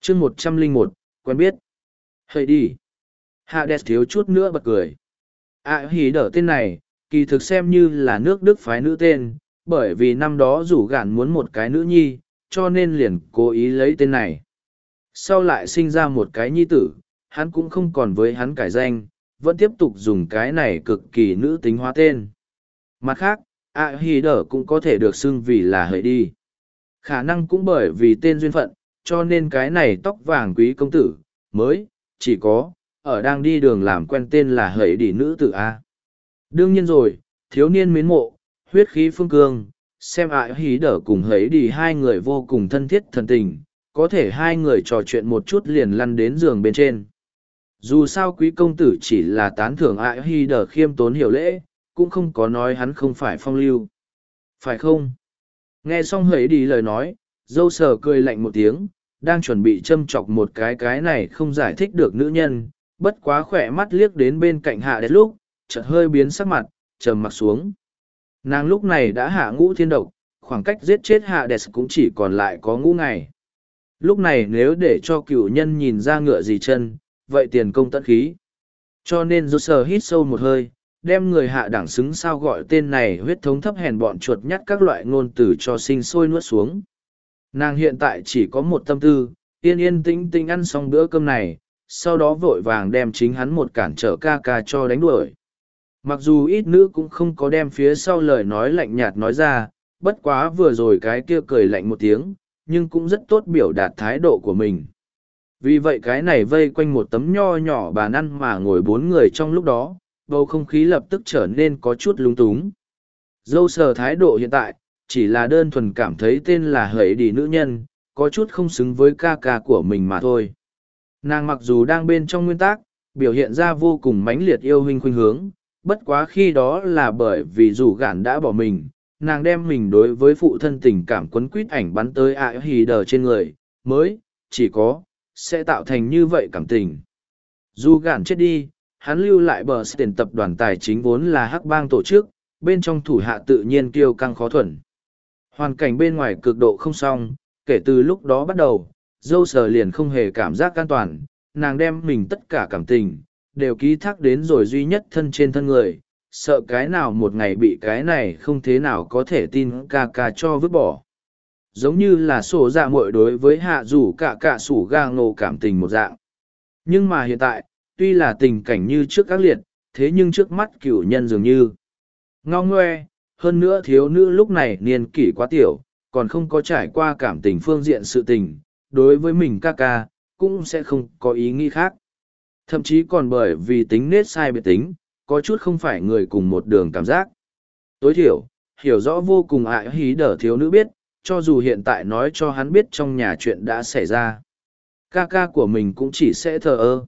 chương 101, quen biết. Hãy đi. Hades thiếu chút nữa bật cười. Hỉ đỡ tên này, kỳ thực xem như là nước Đức phái nữ tên, bởi vì năm đó rủ gạn muốn một cái nữ nhi, cho nên liền cố ý lấy tên này. Sau lại sinh ra một cái nhi tử, hắn cũng không còn với hắn cải danh, vẫn tiếp tục dùng cái này cực kỳ nữ tính hóa tên. Mặt khác, Hỉ đỡ cũng có thể được xưng vì là hãy đi. Khả năng cũng bởi vì tên duyên phận, cho nên cái này tóc vàng quý công tử, mới, chỉ có, ở đang đi đường làm quen tên là hãy đi nữ tử A. Đương nhiên rồi, thiếu niên mến mộ, huyết khí phương cương, xem hí đỡ cùng hãy đi hai người vô cùng thân thiết thần tình, có thể hai người trò chuyện một chút liền lăn đến giường bên trên. Dù sao quý công tử chỉ là tán thưởng hí đỡ khiêm tốn hiểu lễ, cũng không có nói hắn không phải phong lưu. Phải không? Nghe xong hãy đi lời nói, dâu sờ cười lạnh một tiếng, đang chuẩn bị châm chọc một cái này không giải thích được nữ nhân, bất quá khỏe mắt liếc đến bên cạnh hạ đẹp lúc, chợt hơi biến sắc mặt, trầm mặt xuống. Nàng lúc này đã hạ ngũ thiên độc, khoảng cách giết chết hạ đẹp cũng chỉ còn lại có ngũ ngày. Lúc này nếu để cho cựu nhân nhìn ra ngựa gì chân, vậy tiền công tận khí. Cho nên dâu sờ hít sâu một hơi, đem người hạ đẳng xứng sao gọi tên này huyết thống thấp hèn bọn chuột nhắt các loại ngôn từ cho sinh sôi nuốt xuống. Nàng hiện tại chỉ có một tâm tư, yên yên tĩnh tĩnh ăn xong bữa cơm này, sau đó vội vàng đem chính hắn một cản trở ca ca cho đánh đuổi. Mặc dù ít nữ cũng không có đem phía sau lời nói lạnh nhạt nói ra, bất quá vừa rồi cái kia cười lạnh một tiếng, nhưng cũng rất tốt biểu đạt thái độ của mình. Vì vậy cái này vây quanh một tấm nho nhỏ bàn ăn mà ngồi bốn người trong lúc đó, bầu không khí lập tức trở nên có chút lung túng. Dâu sờ thái độ hiện tại, chỉ là đơn thuần cảm thấy tên là hãy đi nữ nhân, có chút không xứng với ca ca của mình mà thôi. Nàng mặc dù đang bên trong nguyên tắc, biểu hiện ra vô cùng mãnh liệt yêu huynh khuynh hướng, bất quá khi đó là bởi vì rủ gạn đã bỏ mình, nàng đem mình đối với phụ thân tình cảm quấn quýt ảnh bắn tới hì đờ trên người, mới, chỉ có, sẽ tạo thành như vậy cảm tình. Dù gạn chết đi, hắn lưu lại bờ tiền tập đoàn tài chính vốn là hắc bang tổ chức, bên trong thủ hạ tự nhiên kiêu căng khó thuần. Hoàn cảnh bên ngoài cực độ không xong, kể từ lúc đó bắt đầu, dâu sờ liền không hề cảm giác an toàn, nàng đem mình tất cả cảm tình, đều ký thác đến rồi duy nhất thân trên thân người, sợ cái nào một ngày bị cái này không thế nào có thể tin ca ca cho vứt bỏ. Giống như là sổ dạ muội đối với hạ rủ cả sủ ga ngộ cảm tình một dạng. Nhưng mà hiện tại, tuy là tình cảnh như trước các liệt, thế nhưng trước mắt cửu nhân dường như ngao ngoe, hơn nữa thiếu nữ lúc này niên kỷ quá tiểu, còn không có trải qua cảm tình phương diện sự tình, đối với mình ca ca, cũng sẽ không có ý nghĩ khác. Thậm chí còn bởi vì tính nết sai biệt tính, có chút không phải người cùng một đường cảm giác. Tối thiểu, hiểu rõ vô cùng hí đỡ thiếu nữ biết, cho dù hiện tại nói cho hắn biết trong nhà chuyện đã xảy ra. Ca ca của mình cũng chỉ sẽ thờ ơ.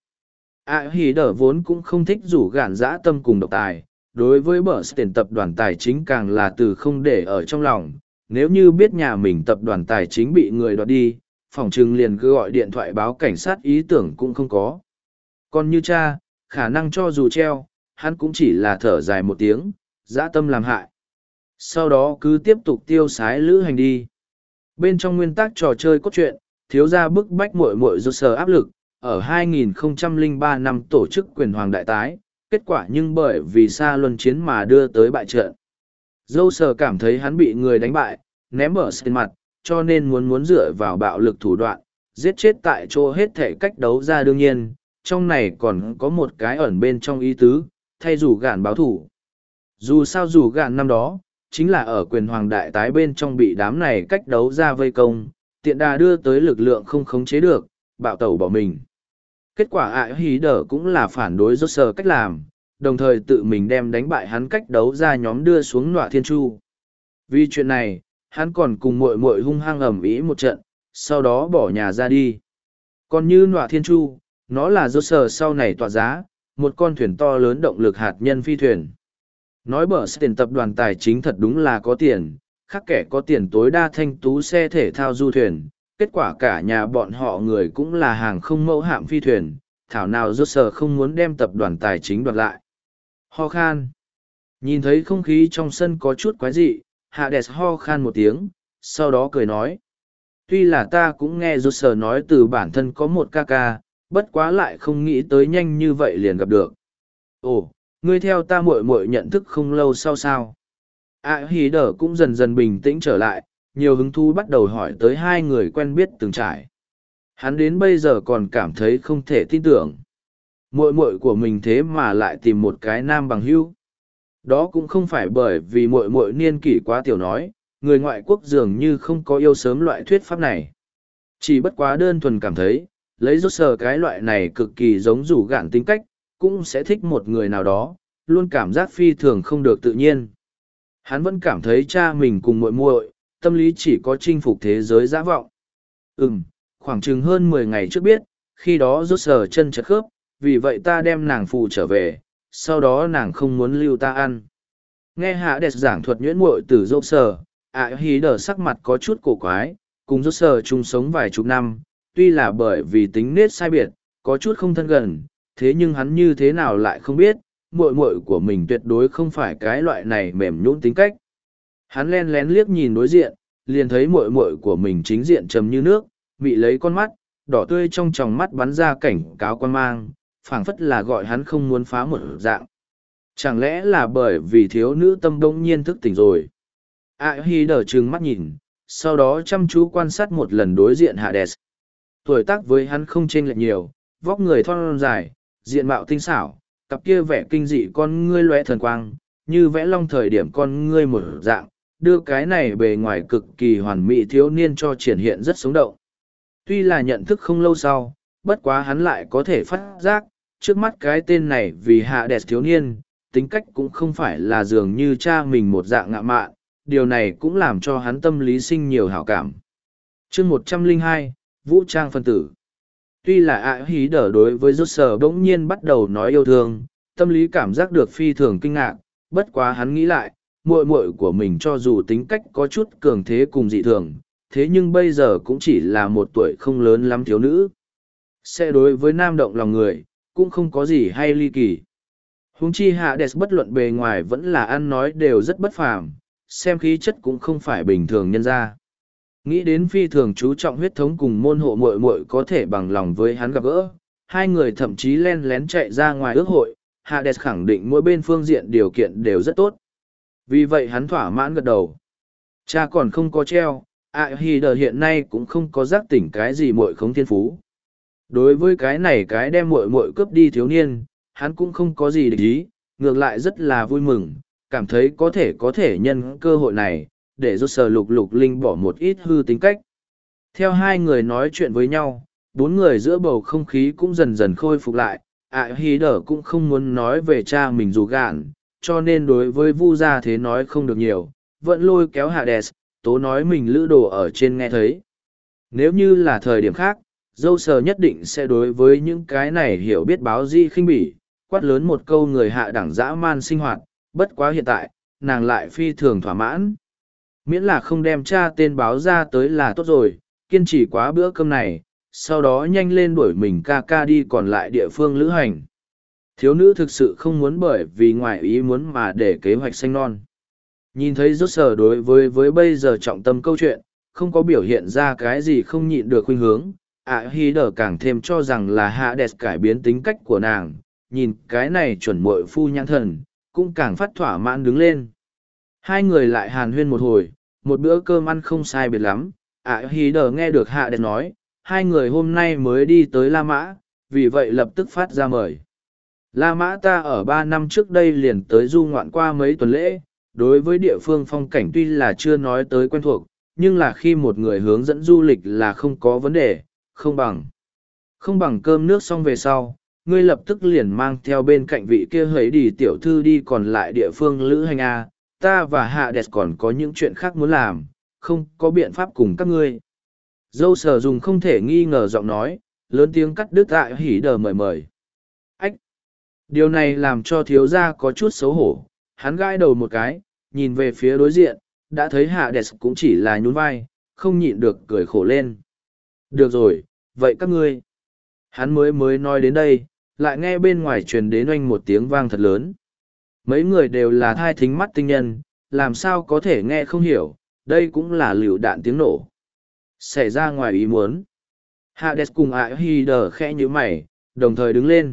Hí đỡ vốn cũng không thích rủ gạn dã tâm cùng độc tài, đối với bờ tiền tập đoàn tài chính càng là từ không để ở trong lòng. Nếu như biết nhà mình tập đoàn tài chính bị người đoạt đi, phòng trừng liền cứ gọi điện thoại báo cảnh sát ý tưởng cũng không có. Còn như cha, khả năng cho dù treo, hắn cũng chỉ là thở dài một tiếng, dã tâm làm hại. Sau đó cứ tiếp tục tiêu sái lữ hành đi. Bên trong nguyên tắc trò chơi cốt truyện, thiếu gia bức bách muội muội do sở áp lực, ở 2003 năm tổ chức quyền hoàng đại tái, kết quả nhưng bởi vì xa luân chiến mà đưa tới bại trận. Dâu sờ cảm thấy hắn bị người đánh bại, ném ở trên mặt, cho nên muốn dựa vào bạo lực thủ đoạn, giết chết tại chỗ hết thể cách đấu ra đương nhiên, trong này còn có một cái ẩn bên trong ý tứ, thay rủ gạn báo thủ. Dù sao rủ gạn năm đó, chính là ở quyền hoàng đại tái bên trong bị đám này cách đấu ra vây công, tiện đà đưa tới lực lượng không khống chế được, bạo tẩu bỏ mình. Kết quả hí đỡ cũng là phản đối rốt sờ cách làm, đồng thời tự mình đem đánh bại hắn cách đấu ra nhóm đưa xuống Nọa Thiên Chu. Vì chuyện này, hắn còn cùng muội muội hung hăng ầm ĩ một trận, sau đó bỏ nhà ra đi. Còn như Nọa Thiên Chu, nó là rốt sờ sau này tỏa giá, một con thuyền to lớn động lực hạt nhân phi thuyền. Nói bở tiền tập đoàn tài chính thật đúng là có tiền, khác kẻ có tiền tối đa thanh tú xe thể thao du thuyền, kết quả cả nhà bọn họ người cũng là hàng không mẫu hạm phi thuyền, thảo nào rốt sờ không muốn đem tập đoàn tài chính đoạt lại. Ho khan. Nhìn thấy không khí trong sân có chút quái dị, Hades ho khan một tiếng, sau đó cười nói. Tuy là ta cũng nghe rốt sở nói từ bản thân có một ca ca, bất quá lại không nghĩ tới nhanh như vậy liền gặp được. Ồ, ngươi theo ta muội muội nhận thức không lâu sau sao? Hí đờ cũng dần dần bình tĩnh trở lại, nhiều hứng thú bắt đầu hỏi tới hai người quen biết từng trải. Hắn đến bây giờ còn cảm thấy không thể tin tưởng. Muội muội của mình thế mà lại tìm một cái nam bằng hữu. Đó cũng không phải bởi vì muội muội niên kỷ quá tiểu nói, người ngoại quốc dường như không có yêu sớm loại thuyết pháp này. Chỉ bất quá đơn thuần cảm thấy, lấy rốt sờ cái loại này cực kỳ giống rủ gạn tính cách, cũng sẽ thích một người nào đó, luôn cảm giác phi thường không được tự nhiên. Hắn vẫn cảm thấy cha mình cùng muội muội, tâm lý chỉ có chinh phục thế giới dã vọng. Khoảng chừng hơn 10 ngày trước biết, khi đó rốt sờ chân chật khớp, vì vậy ta đem nàng phù trở về, sau đó nàng không muốn lưu ta ăn. Nghe Hạ Đẹp giảng thuật nhuyễn muội từ rốt sờ, hí đờ sắc mặt có chút cổ quái, cùng rốt sờ chung sống vài chục năm, tuy là bởi vì tính nết sai biệt, có chút không thân gần, thế nhưng hắn như thế nào lại không biết, muội muội của mình tuyệt đối không phải cái loại này mềm nhũn tính cách. Hắn len lén liếc nhìn đối diện, liền thấy muội muội của mình chính diện trầm như nước, bị lấy con mắt, đỏ tươi trong tròng mắt bắn ra cảnh cáo quan mang, phảng phất là gọi hắn không muốn phá một dạng. Chẳng lẽ là bởi vì thiếu nữ tâm đông nhiên thức tỉnh rồi? Hi đờ trừng mắt nhìn, sau đó chăm chú quan sát một lần đối diện Hades. Tuổi tác với hắn không chênh lệch nhiều, vóc người thon dài, diện mạo tinh xảo, cặp kia vẻ kinh dị con ngươi lóe thần quang, như vẽ long thời điểm con ngươi một dạng, đưa cái này bề ngoài cực kỳ hoàn mỹ thiếu niên cho triển hiện rất sống động. Tuy là nhận thức không lâu sau, bất quá hắn lại có thể phát giác, trước mắt cái tên này vì hạ đẹp thiếu niên, tính cách cũng không phải là dường như cha mình một dạng ngạ mạn, điều này cũng làm cho hắn tâm lý sinh nhiều hảo cảm. Chương 102, Vũ trang phân tử. Tuy là hí đờ đối với rốt sờ bỗng nhiên bắt đầu nói yêu thương, tâm lý cảm giác được phi thường kinh ngạc, bất quá hắn nghĩ lại, muội muội của mình cho dù tính cách có chút cường thế cùng dị thường, thế nhưng bây giờ cũng chỉ là một tuổi không lớn lắm thiếu nữ. Sẽ đối với nam động lòng người, cũng không có gì hay ly kỳ. Huống chi Hades bất luận bề ngoài vẫn là ăn nói đều rất bất phàm, xem khí chất cũng không phải bình thường nhân ra. Nghĩ đến phi thường chú trọng huyết thống cùng môn hộ muội muội có thể bằng lòng với hắn gặp gỡ, hai người thậm chí len lén chạy ra ngoài ước hội, Hades khẳng định mỗi bên phương diện điều kiện đều rất tốt. Vì vậy hắn thỏa mãn gật đầu. Cha còn không có treo, Hi-đờ hiện nay cũng không có giác tỉnh cái gì muội khống thiên phú. Đối với cái này cái đem muội muội cướp đi thiếu niên, hắn cũng không có gì địch ý, ngược lại rất là vui mừng, cảm thấy có thể nhân cơ hội này, để rốt sờ lục lục linh bỏ một ít hư tính cách. Theo hai người nói chuyện với nhau, bốn người giữa bầu không khí cũng dần dần khôi phục lại, Hi-đờ cũng không muốn nói về cha mình dù gạn, cho nên đối với Vu gia thế nói không được nhiều, vẫn lôi kéo Hades, tố nói mình lữ đồ ở trên nghe thấy. Nếu như là thời điểm khác, dâu sờ nhất định sẽ đối với những cái này hiểu biết báo di khinh bỉ, quát lớn một câu người hạ đẳng dã man sinh hoạt, bất quá hiện tại, nàng lại phi thường thỏa mãn. Miễn là không đem cha tên báo ra tới là tốt rồi, kiên trì quá bữa cơm này, sau đó nhanh lên đuổi mình ca ca đi còn lại địa phương lữ hành. Thiếu nữ thực sự không muốn bởi vì ngoài ý muốn mà để kế hoạch xanh non. Nhìn thấy rốt sờ đối với bây giờ trọng tâm câu chuyện, không có biểu hiện ra cái gì không nhịn được khuynh hướng, Hi đờ càng thêm cho rằng là Hades cải biến tính cách của nàng, nhìn cái này chuẩn muội phu nhãn thần, cũng càng phát thỏa mãn đứng lên. Hai người lại hàn huyên một hồi, một bữa cơm ăn không sai biệt lắm, Hi đờ nghe được Hades nói, hai người hôm nay mới đi tới La Mã, vì vậy lập tức phát ra mời. La Mã ta ở 3 năm trước đây liền tới du ngoạn qua mấy tuần lễ, đối với địa phương phong cảnh tuy là chưa nói tới quen thuộc, nhưng là khi một người hướng dẫn du lịch là không có vấn đề, không bằng cơm nước xong về sau, ngươi lập tức liền mang theo bên cạnh vị kia hấy đi tiểu thư đi còn lại địa phương lữ hành A, ta và Hades còn có những chuyện khác muốn làm, không có biện pháp cùng các ngươi. Dâu sờ dùng không thể nghi ngờ giọng nói, lớn tiếng cắt đứt hỉ đờ mời. Ách! Điều này làm cho thiếu gia có chút xấu hổ, hắn gãi đầu một cái, nhìn về phía đối diện, đã thấy Hades cũng chỉ là nhún vai, không nhịn được cười khổ lên. Được rồi, vậy các ngươi. Hắn mới nói đến đây, lại nghe bên ngoài truyền đến oanh một tiếng vang thật lớn. Mấy người đều là thai thính mắt tinh nhân, làm sao có thể nghe không hiểu, đây cũng là lựu đạn tiếng nổ. Xảy ra ngoài ý muốn. Hades cùng Ahider khẽ nhíu mày, đồng thời đứng lên.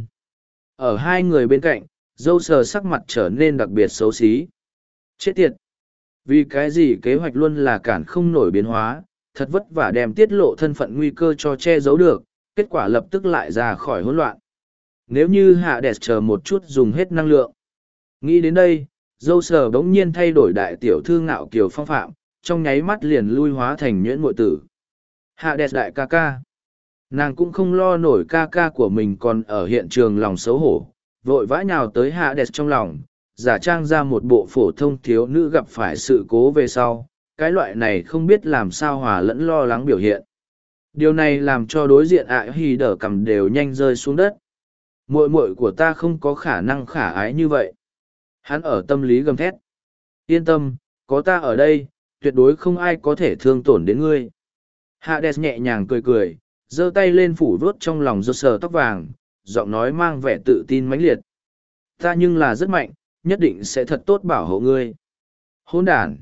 Ở hai người bên cạnh, dâu sờ sắc mặt trở nên đặc biệt xấu xí. Chết tiệt! Vì cái gì kế hoạch luôn là cản không nổi biến hóa, thật vất vả đem tiết lộ thân phận nguy cơ cho che giấu được, kết quả lập tức lại ra khỏi hỗn loạn. Nếu như Hades chờ một chút dùng hết năng lượng. Nghĩ đến đây, dâu sờ bỗng nhiên thay đổi đại tiểu thư ngạo kiều phong phạm, trong nháy mắt liền lui hóa thành nhuyễn muội tử. Hades đại ca ca. Nàng cũng không lo nổi ca ca của mình còn ở hiện trường lòng xấu hổ, vội vã nhào tới Hades trong lòng, giả trang ra một bộ phổ thông thiếu nữ gặp phải sự cố về sau. Cái loại này không biết làm sao hòa lẫn lo lắng biểu hiện. Điều này làm cho đối diện Hi-đờ cầm đều nhanh rơi xuống đất. Muội muội của ta không có khả năng khả ái như vậy. Hắn ở tâm lý gầm thét. Yên tâm, có ta ở đây, tuyệt đối không ai có thể thương tổn đến ngươi. Hades nhẹ nhàng cười cười, giơ tay lên phủ vuốt trong lòng giơ sờ tóc vàng, giọng nói mang vẻ tự tin mãnh liệt. Ta nhưng là rất mạnh, nhất định sẽ thật tốt bảo hộ ngươi. Hỗn đản!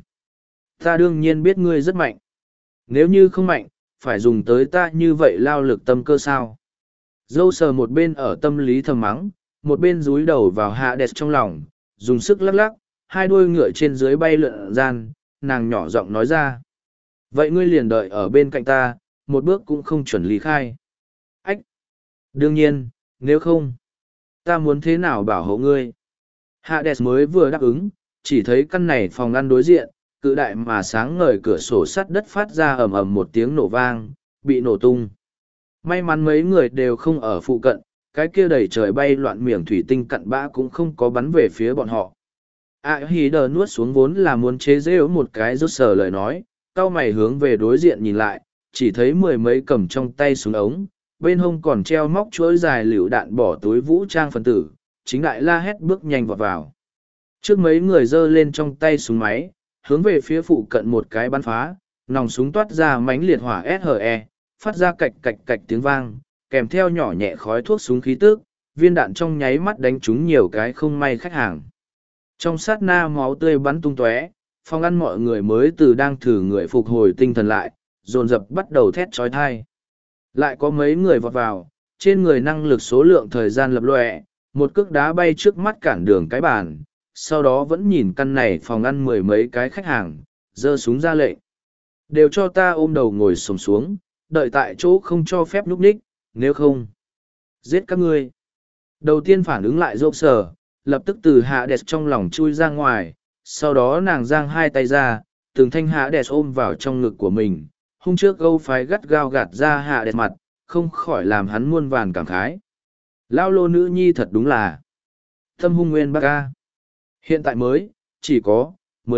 Ta đương nhiên biết ngươi rất mạnh. Nếu như không mạnh, phải dùng tới ta như vậy lao lực tâm cơ sao. Dâu sờ một bên ở tâm lý thầm mắng, một bên dúi đầu vào Hades trong lòng, dùng sức lắc lắc, hai đuôi ngựa trên dưới bay lượn gian, nàng nhỏ giọng nói ra. Vậy ngươi liền đợi ở bên cạnh ta, một bước cũng không chuẩn lý khai. Ách! Đương nhiên, nếu không, ta muốn thế nào bảo hộ ngươi? Hades mới vừa đáp ứng, chỉ thấy căn này phòng ăn đối diện, cự đại mà sáng ngời cửa sổ sắt đất phát ra ầm ầm một tiếng nổ vang, bị nổ tung. May mắn mấy người đều không ở phụ cận, cái kia đầy trời bay loạn miệng thủy tinh cặn bã cũng không có bắn về phía bọn họ. Hi-đờ nuốt xuống vốn là muốn chế giễu một cái rốt sờ lời nói, cau mày hướng về đối diện nhìn lại, chỉ thấy mười mấy cầm trong tay súng ống, bên hông còn treo móc chuỗi dài lựu đạn bỏ túi vũ trang phần tử, chính đại la hét bước nhanh vào. Trước mấy người giơ lên trong tay súng máy, hướng về phía phụ cận một cái bắn phá, nòng súng toát ra mánh liệt hỏa SHE, phát ra cạch cạch cạch tiếng vang, kèm theo nhỏ nhẹ khói thuốc súng khí tức, viên đạn trong nháy mắt đánh trúng nhiều cái không may khách hàng. Trong sát na máu tươi bắn tung tóe, phòng ăn mọi người mới từ đang thử người phục hồi tinh thần lại, dồn dập bắt đầu thét trói thai. Lại có mấy người vọt vào, trên người năng lực số lượng thời gian lập lòe, một cước đá bay trước mắt cản đường cái bàn, sau đó vẫn nhìn căn này phòng ăn mười mấy cái khách hàng, giơ súng ra lệnh. Đều cho ta ôm đầu ngồi xổm xuống, đợi tại chỗ không cho phép núp ních, nếu không, giết các ngươi. Đầu tiên phản ứng lại rộp sờ, lập tức từ Hades trong lòng chui ra ngoài, sau đó nàng giang hai tay ra, từng thanh Hades ôm vào trong ngực của mình, hung trước gâu phái gắt gao gạt ra Hades mặt, không khỏi làm hắn muôn vàn cảm khái. Lao lô nữ nhi thật đúng là tâm hung nguyên bác ca. Hiện tại mới, chỉ có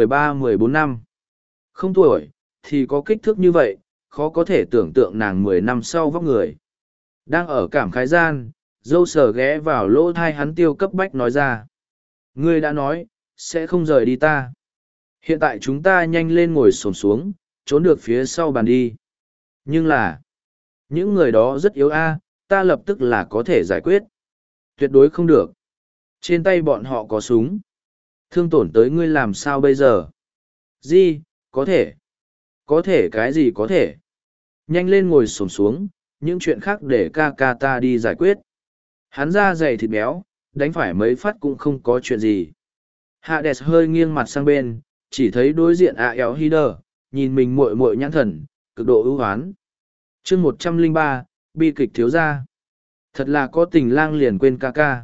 13-14 năm. Không tuổi, thì có kích thước như vậy, khó có thể tưởng tượng nàng 10 năm sau vóc người. Đang ở cảm khái gian, dâu sờ ghé vào lỗ thai hắn tiêu cấp bách nói ra. Ngươi đã nói, sẽ không rời đi ta. Hiện tại chúng ta nhanh lên ngồi xổm xuống, trốn được phía sau bàn đi. Nhưng là, những người đó rất yếu a, ta lập tức là có thể giải quyết. Tuyệt đối không được. Trên tay bọn họ có súng. Thương tổn tới ngươi làm sao bây giờ? Gì, có thể. Có thể cái gì có thể? Nhanh lên ngồi xổm xuống, những chuyện khác để ca ca ta đi giải quyết. Hắn ra dày thịt béo, đánh phải mấy phát cũng không có chuyện gì. Hades hơi nghiêng mặt sang bên, chỉ thấy đối diện Hi-đờ, nhìn mình muội muội nhãn thần, cực độ ưu hoán. Chương 103, bi kịch thiếu gia. Thật là có tình lang liền quên ca ca.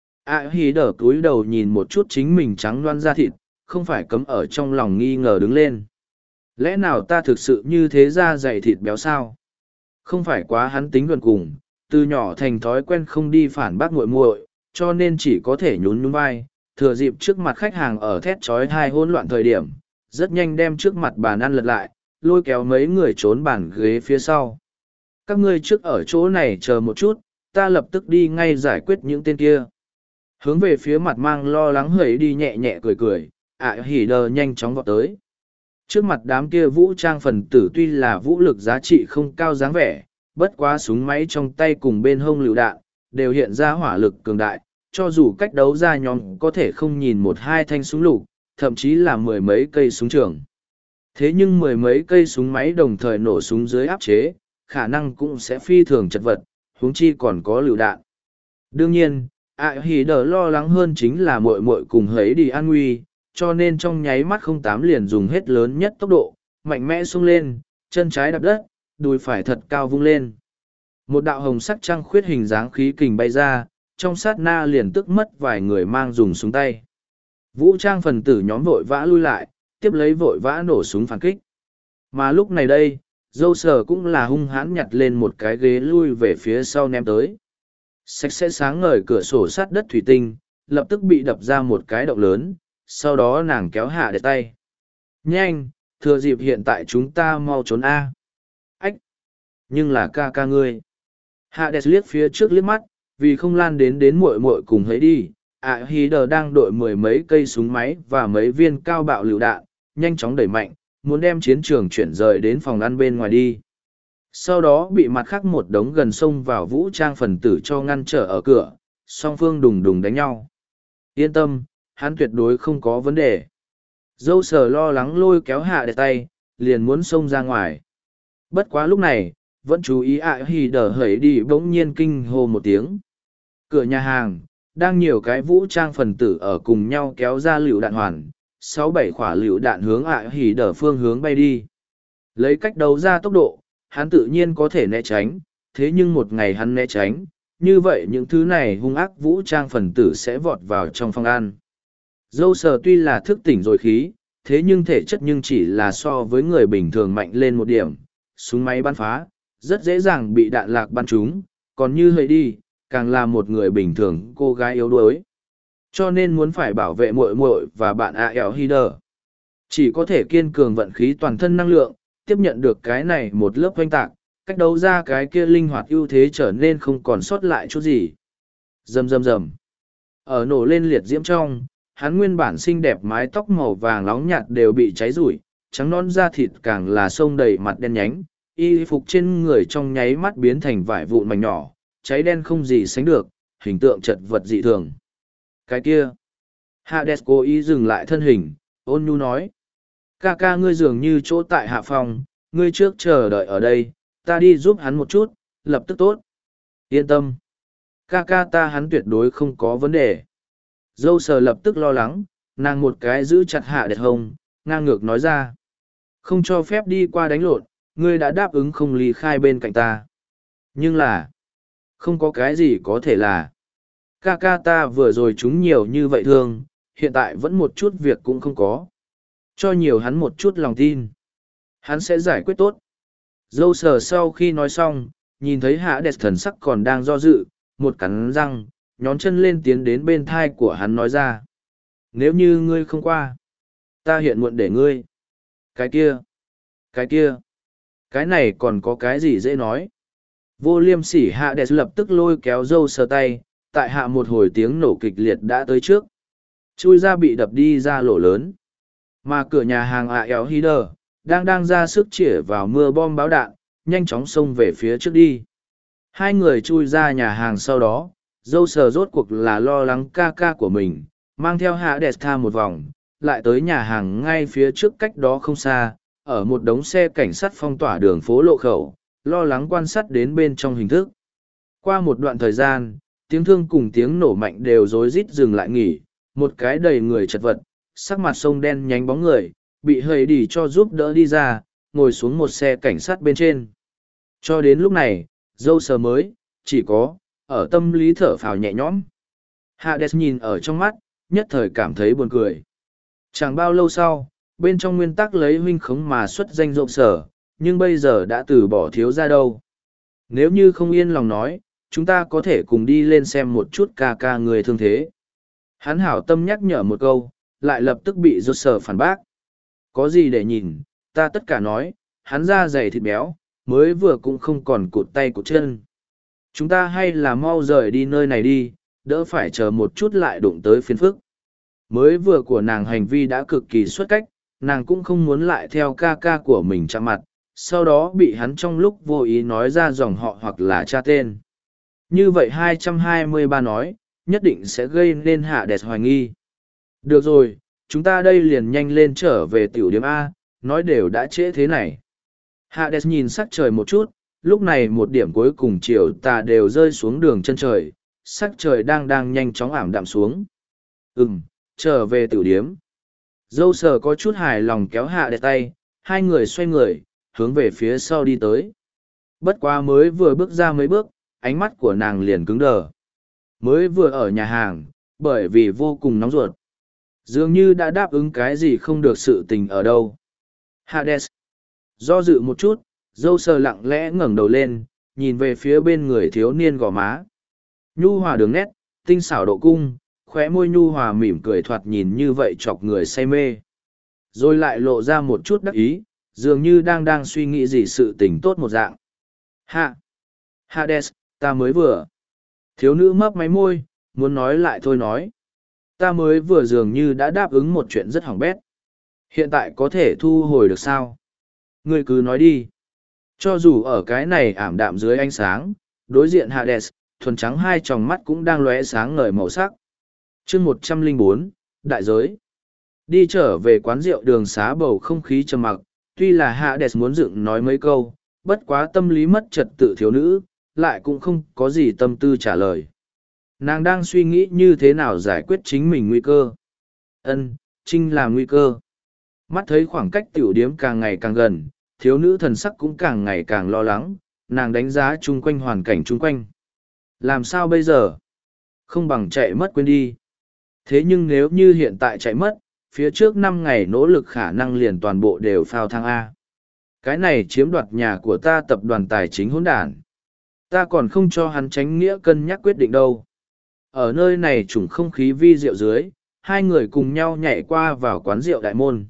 Hi-đờ cúi đầu nhìn một chút chính mình trắng loan da thịt, không phải cấm ở trong lòng nghi ngờ đứng lên. Lẽ nào ta thực sự như thế da dày thịt béo sao? Không phải quá hắn tính gần cùng, từ nhỏ thành thói quen không đi phản bác muội muội, cho nên chỉ có thể nhún nhún vai, thừa dịp trước mặt khách hàng ở thét chói tai hỗn loạn thời điểm, rất nhanh đem trước mặt bàn ăn lật lại, lôi kéo mấy người trốn bàn ghế phía sau. Các ngươi trước ở chỗ này chờ một chút, ta lập tức đi ngay giải quyết những tên kia. Hướng về phía mặt mang lo lắng hởi đi nhẹ nhẹ cười cười, Hi-đờ nhanh chóng vọt tới. Trước mặt đám kia vũ trang phần tử tuy là vũ lực giá trị không cao dáng vẻ, bất quá súng máy trong tay cùng bên hông lựu đạn, đều hiện ra hỏa lực cường đại, cho dù cách đấu ra nhóm có thể không nhìn một hai thanh súng lục, thậm chí là mười mấy cây súng trường. Thế nhưng mười mấy cây súng máy đồng thời nổ súng dưới áp chế, khả năng cũng sẽ phi thường chật vật, huống chi còn có lựu đạn. Đương nhiên, hỉ đờ lo lắng hơn chính là muội muội cùng hấy đi an nguy, cho nên trong nháy mắt 08 liền dùng hết lớn nhất tốc độ, mạnh mẽ xông lên, chân trái đạp đất, đùi phải thật cao vung lên. Một đạo hồng sắc trăng khuyết hình dáng khí kình bay ra, trong sát na liền tức mất vài người mang dùng súng tay. Vũ trang phần tử nhóm vội vã lui lại, tiếp lấy vội vã nổ súng phản kích. Mà lúc này đây, dâu sờ cũng là hung hãn nhặt lên một cái ghế lui về phía sau ném tới. Sạch sẽ sáng ngời cửa sổ sát đất thủy tinh, lập tức bị đập ra một cái động lớn, sau đó nàng kéo hạ để tay. Nhanh, thừa dịp hiện tại chúng ta mau trốn A. Ách! Nhưng là ca ca ngươi. Hạ đẹp liếc phía trước liếc mắt, vì không lan đến muội muội cùng hấy đi. Hí đờ đang đội mười mấy cây súng máy và mấy viên cao bạo lựu đạn, nhanh chóng đẩy mạnh, muốn đem chiến trường chuyển rời đến phòng ăn bên ngoài đi. Sau đó bị mặt khác một đống gần xông vào vũ trang phần tử cho ngăn trở ở cửa, song phương đùng đùng đánh nhau. Yên tâm, hắn tuyệt đối không có vấn đề. Dâu sờ lo lắng lôi kéo hạ để tay, liền muốn xông ra ngoài. Bất quá lúc này, vẫn chú ý hì đờ hẩy đi bỗng nhiên kinh hô một tiếng. Cửa nhà hàng, đang nhiều cái vũ trang phần tử ở cùng nhau kéo ra lựu đạn hoàn, 6-7 quả lựu đạn hướng hì đờ phương hướng bay đi. Lấy cách đấu ra tốc độ, hắn tự nhiên có thể né tránh, thế nhưng một ngày hắn né tránh, như vậy những thứ này hung ác vũ trang phần tử sẽ vọt vào trong phòng ăn. Dâu sờ tuy là thức tỉnh rồi khí, thế nhưng thể chất nhưng chỉ là so với người bình thường mạnh lên một điểm, súng máy bắn phá, rất dễ dàng bị đạn lạc bắn trúng, còn như hơi đi, càng là một người bình thường cô gái yếu đuối. Cho nên muốn phải bảo vệ muội muội và bạn Hider, chỉ có thể kiên cường vận khí toàn thân năng lượng, tiếp nhận được cái này một lớp oanh tạc, cách đấu ra cái kia linh hoạt ưu thế trở nên không còn sót lại chút gì. Rầm rầm rầm. Ở nổ lên liệt diễm trong, hắn nguyên bản xinh đẹp mái tóc màu vàng nóng nhạt đều bị cháy rủi, trắng non da thịt càng là sông đầy mặt đen nhánh, y phục trên người trong nháy mắt biến thành vải vụn mảnh nhỏ, cháy đen không gì sánh được, hình tượng chật vật dị thường. Cái kia. Hades cố ý dừng lại thân hình, ôn nhu nói. Ca ca ngươi dường như chỗ tại hạ phòng, ngươi trước chờ đợi ở đây, ta đi giúp hắn một chút, lập tức tốt. Yên tâm. Ca ca ta hắn tuyệt đối không có vấn đề. Dâu sờ lập tức lo lắng, nàng một cái giữ chặt hạ đẹp hông, ngang ngược nói ra. Không cho phép đi qua đánh lộn, ngươi đã đáp ứng không ly khai bên cạnh ta. Nhưng là, không có cái gì có thể là. Ca ca ta vừa rồi chúng nhiều như vậy thương, hiện tại vẫn một chút việc cũng không có. Cho nhiều hắn một chút lòng tin. Hắn sẽ giải quyết tốt. Dâu sờ sau khi nói xong, nhìn thấy hạ đẹp thần sắc còn đang do dự, một cắn răng, nhón chân lên tiến đến bên thai của hắn nói ra. Nếu như ngươi không qua, ta hiện muộn để ngươi. Cái kia, cái này còn có cái gì dễ nói. Vô liêm sỉ hạ đẹp lập tức lôi kéo dâu sờ tay, tại hạ một hồi tiếng nổ kịch liệt đã tới trước. Chui ra bị đập đi ra lỗ lớn. Mà cửa nhà hàng Hider đang ra sức chĩa vào mưa bom báo đạn, nhanh chóng xông về phía trước đi. Hai người chui ra nhà hàng sau đó, dâu sờ rốt cuộc là lo lắng ca ca của mình, mang theo hạ đẹp tha một vòng, lại tới nhà hàng ngay phía trước cách đó không xa, ở một đống xe cảnh sát phong tỏa đường phố lộ khẩu, lo lắng quan sát đến bên trong hình thức. Qua một đoạn thời gian, tiếng thương cùng tiếng nổ mạnh đều rối rít dừng lại nghỉ, một cái đầy người chật vật, sắc mặt sông đen nhánh bóng người, bị hầy đi cho giúp đỡ đi ra, ngồi xuống một xe cảnh sát bên trên. Cho đến lúc này, dâu sờ mới, chỉ có, ở tâm lý thở phào nhẹ nhõm. Hades nhìn ở trong mắt, nhất thời cảm thấy buồn cười. Chẳng bao lâu sau, bên trong nguyên tắc lấy huynh khống mà xuất danh dâu sở, nhưng bây giờ đã từ bỏ thiếu ra đâu. Nếu như không yên lòng nói, chúng ta có thể cùng đi lên xem một chút ca ca người thương thế. Hắn hảo tâm nhắc nhở một câu, lại lập tức bị dâu sở phản bác. Có gì để nhìn, ta tất cả nói, hắn da dày thịt béo, mới vừa cũng không còn cụt tay cụt chân. Chúng ta hay là mau rời đi nơi này đi, đỡ phải chờ một chút lại đụng tới phiền phức. Mới vừa của nàng hành vi đã cực kỳ xuất cách, nàng cũng không muốn lại theo ca ca của mình chạm mặt, sau đó bị hắn trong lúc vô ý nói ra dòng họ hoặc là cha tên. Như vậy 223 nói, nhất định sẽ gây nên hạ đẹp hoài nghi. Được rồi, chúng ta đây liền nhanh lên trở về tiểu điểm A, nói đều đã trễ thế này. Hades nhìn sắc trời một chút, lúc này một điểm cuối cùng chiều tà đều rơi xuống đường chân trời, sắc trời đang nhanh chóng ảm đạm xuống. Trở về tử điếm. Dâu sờ có chút hài lòng kéo Hades tay, hai người xoay người, hướng về phía sau đi tới. Bất quá mới vừa bước ra mấy bước, ánh mắt của nàng liền cứng đờ. Mới vừa ở nhà hàng, bởi vì vô cùng nóng ruột. Dường như đã đáp ứng cái gì không được sự tình ở đâu. Hades. Do dự một chút, dâu sờ lặng lẽ ngẩng đầu lên, nhìn về phía bên người thiếu niên gò má. Nhu hòa đường nét, tinh xảo độ cung, khóe môi nhu hòa mỉm cười thoạt nhìn như vậy chọc người say mê. Rồi lại lộ ra một chút đắc ý, dường như đang suy nghĩ gì sự tình tốt một dạng. Hades, ta mới vừa. Thiếu nữ mấp máy môi, muốn nói lại thôi nói. Ta mới vừa dường như đã đáp ứng một chuyện rất hỏng bét. Hiện tại có thể thu hồi được sao? Ngươi cứ nói đi. Cho dù ở cái này ảm đạm dưới ánh sáng, đối diện Hades, thuần trắng hai tròng mắt cũng đang lóe sáng ngời màu sắc. chương 104, Đại giới. Đi trở về quán rượu đường xá bầu không khí trầm mặc, tuy là Hades muốn dựng nói mấy câu, bất quá tâm lý mất trật tự thiếu nữ, lại cũng không có gì tâm tư trả lời. Nàng đang suy nghĩ như thế nào giải quyết chính mình nguy cơ. Trinh là nguy cơ. Mắt thấy khoảng cách tiểu điếm càng ngày càng gần, thiếu nữ thần sắc cũng càng ngày càng lo lắng, nàng đánh giá chung quanh hoàn cảnh chung quanh. Làm sao bây giờ? Không bằng chạy mất quên đi. Thế nhưng nếu như hiện tại chạy mất, phía trước 5 ngày nỗ lực khả năng liền toàn bộ đều phao thang A. Cái này chiếm đoạt nhà của ta tập đoàn tài chính hỗn đản. Ta còn không cho hắn tránh nghĩa cân nhắc quyết định đâu. Ở nơi này trùng không khí vi rượu dưới, hai người cùng nhau nhảy qua vào quán rượu đại môn.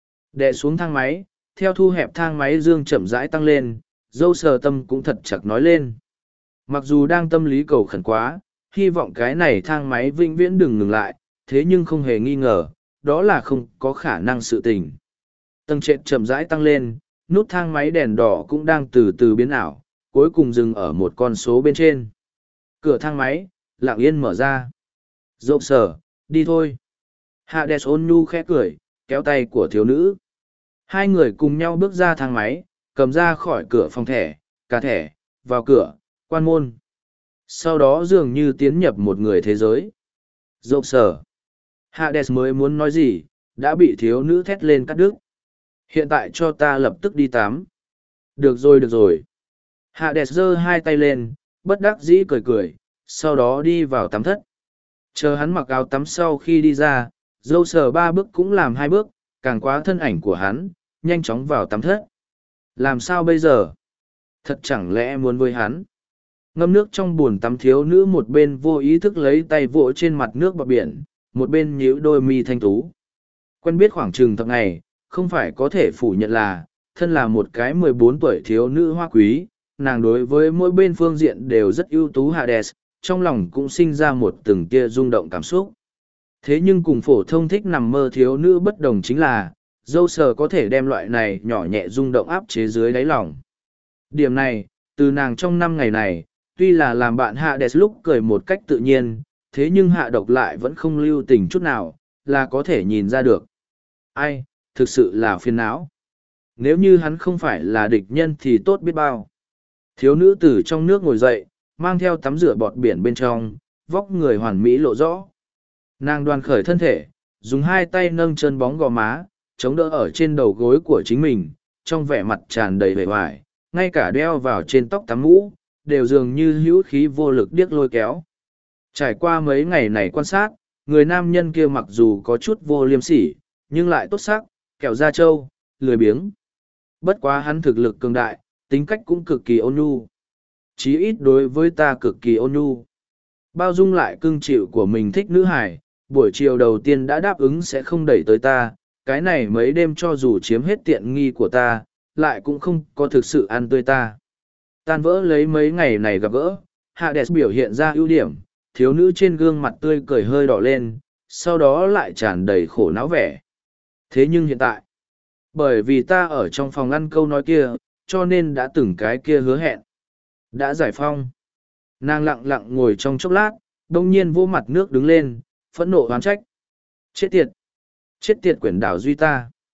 Đệ xuống thang máy, theo thu hẹp thang máy dương chậm rãi tăng lên, dâu sờ tâm cũng thật chặt nói lên. Mặc dù đang tâm lý cầu khẩn quá, hy vọng cái này thang máy vĩnh viễn đừng ngừng lại, thế nhưng không hề nghi ngờ, đó là không có khả năng sự tình. Tầng trệt chậm rãi tăng lên, nút thang máy đèn đỏ cũng đang từ từ biến ảo, cuối cùng dừng ở một con số bên trên. Cửa thang máy, lặng yên mở ra. Dâu sờ, đi thôi. Hades ôn nhu khẽ cười, kéo tay của thiếu nữ. Hai người cùng nhau bước ra thang máy, cầm ra khỏi cửa phòng thẻ, cả thẻ, vào cửa, quan môn. Sau đó dường như tiến nhập một người thế giới. Dâu sờ. Hades mới muốn nói gì, đã bị thiếu nữ thét lên cắt đứt. Hiện tại cho ta lập tức đi tắm. Được rồi được rồi. Hades giơ hai tay lên, bất đắc dĩ cười cười, sau đó đi vào tắm thất. Chờ hắn mặc áo tắm sau khi đi ra, dâu sờ 3 bước cũng làm 2 bước, càng quá thân ảnh của hắn, nhanh chóng vào tắm thất. Làm sao bây giờ? Thật chẳng lẽ muốn với hắn? Ngâm nước trong bồn tắm thiếu nữ một bên vô ý thức lấy tay vỗ trên mặt nước bọt biển, một bên nhíu đôi mi thanh tú. Quen biết khoảng chừng thập ngày, không phải có thể phủ nhận là, thân là một cái 14 tuổi thiếu nữ hoa quý, nàng đối với mỗi bên phương diện đều rất ưu tú Hades, trong lòng cũng sinh ra một từng tia rung động cảm xúc. Thế nhưng cùng phổ thông thích nằm mơ thiếu nữ bất đồng chính là, dâu sờ có thể đem loại này nhỏ nhẹ rung động áp chế dưới đáy lòng. Điểm này, từ nàng trong 5 ngày này, tuy là làm bạn Hades lúc cười một cách tự nhiên, thế nhưng hạ độc lại vẫn không lưu tình chút nào, là có thể nhìn ra được. Ai, thực sự là phiền não. Nếu như hắn không phải là địch nhân thì tốt biết bao. Thiếu nữ từ trong nước ngồi dậy, mang theo tắm rửa bọt biển bên trong, vóc người hoàn mỹ lộ rõ. Nàng đoan khởi thân thể, dùng hai tay nâng chân bóng gò má, chống đỡ ở trên đầu gối của chính mình, trong vẻ mặt tràn đầy vẻ vải, ngay cả đeo vào trên tóc tắm mũ, đều dường như hữu khí vô lực điếc lôi kéo. Trải qua mấy ngày này quan sát, người nam nhân kia mặc dù có chút vô liêm sỉ, nhưng lại tốt sắc, kẹo da trâu, lười biếng. Bất quá hắn thực lực cường đại, tính cách cũng cực kỳ ôn nhu. Chí ít đối với ta cực kỳ ôn nhu. Bao dung lại cưng chịu của mình thích nữ hải, buổi chiều đầu tiên đã đáp ứng sẽ không đẩy tới ta, cái này mấy đêm cho dù chiếm hết tiện nghi của ta, lại cũng không có thực sự ăn tươi ta. Tan vỡ lấy mấy ngày này gặp gỡ, Hades biểu hiện ra ưu điểm, thiếu nữ trên gương mặt tươi cười hơi đỏ lên, sau đó lại tràn đầy khổ não vẻ. Thế nhưng hiện tại, bởi vì ta ở trong phòng ăn câu nói kia, cho nên đã từng cái kia hứa hẹn. Đã giải phong. Nàng lặng lặng ngồi trong chốc lát, đông nhiên vô mặt nước đứng lên, phẫn nộ oán trách. Chết tiệt! Chết tiệt quyển đảo duy ta!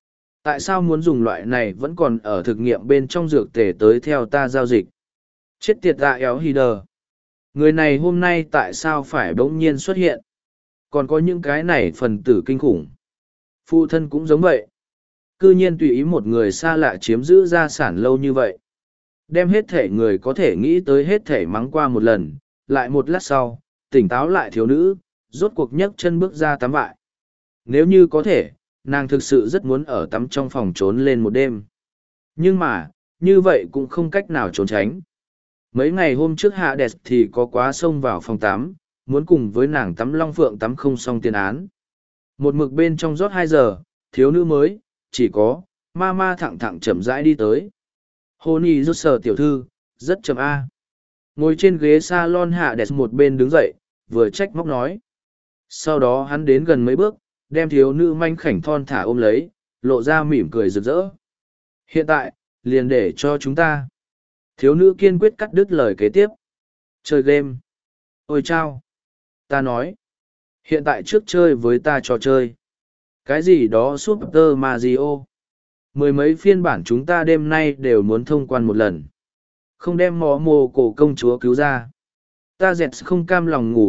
Tại sao muốn dùng loại này vẫn còn ở thực nghiệm bên trong dược tề tới theo ta giao dịch? Chết tiệt dạ éo hì đờ. Người này hôm nay tại sao phải bỗng nhiên xuất hiện? Còn có những cái này phần tử kinh khủng. Phụ thân cũng giống vậy. Cư nhiên tùy ý một người xa lạ chiếm giữ gia sản lâu như vậy. Đem hết thể người có thể nghĩ tới hết thể mắng qua một lần, lại một lát sau, tỉnh táo lại thiếu nữ, rốt cuộc nhấc chân bước ra tắm vại. Nếu như có thể, nàng thực sự rất muốn ở tắm trong phòng trốn lên một đêm. Nhưng mà, như vậy cũng không cách nào trốn tránh. Mấy ngày hôm trước hạ đẹp thì có quá xông vào phòng tắm, muốn cùng với nàng tắm long phượng tắm không xong tiền án. Một mực bên trong rót 2 giờ, thiếu nữ mới, chỉ có, ma ma thẳng thẳng chậm rãi đi tới. Hồ Nhi rút sờ tiểu thư, rất chậm A. Ngồi trên ghế salon hạ đẹp một bên đứng dậy, vừa trách móc nói. Sau đó hắn đến gần mấy bước, đem thiếu nữ manh khảnh thon thả ôm lấy, lộ ra mỉm cười rực rỡ. Hiện tại, liền để cho chúng ta. Thiếu nữ kiên quyết cắt đứt lời kế tiếp. Chơi game. Ôi chao. Ta nói. Hiện tại trước chơi với ta trò chơi. Cái gì đó Super Mario. Mười mấy phiên bản chúng ta đêm nay đều muốn thông quan một lần. Không đem mò mồ cổ công chúa cứu ra. Ta dẹt không cam lòng ngủ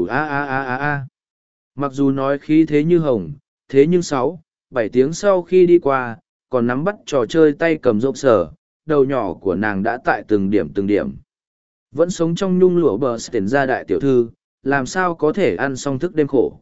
a. Mặc dù nói khí thế như hồng, thế nhưng 6-7 tiếng sau khi đi qua, còn nắm bắt trò chơi tay cầm rộng sở, đầu nhỏ của nàng đã tại từng điểm. Vẫn sống trong nhung lụa bờ tiền gia đại tiểu thư, làm sao có thể ăn xong thức đêm khổ.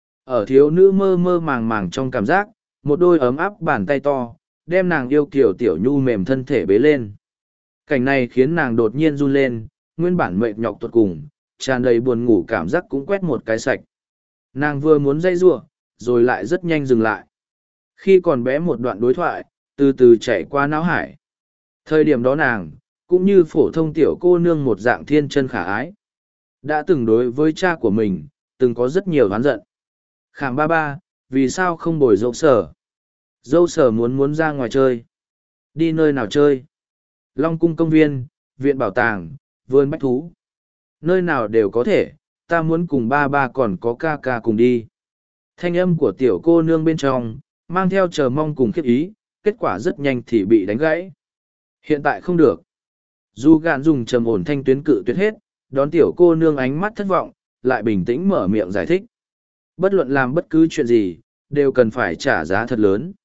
Ở thiếu nữ mơ mơ màng màng trong cảm giác, một đôi ấm áp bàn tay to, đem nàng yêu kiểu tiểu nhu mềm thân thể bế lên. Cảnh này khiến nàng đột nhiên run lên, nguyên bản mệt nhọc tuột cùng, tràn đầy buồn ngủ cảm giác cũng quét một cái sạch. Nàng vừa muốn dây giụa, rồi lại rất nhanh dừng lại. Khi còn bé một đoạn đối thoại, từ từ chạy qua não hải. Thời điểm đó nàng, cũng như phổ thông tiểu cô nương một dạng thiên chân khả ái. Đã từng đối với cha của mình, từng có rất nhiều oán giận. Khảm ba, vì sao không bồi dâu sở? Dâu sở muốn ra ngoài chơi. Đi nơi nào chơi? Long cung công viên, viện bảo tàng, vườn bách thú. Nơi nào đều có thể, ta muốn cùng ba còn có ca cùng đi. Thanh âm của tiểu cô nương bên trong, mang theo chờ mong cùng khiếp ý, kết quả rất nhanh thì bị đánh gãy. Hiện tại không được. Dù gạn dùng trầm ổn thanh tuyến cự tuyệt hết, đón tiểu cô nương ánh mắt thất vọng, lại bình tĩnh mở miệng giải thích. Bất luận làm bất cứ chuyện gì, đều cần phải trả giá thật lớn.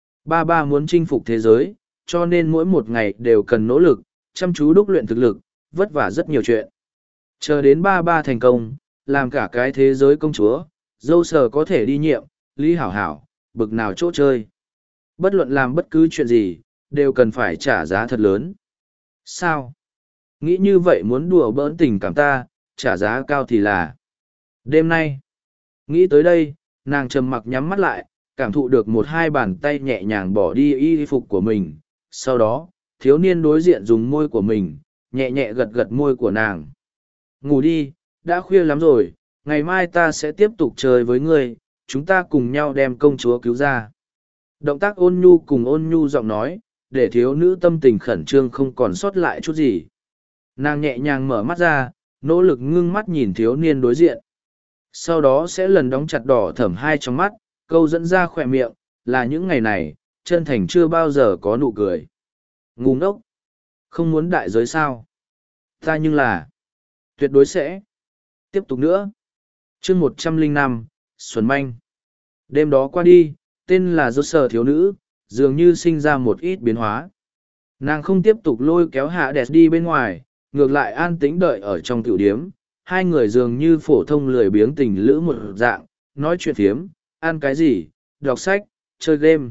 Ba muốn chinh phục thế giới, cho nên mỗi một ngày đều cần nỗ lực, chăm chú đúc luyện thực lực, vất vả rất nhiều chuyện. Chờ đến ba thành công, làm cả cái thế giới công chúa, dâu sờ có thể đi nhiệm, lý hảo hảo, bực nào chỗ chơi. Bất luận làm bất cứ chuyện gì, đều cần phải trả giá thật lớn. Sao? Nghĩ như vậy muốn đùa bỡn tình cảm ta, trả giá cao thì là. Đêm nay, nghĩ tới đây, nàng trầm mặc nhắm mắt lại, cảm thụ được một hai bàn tay nhẹ nhàng bỏ đi y phục của mình. Sau đó, thiếu niên đối diện dùng môi của mình, nhẹ nhẹ gật gật môi của nàng. Ngủ đi, đã khuya lắm rồi, ngày mai ta sẽ tiếp tục chơi với ngươi, chúng ta cùng nhau đem công chúa cứu ra. Động tác ôn nhu cùng ôn nhu giọng nói, để thiếu nữ tâm tình khẩn trương không còn sót lại chút gì. Nàng nhẹ nhàng mở mắt ra, nỗ lực ngưng mắt nhìn thiếu niên đối diện. Sau đó sẽ lần đóng chặt đỏ thẫm hai trong mắt, câu dẫn ra khỏe miệng, là những ngày này, chân thành chưa bao giờ có nụ cười. Ngu ngốc! Không muốn đại giới sao? Ta nhưng là... tuyệt đối sẽ. Tiếp tục nữa. chương 105, Xuân Manh. Đêm đó qua đi, tên là Dô Sở thiếu nữ, dường như sinh ra một ít biến hóa. Nàng không tiếp tục lôi kéo Hạ Đẹp đi bên ngoài, ngược lại an tĩnh đợi ở trong tiểu điếm. Hai người dường như phổ thông lười biếng tình lữ một dạng, nói chuyện phiếm, ăn cái gì, đọc sách, chơi game.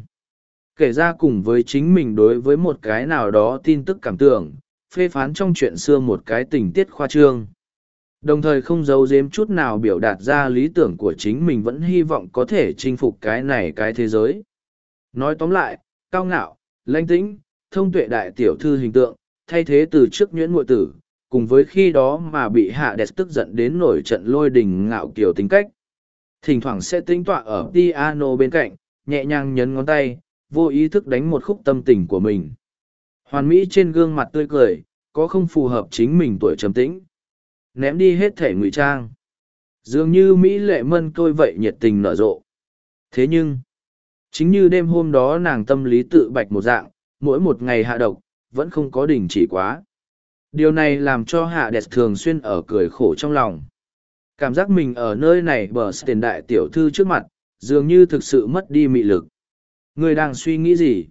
Kể ra cùng với chính mình đối với một cái nào đó tin tức cảm tưởng, phê phán trong chuyện xưa một cái tình tiết khoa trương. Đồng thời không giấu giếm chút nào biểu đạt ra lý tưởng của chính mình vẫn hy vọng có thể chinh phục cái này cái thế giới. Nói tóm lại, cao ngạo, lãnh tĩnh, thông tuệ đại tiểu thư hình tượng, thay thế từ trước nhuyễn muội tử, cùng với khi đó mà bị hạ đẹp tức giận đến nổi trận lôi đình ngạo kiều tính cách. Thỉnh thoảng sẽ tính tọa ở piano bên cạnh, nhẹ nhàng nhấn ngón tay, vô ý thức đánh một khúc tâm tình của mình. Hoàn mỹ trên gương mặt tươi cười, có không phù hợp chính mình tuổi trầm tĩnh. Ném đi hết thể ngụy trang. Dường như Mỹ lệ mân tôi vậy nhiệt tình nở rộ. Thế nhưng, Chính như đêm hôm đó nàng tâm lý tự bạch một dạng, mỗi một ngày hạ độc, vẫn không có đình chỉ quá. Điều này làm cho Hạ Đẹp thường xuyên ở cười khổ trong lòng. Cảm giác mình ở nơi này bờ tiền đại tiểu thư trước mặt, dường như thực sự mất đi mị lực. Người đang suy nghĩ gì?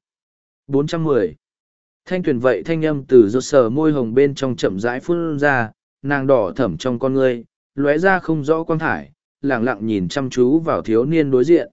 410. Thanh tuyển vậy thanh âm từ rốt sờ môi hồng bên trong chậm rãi phun ra, nàng đỏ thẫm trong con ngươi, lóe ra không rõ quang thải, lẳng lặng nhìn chăm chú vào thiếu niên đối diện.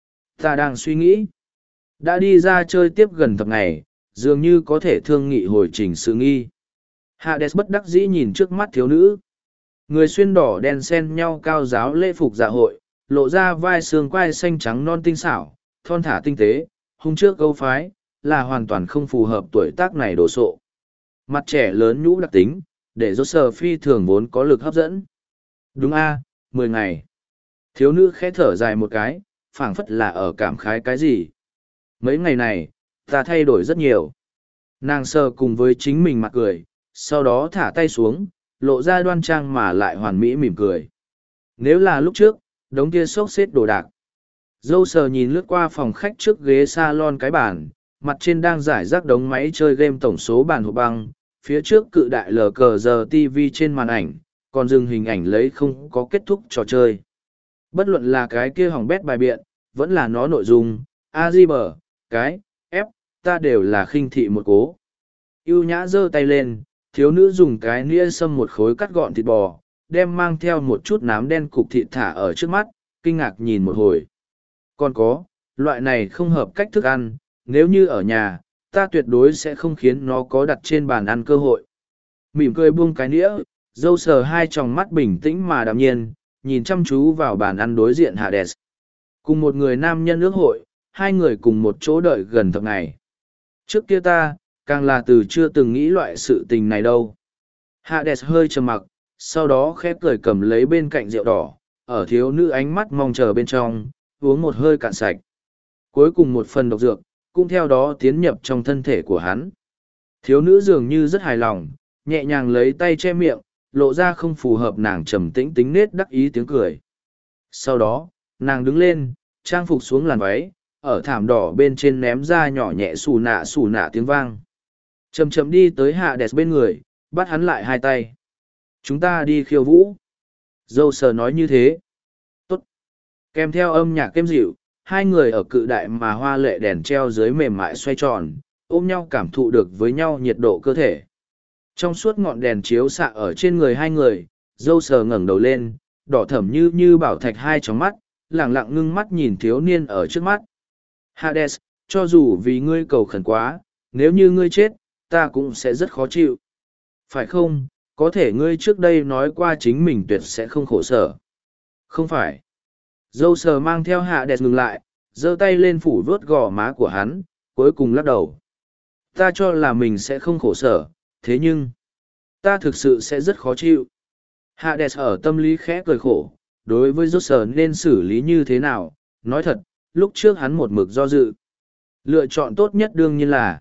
Ta đang suy nghĩ. Đã đi ra chơi tiếp gần thập ngày, dường như có thể thương nghị hồi trình sự nghi. Hades bất đắc dĩ nhìn trước mắt thiếu nữ. Người xuyên đỏ đen xen nhau cao giáo lễ phục dạ hội, lộ ra vai xương quai xanh trắng non tinh xảo, thon thả tinh tế, hung trước câu phái, là hoàn toàn không phù hợp tuổi tác này đồ sộ. Mặt trẻ lớn nhũ đặc tính, để dốt sờ phi thường vốn có lực hấp dẫn. Đúng a, 10 ngày. Thiếu nữ khẽ thở dài một cái, phảng phất là ở cảm khái cái gì. Mấy ngày này, ta thay đổi rất nhiều. Nàng sờ cùng với chính mình mặt cười, sau đó thả tay xuống, lộ ra đoan trang mà lại hoàn mỹ mỉm cười. Nếu là lúc trước, đống kia xốc xếp đồ đạc. Dâu sờ nhìn lướt qua phòng khách trước ghế salon cái bàn, mặt trên đang giải rác đống máy chơi game tổng số bàn hộp băng, phía trước cự đại lờ cờ giờ TV trên màn ảnh, còn dừng hình ảnh lấy không có kết thúc trò chơi. Bất luận là cái kia hỏng bét bài biện, vẫn là nó nội dung, bờ, cái, ép, ta đều là khinh thị một cố. Yêu nhã giơ tay lên, thiếu nữ dùng cái nĩa xâm một khối cắt gọn thịt bò, đem mang theo một chút nám đen cục thịt thả ở trước mắt, kinh ngạc nhìn một hồi. Còn có, loại này không hợp cách thức ăn, nếu như ở nhà, ta tuyệt đối sẽ không khiến nó có đặt trên bàn ăn cơ hội. Mỉm cười buông cái nĩa, dâu sờ hai tròng mắt bình tĩnh mà đạm nhiên, nhìn chăm chú vào bàn ăn đối diện Hades. Cùng một người nam nhân ước hội, hai người cùng một chỗ đợi gần thập ngày. Trước kia ta, càng là từ chưa từng nghĩ loại sự tình này đâu. Hades hơi trầm mặc, sau đó khép cười cầm lấy bên cạnh rượu đỏ, ở thiếu nữ ánh mắt mong chờ bên trong, uống một hơi cạn sạch. Cuối cùng một phần độc dược, cũng theo đó tiến nhập trong thân thể của hắn. Thiếu nữ dường như rất hài lòng, nhẹ nhàng lấy tay che miệng, lộ ra không phù hợp nàng trầm tĩnh tính nết đắc ý tiếng cười. Sau đó, nàng đứng lên, trang phục xuống làn váy, ở thảm đỏ bên trên ném ra nhỏ nhẹ xù nạ tiếng vang. Chậm chậm đi tới Hades bên người, bắt hắn lại hai tay. Chúng ta đi khiêu vũ. Dâu sờ nói như thế. Tốt. Kèm theo âm nhạc êm dịu, hai người ở cự đại mà hoa lệ đèn treo dưới mềm mại xoay tròn, ôm nhau cảm thụ được với nhau nhiệt độ cơ thể. Trong suốt ngọn đèn chiếu xạ ở trên người hai người, dâu sờ ngẩng đầu lên, đỏ thẫm như bảo thạch hai tròng mắt, lẳng lặng ngưng mắt nhìn thiếu niên ở trước mắt. Hades, cho dù vì ngươi cầu khẩn quá, nếu như ngươi chết, ta cũng sẽ rất khó chịu. Phải không, có thể ngươi trước đây nói qua chính mình tuyệt sẽ không khổ sở. Không phải. Dâu sờ mang theo Hades ngừng lại, giơ tay lên phủ vớt gò má của hắn, cuối cùng lắc đầu. Ta cho là mình sẽ không khổ sở, thế nhưng, ta thực sự sẽ rất khó chịu. Hades ở tâm lý khẽ cười khổ, đối với rốt sờ nên xử lý như thế nào, nói thật, lúc trước hắn một mực do dự. Lựa chọn tốt nhất đương nhiên là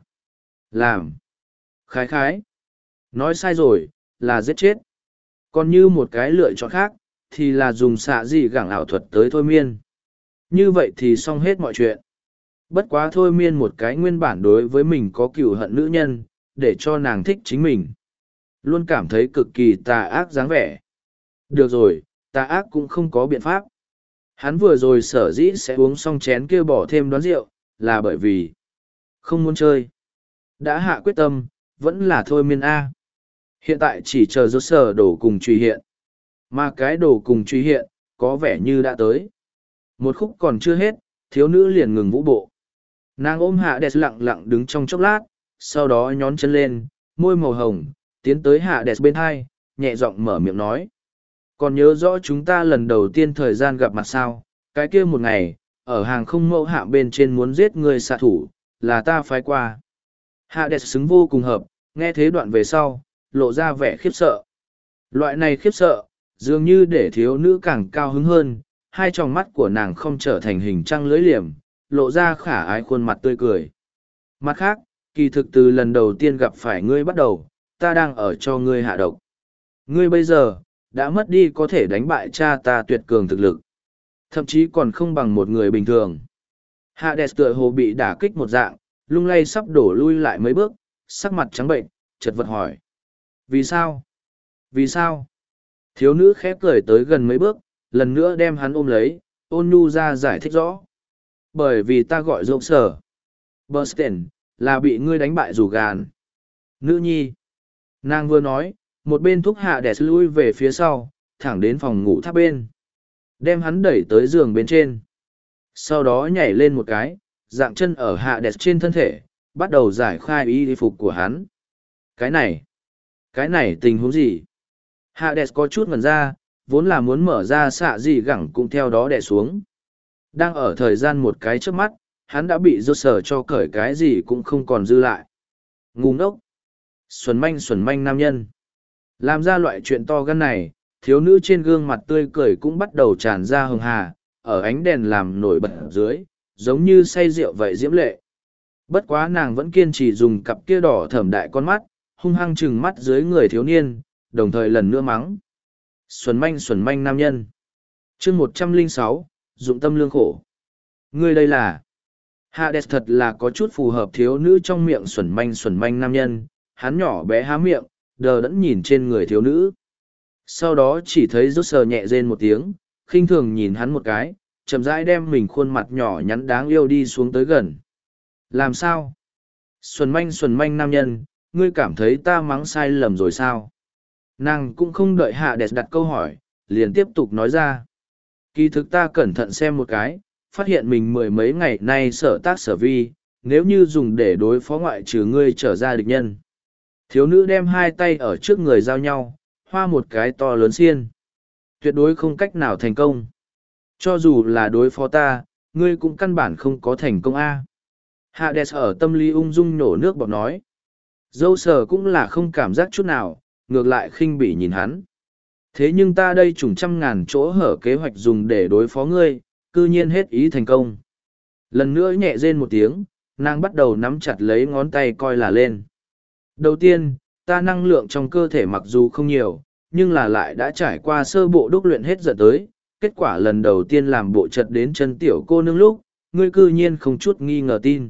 làm. Khái. Nói sai rồi, là giết chết. Còn như một cái lựa chọn khác, thì là dùng xạ dị gẳng ảo thuật tới thôi miên. Như vậy thì xong hết mọi chuyện. Bất quá thôi miên một cái nguyên bản đối với mình có cừu hận nữ nhân, để cho nàng thích chính mình. Luôn cảm thấy cực kỳ tà ác dáng vẻ. Được rồi, tà ác cũng không có biện pháp. Hắn vừa rồi sở dĩ sẽ uống xong chén kia bỏ thêm đoán rượu, là bởi vì không muốn chơi. Đã hạ quyết tâm, vẫn là thôi miên A. Hiện tại chỉ chờ rốt sở đổ cùng truy hiện. Mà cái đồ cùng truy hiện, có vẻ như đã tới. Một khúc còn chưa hết, thiếu nữ liền ngừng vũ bộ. Nàng ôm Hades lặng lặng đứng trong chốc lát, sau đó nhón chân lên, môi màu hồng, tiến tới Hades bên hai, nhẹ giọng mở miệng nói. Còn nhớ rõ chúng ta lần đầu tiên thời gian gặp mặt sao, cái kia một ngày, ở hàng không mẫu hạm bên trên muốn giết người xạ thủ, là ta phái qua. Hades xứng vô cùng hợp, nghe thế đoạn về sau, lộ ra vẻ khiếp sợ. Loại này khiếp sợ, dường như để thiếu nữ càng cao hứng hơn, hai tròng mắt của nàng không trở thành hình trăng lưỡi liềm, lộ ra khả ái khuôn mặt tươi cười. Mặt khác, kỳ thực từ lần đầu tiên gặp phải ngươi bắt đầu, ta đang ở cho ngươi hạ độc. Ngươi bây giờ, đã mất đi có thể đánh bại cha ta tuyệt cường thực lực. Thậm chí còn không bằng một người bình thường. Hades tựa hồ bị đả kích một dạng, lung lay sắp đổ lui lại mấy bước, sắc mặt trắng bệnh, chật vật hỏi. Vì sao? Vì sao? Thiếu nữ khép cười tới gần mấy bước, lần nữa đem hắn ôm lấy, ôn nhu ra giải thích rõ. Bởi vì ta gọi rộng sở. Bernstein, là bị ngươi đánh bại rủ gàn. Nữ nhi. Nàng vừa nói, một bên thúc Hades lui về phía sau, thẳng đến phòng ngủ tháp bên. Đem hắn đẩy tới giường bên trên. Sau đó nhảy lên một cái, dạng chân ở Hades trên thân thể, bắt đầu giải khai y phục của hắn. Cái này tình huống gì? Hades có chút ngần ra, vốn là muốn mở ra xạ gì gẳng cũng theo đó đè xuống. Đang ở thời gian một cái trước mắt, hắn đã bị rốt sở cho cởi cái gì cũng không còn dư lại. Ngu ngốc. Xuẩn manh nam nhân. Làm ra loại chuyện to gan này, thiếu nữ trên gương mặt tươi cười cũng bắt đầu tràn ra hường hà, ở ánh đèn làm nổi bật dưới, giống như say rượu vậy diễm lệ. Bất quá nàng vẫn kiên trì dùng cặp kia đỏ thẩm đại con mắt, hung hăng trừng mắt dưới người thiếu niên, đồng thời lần nữa mắng. Xuẩn manh nam nhân. chương 106, dụng tâm lương khổ. Ngươi đây là... Hades thật là có chút phù hợp thiếu nữ trong miệng xuẩn manh nam nhân, hắn nhỏ bé há miệng, đờ đẫn nhìn trên người thiếu nữ. Sau đó chỉ thấy rốt sờ nhẹ rên một tiếng, khinh thường nhìn hắn một cái, chậm rãi đem mình khuôn mặt nhỏ nhắn đáng yêu đi xuống tới gần. Làm sao? Xuẩn manh nam nhân, ngươi cảm thấy ta mắng sai lầm rồi sao? Nàng cũng không đợi Hades đặt câu hỏi, liền tiếp tục nói ra. Kỳ thực ta cẩn thận xem một cái, phát hiện mình mười mấy ngày nay sở tác sở vi, nếu như dùng để đối phó ngoại trừ ngươi trở ra địch nhân. Thiếu nữ đem hai tay ở trước người giao nhau, hoa một cái to lớn xiên. Tuyệt đối không cách nào thành công. Cho dù là đối phó ta, ngươi cũng căn bản không có thành công a. Hades ở tâm lý ung dung nổ nước bọt nói. Dâu sờ cũng là không cảm giác chút nào, ngược lại khinh bỉ nhìn hắn. Thế nhưng ta đây trùng trăm ngàn chỗ hở kế hoạch dùng để đối phó ngươi, cư nhiên hết ý thành công. Lần nữa nhẹ rên một tiếng, nàng bắt đầu nắm chặt lấy ngón tay coi là lên. Đầu tiên, ta năng lượng trong cơ thể mặc dù không nhiều, nhưng là lại đã trải qua sơ bộ đúc luyện hết dẫn tới. Kết quả lần đầu tiên làm bộ chật đến chân tiểu cô nương lúc, ngươi cư nhiên không chút nghi ngờ tin.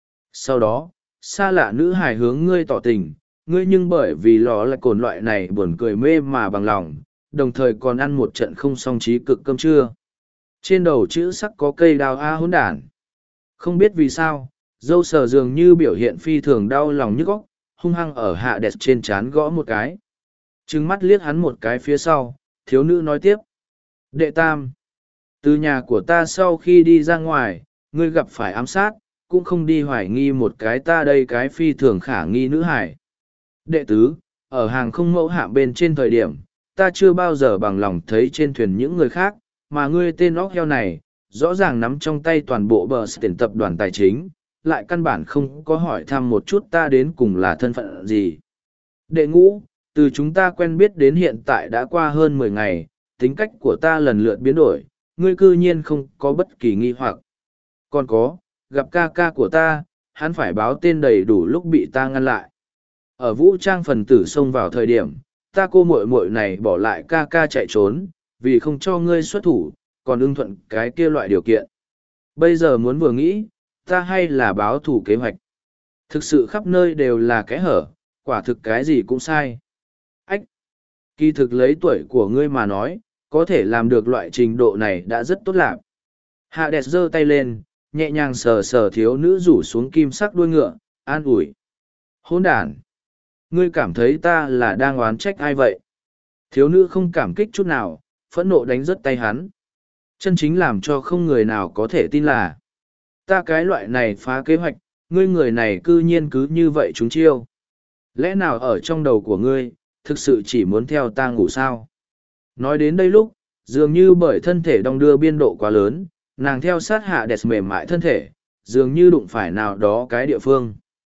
Sau đó, xa lạ nữ hài hướng ngươi tỏ tình, ngươi nhưng bởi vì lò là cồn loại này buồn cười mê mà bằng lòng, đồng thời còn ăn một trận không song trí cực cơm trưa. Trên đầu chữ sắc có cây đào a hỗn đản. Không biết vì sao, dâu sờ dường như biểu hiện phi thường đau lòng nhức óc, hung hăng ở Hades trên trán gõ một cái. Trừng mắt liếc hắn một cái phía sau, thiếu nữ nói tiếp. Đệ tam, từ nhà của ta sau khi đi ra ngoài, ngươi gặp phải ám sát, cũng không đi hoài nghi một cái ta đây cái phi thường khả nghi nữ hải. Đệ tứ, ở hàng không mẫu hạm bên trên thời điểm, ta chưa bao giờ bằng lòng thấy trên thuyền những người khác, mà ngươi tên óc heo này, rõ ràng nắm trong tay toàn bộ bờ tiền tập đoàn tài chính, lại căn bản không có hỏi thăm một chút ta đến cùng là thân phận gì. Đệ ngũ, từ chúng ta quen biết đến hiện tại đã qua hơn 10 ngày, tính cách của ta lần lượt biến đổi, ngươi cư nhiên không có bất kỳ nghi hoặc. Còn có, gặp ca ca của ta, hắn phải báo tên đầy đủ lúc bị ta ngăn lại. Ở vũ trang phần tử xông vào thời điểm, ta cô muội muội này bỏ lại ca ca chạy trốn, vì không cho ngươi xuất thủ, còn ưng thuận cái kia loại điều kiện. Bây giờ muốn vừa nghĩ, ta hay là báo thủ kế hoạch. Thực sự khắp nơi đều là kẽ hở, quả thực cái gì cũng sai. Ách! Kỳ thực lấy tuổi của ngươi mà nói, có thể làm được loại trình độ này đã rất tốt lạc. Hades giơ tay lên, nhẹ nhàng sờ sờ thiếu nữ rủ xuống kim sắc đuôi ngựa, an ủi. Hỗn đản! Ngươi cảm thấy ta là đang oán trách ai vậy? Thiếu nữ không cảm kích chút nào, phẫn nộ đánh rớt tay hắn. Chân chính làm cho không người nào có thể tin là ta cái loại này phá kế hoạch, ngươi người này cư nhiên cứ như vậy chúng chiêu. Lẽ nào ở trong đầu của ngươi, thực sự chỉ muốn theo ta ngủ sao? Nói đến đây lúc, dường như bởi thân thể đong đưa biên độ quá lớn, nàng theo sát Hades mềm mại thân thể, dường như đụng phải nào đó cái địa phương.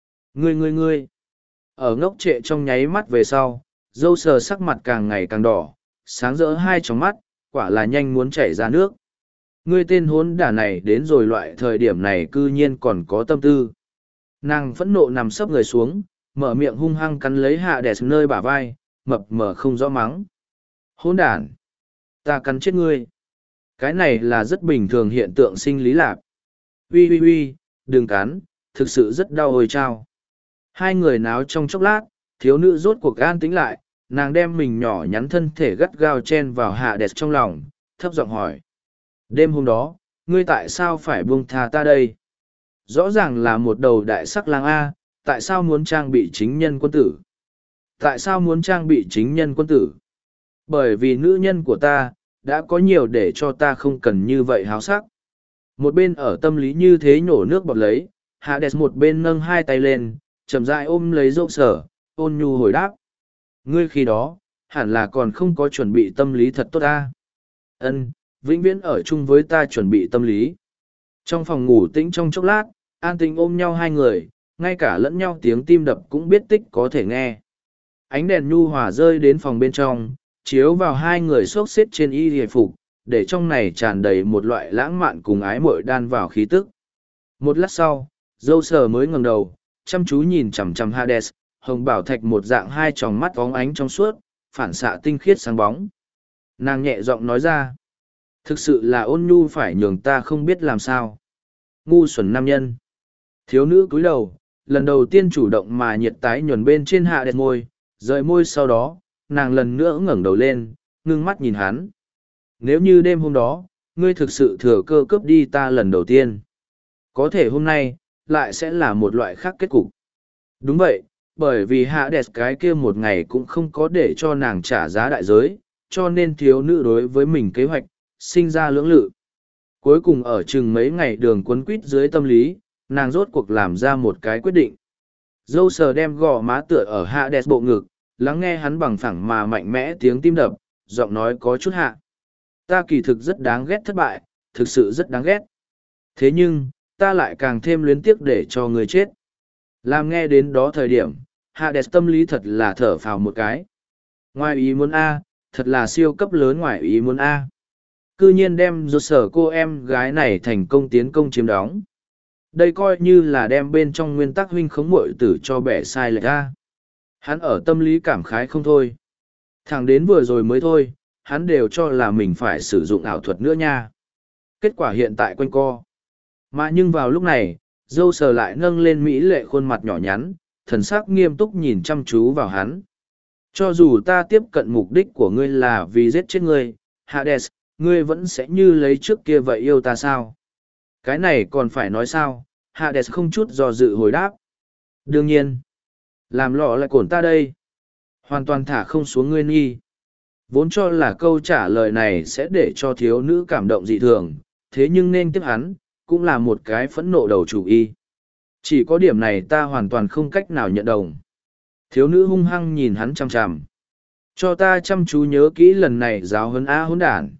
Ngươi. Ở ngốc trệ trong nháy mắt về sau, dâu sờ sắc mặt càng ngày càng đỏ, sáng rỡ hai tròng mắt, quả là nhanh muốn chảy ra nước. Ngươi tên hốn đả này đến rồi loại thời điểm này cư nhiên còn có tâm tư. Nàng phẫn nộ nằm sấp người xuống, mở miệng hung hăng cắn lấy Hades nơi bả vai, mập mờ không rõ mắng. Hỗn đản! Ta cắn chết ngươi! Cái này là rất bình thường hiện tượng sinh lý lạc. Ui ui ui, đừng cắn, thực sự rất đau ôi chao. Hai người náo trong chốc lát, thiếu nữ rốt cuộc an tĩnh lại, nàng đem mình nhỏ nhắn thân thể gắt gao chen vào hạ đẹp trong lòng, thấp giọng hỏi. Đêm hôm đó, ngươi tại sao phải buông tha ta đây? Rõ ràng là một đầu đại sắc lang A, tại sao muốn trang bị chính nhân quân tử? Tại sao muốn trang bị chính nhân quân tử? Bởi vì nữ nhân của ta, đã có nhiều để cho ta không cần như vậy háo sắc. Một bên ở tâm lý như thế nhổ nước bọt lấy, Hades một bên nâng hai tay lên, chậm rãi ôm lấy dâu sở, ôn nhu hồi đáp. Ngươi khi đó, hẳn là còn không có chuẩn bị tâm lý thật tốt ta. Ân, vĩnh viễn ở chung với ta chuẩn bị tâm lý. Trong phòng ngủ tĩnh trong chốc lát, an tĩnh ôm nhau hai người, ngay cả lẫn nhau tiếng tim đập cũng biết tích có thể nghe. Ánh đèn nhu hòa rơi đến phòng bên trong, chiếu vào hai người xốc xếp trên y hề phục, để trong này tràn đầy một loại lãng mạn cùng ái mội đan vào khí tức. Một lát sau, dâu sờ mới ngẩng đầu, chăm chú nhìn chằm chằm Hades, hồng bảo thạch một dạng hai tròng mắt óng ánh trong suốt, phản xạ tinh khiết sáng bóng. Nàng nhẹ giọng nói ra, thực sự là ôn nhu phải nhường ta không biết làm sao. Ngu xuẩn nam nhân. Thiếu nữ cúi đầu, lần đầu tiên chủ động mà nhiệt tái nhuần bên trên Hades môi, rời môi sau đó, nàng lần nữa ngẩng đầu lên, ngưng mắt nhìn hắn. Nếu như đêm hôm đó, ngươi thực sự thừa cơ cướp đi ta lần đầu tiên, có thể hôm nay, lại sẽ là một loại khác kết cục. Đúng vậy, bởi vì Hades cái kia một ngày cũng không có để cho nàng trả giá đại giới, cho nên thiếu nữ đối với mình kế hoạch, sinh ra lưỡng lự. Cuối cùng ở chừng mấy ngày đường quấn quýt dưới tâm lý, nàng rốt cuộc làm ra một cái quyết định. Dâu sờ đem gò má tựa ở Hades bộ ngực, lắng nghe hắn bằng phẳng mà mạnh mẽ tiếng tim đập, giọng nói có chút hạ. Ta kỳ thực rất đáng ghét thất bại, thực sự rất đáng ghét. Thế nhưng, ta lại càng thêm luyến tiếc để cho người chết. Làm nghe đến đó thời điểm, Hades tâm lý thật là thở phào một cái. Ngoài ý muốn A, thật là siêu cấp lớn ngoài ý muốn A. Cư nhiên đem rột sở cô em gái này thành công tiến công chiếm đóng. Đây coi như là đem bên trong nguyên tắc huynh khống muội tử cho bẻ sai lệch A. Hắn ở tâm lý cảm khái không thôi. Thẳng đến vừa rồi mới thôi, hắn đều cho là mình phải sử dụng ảo thuật nữa nha. Kết quả hiện tại quanh co. Mà nhưng vào lúc này, dâu sờ lại nâng lên mỹ lệ khuôn mặt nhỏ nhắn, thần sắc nghiêm túc nhìn chăm chú vào hắn. Cho dù ta tiếp cận mục đích của ngươi là vì giết chết ngươi, Hades, ngươi vẫn sẽ như lấy trước kia vậy yêu ta sao? Cái này còn phải nói sao? Hades không chút do dự hồi đáp. Đương nhiên. Làm lọ lại cổn ta đây. Hoàn toàn thả không xuống ngươi nghi. Vốn cho là câu trả lời này sẽ để cho thiếu nữ cảm động dị thường, thế nhưng nên tiếp hắn, cũng là một cái phẫn nộ đầu chủ y. Chỉ có điểm này ta hoàn toàn không cách nào nhận đồng. Thiếu nữ hung hăng nhìn hắn chằm chằm. Cho ta chăm chú nhớ kỹ lần này giáo huấn A hỗn đản.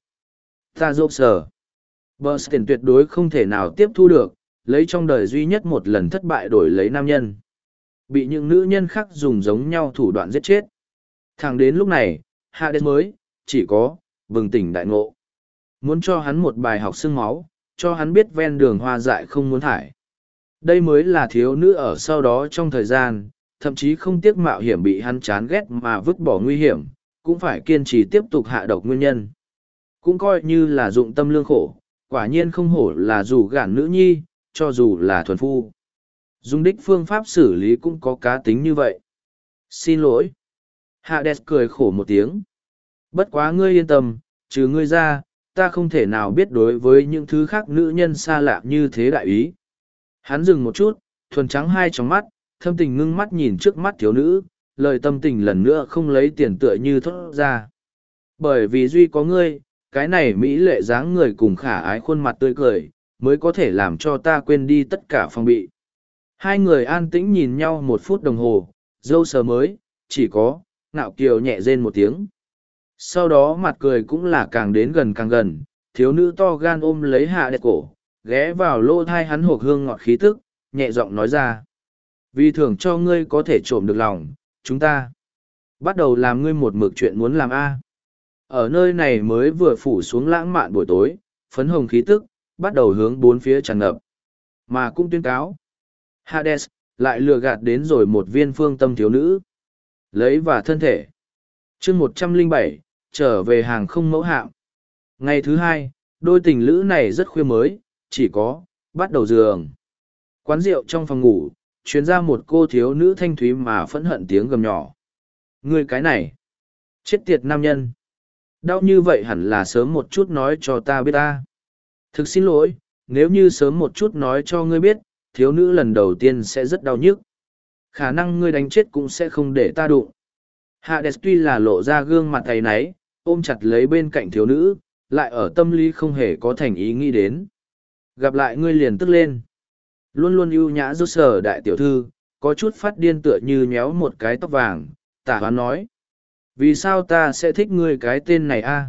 Ta rộp sở. Bernstein tuyệt đối không thể nào tiếp thu được, lấy trong đời duy nhất một lần thất bại đổi lấy nam nhân. Bị những nữ nhân khác dùng giống nhau thủ đoạn giết chết. Thẳng đến lúc này, Hades mới, chỉ có, bừng tỉnh đại ngộ. Muốn cho hắn một bài học xương máu, cho hắn biết ven đường hoa dại không muốn thải. Đây mới là thiếu nữ ở sau đó trong thời gian, thậm chí không tiếc mạo hiểm bị hắn chán ghét mà vứt bỏ nguy hiểm, cũng phải kiên trì tiếp tục hạ độc nguyên nhân. Cũng coi như là dụng tâm lương khổ, quả nhiên không hổ là dù gản nữ nhi, cho dù là thuần phu. Dung đích phương pháp xử lý cũng có cá tính như vậy. Xin lỗi. Hades cười khổ một tiếng. Bất quá ngươi yên tâm, trừ ngươi ra, ta không thể nào biết đối với những thứ khác nữ nhân xa lạ như thế đại ý. Hắn dừng một chút, thuần trắng hai tròng mắt, thâm tình ngưng mắt nhìn trước mắt thiếu nữ, lời tâm tình lần nữa không lấy tiền tựa như thốt ra. Bởi vì duy có ngươi, cái này mỹ lệ dáng người cùng khả ái khuôn mặt tươi cười, mới có thể làm cho ta quên đi tất cả phong bị. Hai người an tĩnh nhìn nhau 1 phút đồng hồ, dâu sờ mới, chỉ có, ngạo kiều nhẹ rên một tiếng. Sau đó mặt cười cũng là càng đến gần càng gần, thiếu nữ to gan ôm lấy hạ đẹp cổ, ghé vào lỗ thai hắn hộp hương ngọt khí tức, nhẹ giọng nói ra. Vì thưởng cho ngươi có thể trộm được lòng, chúng ta bắt đầu làm ngươi một mực chuyện muốn làm A. Ở nơi này mới vừa phủ xuống lãng mạn buổi tối, phấn hồng khí tức, bắt đầu hướng bốn phía tràn ngập. Mà cũng tuyên cáo. Hades, lại lừa gạt đến rồi một viên phương tâm thiếu nữ. Lấy và thân thể. chương 107, trở về hàng không mẫu hạm. Ngày thứ hai, đôi tình lữ này rất khuya mới, chỉ có, bắt đầu giường. Quán rượu trong phòng ngủ, chuyến ra một cô thiếu nữ thanh thúy mà phẫn hận tiếng gầm nhỏ. Ngươi cái này, chết tiệt nam nhân. Đau như vậy hẳn là sớm một chút nói cho ta biết ta. Thực xin lỗi, nếu như sớm một chút nói cho ngươi biết, thiếu nữ lần đầu tiên sẽ rất đau nhức. Khả năng ngươi đánh chết cũng sẽ không để ta đụng. Hades tuy là lộ ra gương mặt áy náy, ôm chặt lấy bên cạnh thiếu nữ, lại ở tâm lý không hề có thành ý nghĩ đến. Gặp lại ngươi liền tức lên. Luôn luôn ưu nhã rốt sở đại tiểu thư, có chút phát điên tựa như nhéo một cái tóc vàng, tả hoán nói. Vì sao ta sẽ thích ngươi cái tên này a?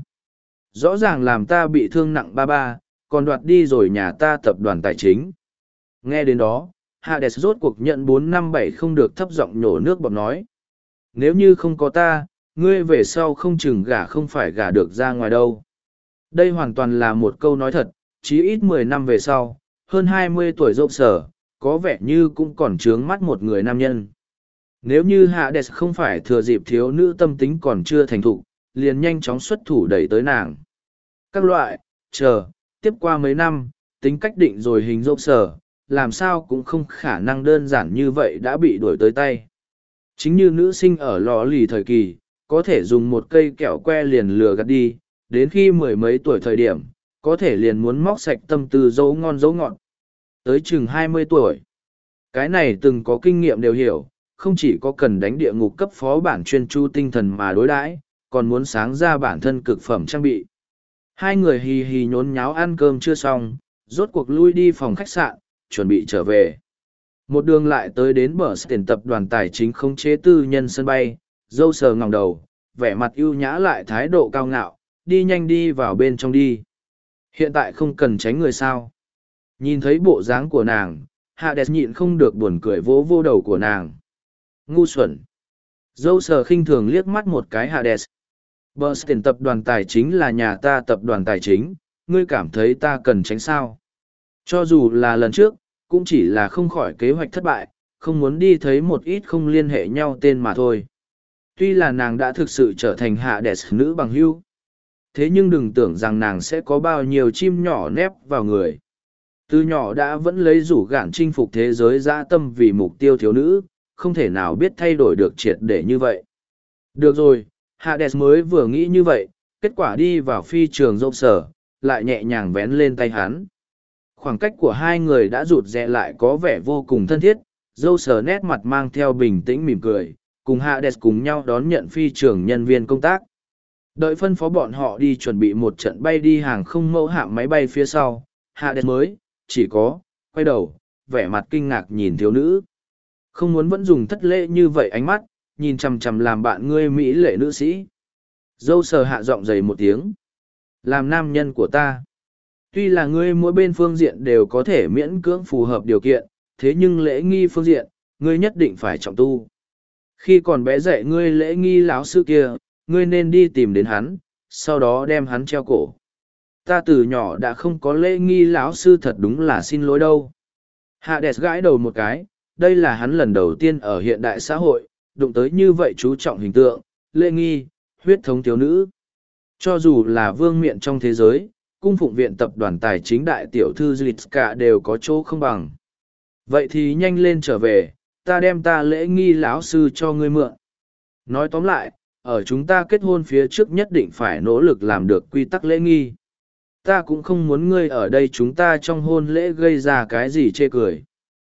Rõ ràng làm ta bị thương nặng ba ba, còn đoạt đi rồi nhà ta tập đoàn tài chính. Nghe đến đó, Hades rốt cuộc nhận 457 không được thấp giọng nhổ nước bọt nói. Nếu như không có ta, ngươi về sau không chừng gả không phải gả được ra ngoài đâu. Đây hoàn toàn là một câu nói thật, chí ít 10 năm về sau, hơn 20 tuổi rộng sở, có vẻ như cũng còn trướng mắt một người nam nhân. Nếu như Hades không phải thừa dịp thiếu nữ tâm tính còn chưa thành thục, liền nhanh chóng xuất thủ đẩy tới nàng. Các loại, chờ, tiếp qua mấy năm, tính cách định rồi hình rộng sở, làm sao cũng không khả năng đơn giản như vậy đã bị đuổi tới tay. Chính như nữ sinh ở lò lì thời kỳ, có thể dùng một cây kẹo que liền lừa gạt đi, đến khi mười mấy tuổi thời điểm, có thể liền muốn móc sạch tâm tư dấu ngon dấu ngọt. Tới chừng 20 tuổi. Cái này từng có kinh nghiệm đều hiểu, không chỉ có cần đánh địa ngục cấp phó bản chuyên chu tinh thần mà đối đãi, còn muốn sáng ra bản thân cực phẩm trang bị. Hai người hì hì nhốn nháo ăn cơm chưa xong, rốt cuộc lui đi phòng khách sạn, chuẩn bị trở về. Một đường lại tới đến bờ tiền tập đoàn tài chính khống chế tư nhân sân bay, dâu sờ ngòng đầu, vẻ mặt ưu nhã lại thái độ cao ngạo, đi nhanh đi vào bên trong đi. Hiện tại không cần tránh người sao. Nhìn thấy bộ dáng của nàng, Hades nhịn không được buồn cười vỗ vô đầu của nàng. Ngu xuẩn. Dâu sờ khinh thường liếc mắt một cái Hades. Bờ tiền tập đoàn tài chính là nhà ta tập đoàn tài chính, ngươi cảm thấy ta cần tránh sao. Cho dù là lần trước, cũng chỉ là không khỏi kế hoạch thất bại, không muốn đi thấy một ít không liên hệ nhau tên mà thôi. Tuy là nàng đã thực sự trở thành Hades nữ bằng hữu, thế nhưng đừng tưởng rằng nàng sẽ có bao nhiêu chim nhỏ nép vào người. Từ nhỏ đã vẫn lấy rủ gạn chinh phục thế giới dã tâm vì mục tiêu thiếu nữ, không thể nào biết thay đổi được triệt để như vậy. Được rồi, Hades mới vừa nghĩ như vậy, kết quả đi vào phi trường rộng sở, lại nhẹ nhàng vén lên tay hắn. Khoảng cách của hai người đã rụt rẽ lại có vẻ vô cùng thân thiết, dâu sờ nét mặt mang theo bình tĩnh mỉm cười, cùng Hades cùng nhau đón nhận phi trường nhân viên công tác. Đợi phân phó bọn họ đi chuẩn bị một trận bay đi hàng không mẫu hạm máy bay phía sau, Hades mới, chỉ có, quay đầu, vẻ mặt kinh ngạc nhìn thiếu nữ. Không muốn vẫn dùng thất lễ như vậy ánh mắt, nhìn chằm chằm làm bạn ngươi mỹ lệ nữ sĩ. Dâu sờ hạ giọng dày một tiếng. Làm nam nhân của ta. Tuy là ngươi mỗi bên phương diện đều có thể miễn cưỡng phù hợp điều kiện, thế nhưng lễ nghi phương diện, ngươi nhất định phải trọng tu. Khi còn bé dạy ngươi lễ nghi lão sư kia, ngươi nên đi tìm đến hắn, sau đó đem hắn treo cổ. Ta từ nhỏ đã không có lễ nghi lão sư, thật đúng là xin lỗi đâu. Hades gãi đầu một cái, đây là hắn lần đầu tiên ở hiện đại xã hội, đụng tới như vậy chú trọng hình tượng, lễ nghi, huyết thống thiếu nữ. Cho dù là vương miện trong thế giới, cung phụng viện tập đoàn tài chính đại tiểu thư Zlitska đều có chỗ không bằng. Vậy thì nhanh lên trở về, ta đem ta lễ nghi lão sư cho ngươi mượn. Nói tóm lại, ở chúng ta kết hôn phía trước nhất định phải nỗ lực làm được quy tắc lễ nghi. Ta cũng không muốn ngươi ở đây chúng ta trong hôn lễ gây ra cái gì chê cười.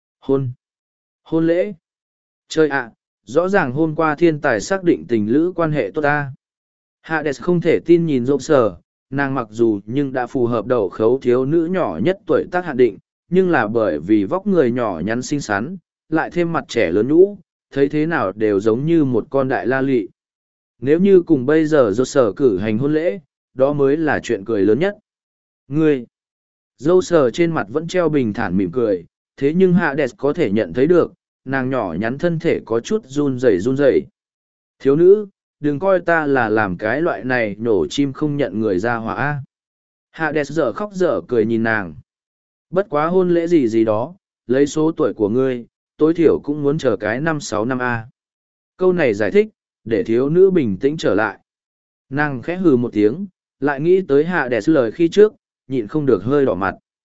Hôn lễ? Trời ạ, rõ ràng hôm qua thiên tài xác định tình lữ quan hệ tốt ta. Hades không thể tin nhìn rộng sở, nàng mặc dù nhưng đã phù hợp đầu khấu thiếu nữ nhỏ nhất tuổi tác hạn định, nhưng là bởi vì vóc người nhỏ nhắn xinh xắn, lại thêm mặt trẻ lớn nhũ, thấy thế nào đều giống như một con đại la lị. Nếu như cùng bây giờ rộng sở cử hành hôn lễ, đó mới là chuyện cười lớn nhất. Ngươi! Dâu sờ trên mặt vẫn treo bình thản mỉm cười, thế nhưng Hades có thể nhận thấy được, nàng nhỏ nhắn thân thể có chút run rẩy. Thiếu nữ, đừng coi ta là làm cái loại này nhổ chim không nhận người ra hỏa. Hades dở khóc dở cười nhìn nàng. Bất quá hôn lễ gì gì đó, lấy số tuổi của ngươi, tối thiểu cũng muốn chờ cái 5-6 năm A. Câu này giải thích, để thiếu nữ bình tĩnh trở lại. Nàng khẽ hừ một tiếng, lại nghĩ tới Hades lời khi trước, nhịn không được hơi đỏ mặt.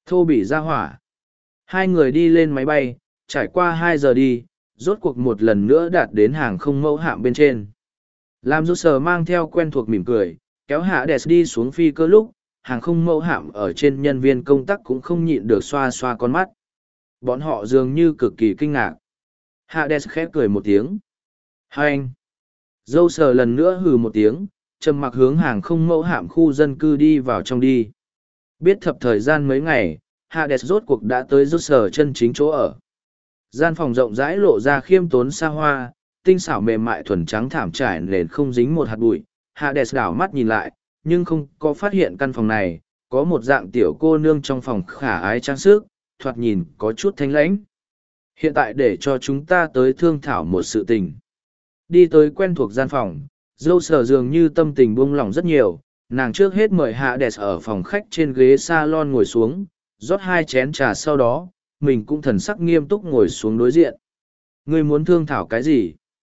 Thô bỉ ra hỏa. Hai người đi lên máy bay, trải qua 2 giờ đi, rốt cuộc một lần nữa đạt đến hàng không mẫu hạm bên trên. Làm rút sờ mang theo quen thuộc mỉm cười, kéo hạ đẹp đi xuống phi cơ lúc, hàng không mẫu hạm ở trên nhân viên công tác cũng không nhịn được xoa xoa con mắt. Bọn họ dường như cực kỳ kinh ngạc. Hades khép cười một tiếng. Hai anh. Dâu sờ lần nữa hừ một tiếng, trầm mặc hướng hàng không mẫu hạm khu dân cư đi vào trong đi. Biết thập thời gian mấy ngày, Hades rốt cuộc đã tới dâu sờ chân chính chỗ ở. Gian phòng rộng rãi lộ ra khiêm tốn xa hoa, tinh xảo mềm mại thuần trắng thảm trải nền không dính một hạt bụi. Hades đảo mắt nhìn lại, nhưng không có phát hiện căn phòng này, có một dạng tiểu cô nương trong phòng khả ái trang sức, thoạt nhìn có chút thanh lãnh. Hiện tại để cho chúng ta tới thương thảo một sự tình. Đi tới quen thuộc gian phòng, dâu sờ dường như tâm tình buông lỏng rất nhiều, nàng trước hết mời Hades ở phòng khách trên ghế salon ngồi xuống, rót 2 chén trà sau đó, mình cũng thần sắc nghiêm túc ngồi xuống đối diện. Ngươi muốn thương thảo cái gì?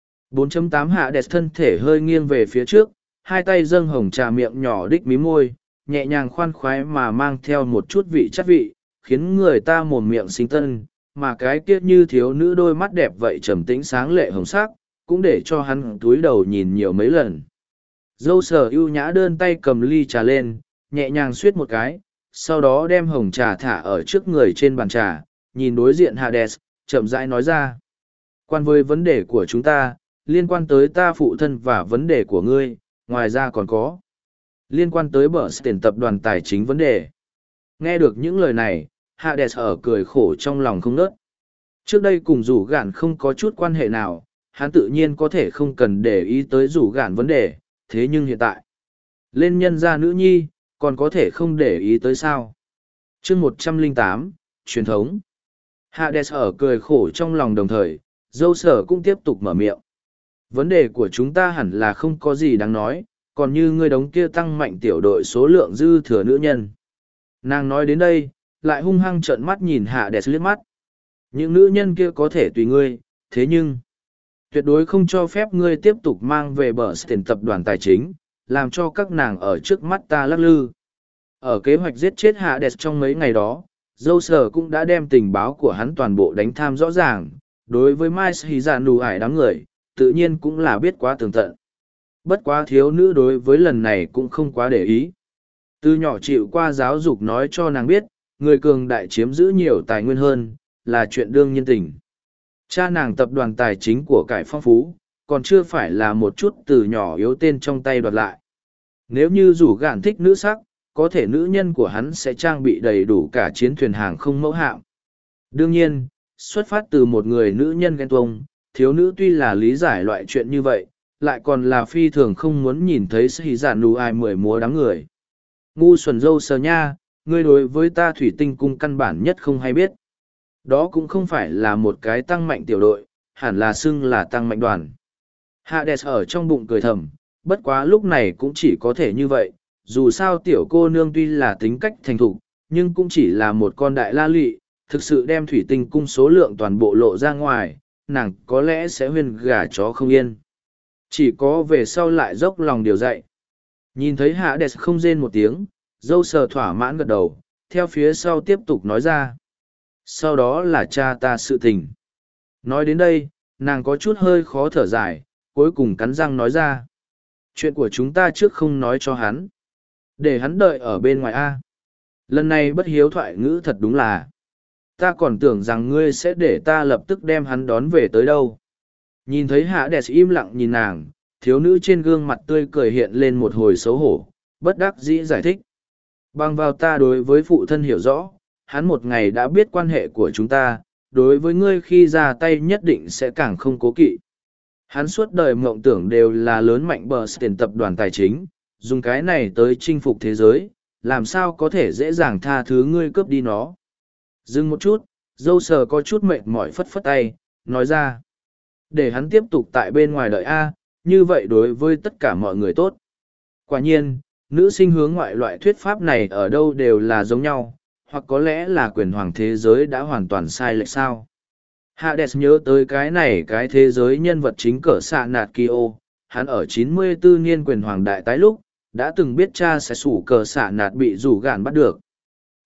4.8 Hades thân thể hơi nghiêng về phía trước, hai tay dâng hồng trà miệng nhỏ đích mí môi, nhẹ nhàng khoan khoái mà mang theo một chút vị chất vị, khiến người ta mồm miệng sinh tân, mà cái kia như thiếu nữ đôi mắt đẹp vậy trầm tĩnh sáng lệ hồng sắc, cũng để cho hắn túi đầu nhìn nhiều mấy lần. Dâu sờ ưu nhã đơn tay cầm ly trà lên, nhẹ nhàng suýt một cái, sau đó đem hồng trà thả ở trước người trên bàn trà, nhìn đối diện Hades, chậm rãi nói ra. Quan với vấn đề của chúng ta, liên quan tới ta phụ thân và vấn đề của ngươi, ngoài ra còn có liên quan tới Bernstein tập đoàn tài chính vấn đề. Nghe được những lời này, Hades ở cười khổ trong lòng không nớt. Trước đây cùng rủ gạn không có chút quan hệ nào, hắn tự nhiên có thể không cần để ý tới rủ gạn vấn đề, thế nhưng hiện tại, lên nhân gia nữ nhi, còn có thể không để ý tới sao. Chương 108, truyền thống. Hades ở cười khổ trong lòng đồng thời, dâu sở cũng tiếp tục mở miệng. Vấn đề của chúng ta hẳn là không có gì đáng nói, còn như ngươi đống kia tăng mạnh tiểu đội số lượng dư thừa nữ nhân. Nàng nói đến đây, lại hung hăng trợn mắt nhìn Hades liếc mắt. Những nữ nhân kia có thể tùy ngươi, thế nhưng tuyệt đối không cho phép ngươi tiếp tục mang về Bernstein tập đoàn tài chính, làm cho các nàng ở trước mắt ta lắc lư. Ở kế hoạch giết chết Hades trong mấy ngày đó, dâu sở cũng đã đem tình báo của hắn toàn bộ đánh tham rõ ràng, đối với Mai Hy Dạ Nù Ải đám người, tự nhiên cũng là biết quá tường tận. Bất quá thiếu nữ đối với lần này cũng không quá để ý. Từ nhỏ chịu qua giáo dục nói cho nàng biết, người cường đại chiếm giữ nhiều tài nguyên hơn, là chuyện đương nhiên tình. Cha nàng tập đoàn tài chính của cải phong phú, còn chưa phải là một chút từ nhỏ yếu tên trong tay đoạt lại. Nếu như rủ gạn thích nữ sắc, có thể nữ nhân của hắn sẽ trang bị đầy đủ cả chiến thuyền hàng không mẫu hạm. Đương nhiên, xuất phát từ một người nữ nhân ghen tuông, thiếu nữ tuy là lý giải loại chuyện như vậy, lại còn là phi thường không muốn nhìn thấy sĩ giả nụ ai mười múa đám người. Ngu xuẩn dâu sờ nha, ngươi đối với ta thủy tinh cung căn bản nhất không hay biết. Đó cũng không phải là một cái tăng mạnh tiểu đội, hẳn là xưng là tăng mạnh đoàn. Hades ở trong bụng cười thầm, bất quá lúc này cũng chỉ có thể như vậy, dù sao tiểu cô nương tuy là tính cách thành thục, nhưng cũng chỉ là một con đại la lụy, thực sự đem thủy tinh cung số lượng toàn bộ lộ ra ngoài, nàng có lẽ sẽ huyên gà chó không yên. Chỉ có về sau lại dốc lòng điều dạy. Nhìn thấy Hades không rên một tiếng, dâu sờ thỏa mãn gật đầu, theo phía sau tiếp tục nói ra. Sau đó là cha ta sự tình. Nói đến đây, nàng có chút hơi khó thở dài, cuối cùng cắn răng nói ra. Chuyện của chúng ta trước không nói cho hắn. Để hắn đợi ở bên ngoài A. Lần này bất hiếu thoại ngữ thật đúng là. Ta còn tưởng rằng ngươi sẽ để ta lập tức đem hắn đón về tới đâu. Nhìn thấy Hades im lặng nhìn nàng, thiếu nữ trên gương mặt tươi cười hiện lên một hồi xấu hổ, bất đắc dĩ giải thích. Bằng vào ta đối với phụ thân hiểu rõ, hắn một ngày đã biết quan hệ của chúng ta, đối với ngươi khi ra tay nhất định sẽ càng không cố kỵ. Hắn suốt đời mộng tưởng đều là lớn mạnh Bernstein tập đoàn tài chính, dùng cái này tới chinh phục thế giới, làm sao có thể dễ dàng tha thứ ngươi cướp đi nó. Dừng một chút, dâu sờ có chút mệt mỏi phất phất tay, nói ra. Để hắn tiếp tục tại bên ngoài đợi A, như vậy đối với tất cả mọi người tốt. Quả nhiên, nữ sinh hướng ngoại loại thuyết pháp này ở đâu đều là giống nhau, hoặc có lẽ là quyền hoàng thế giới đã hoàn toàn sai lệch sao. Hades nhớ tới cái này cái thế giới nhân vật chính cỡ xạ nạt Kyo, hắn ở 94 niên quyền hoàng đại tái lúc, đã từng biết cha sẽ sủ cờ xạ nạt bị rủ gạn bắt được.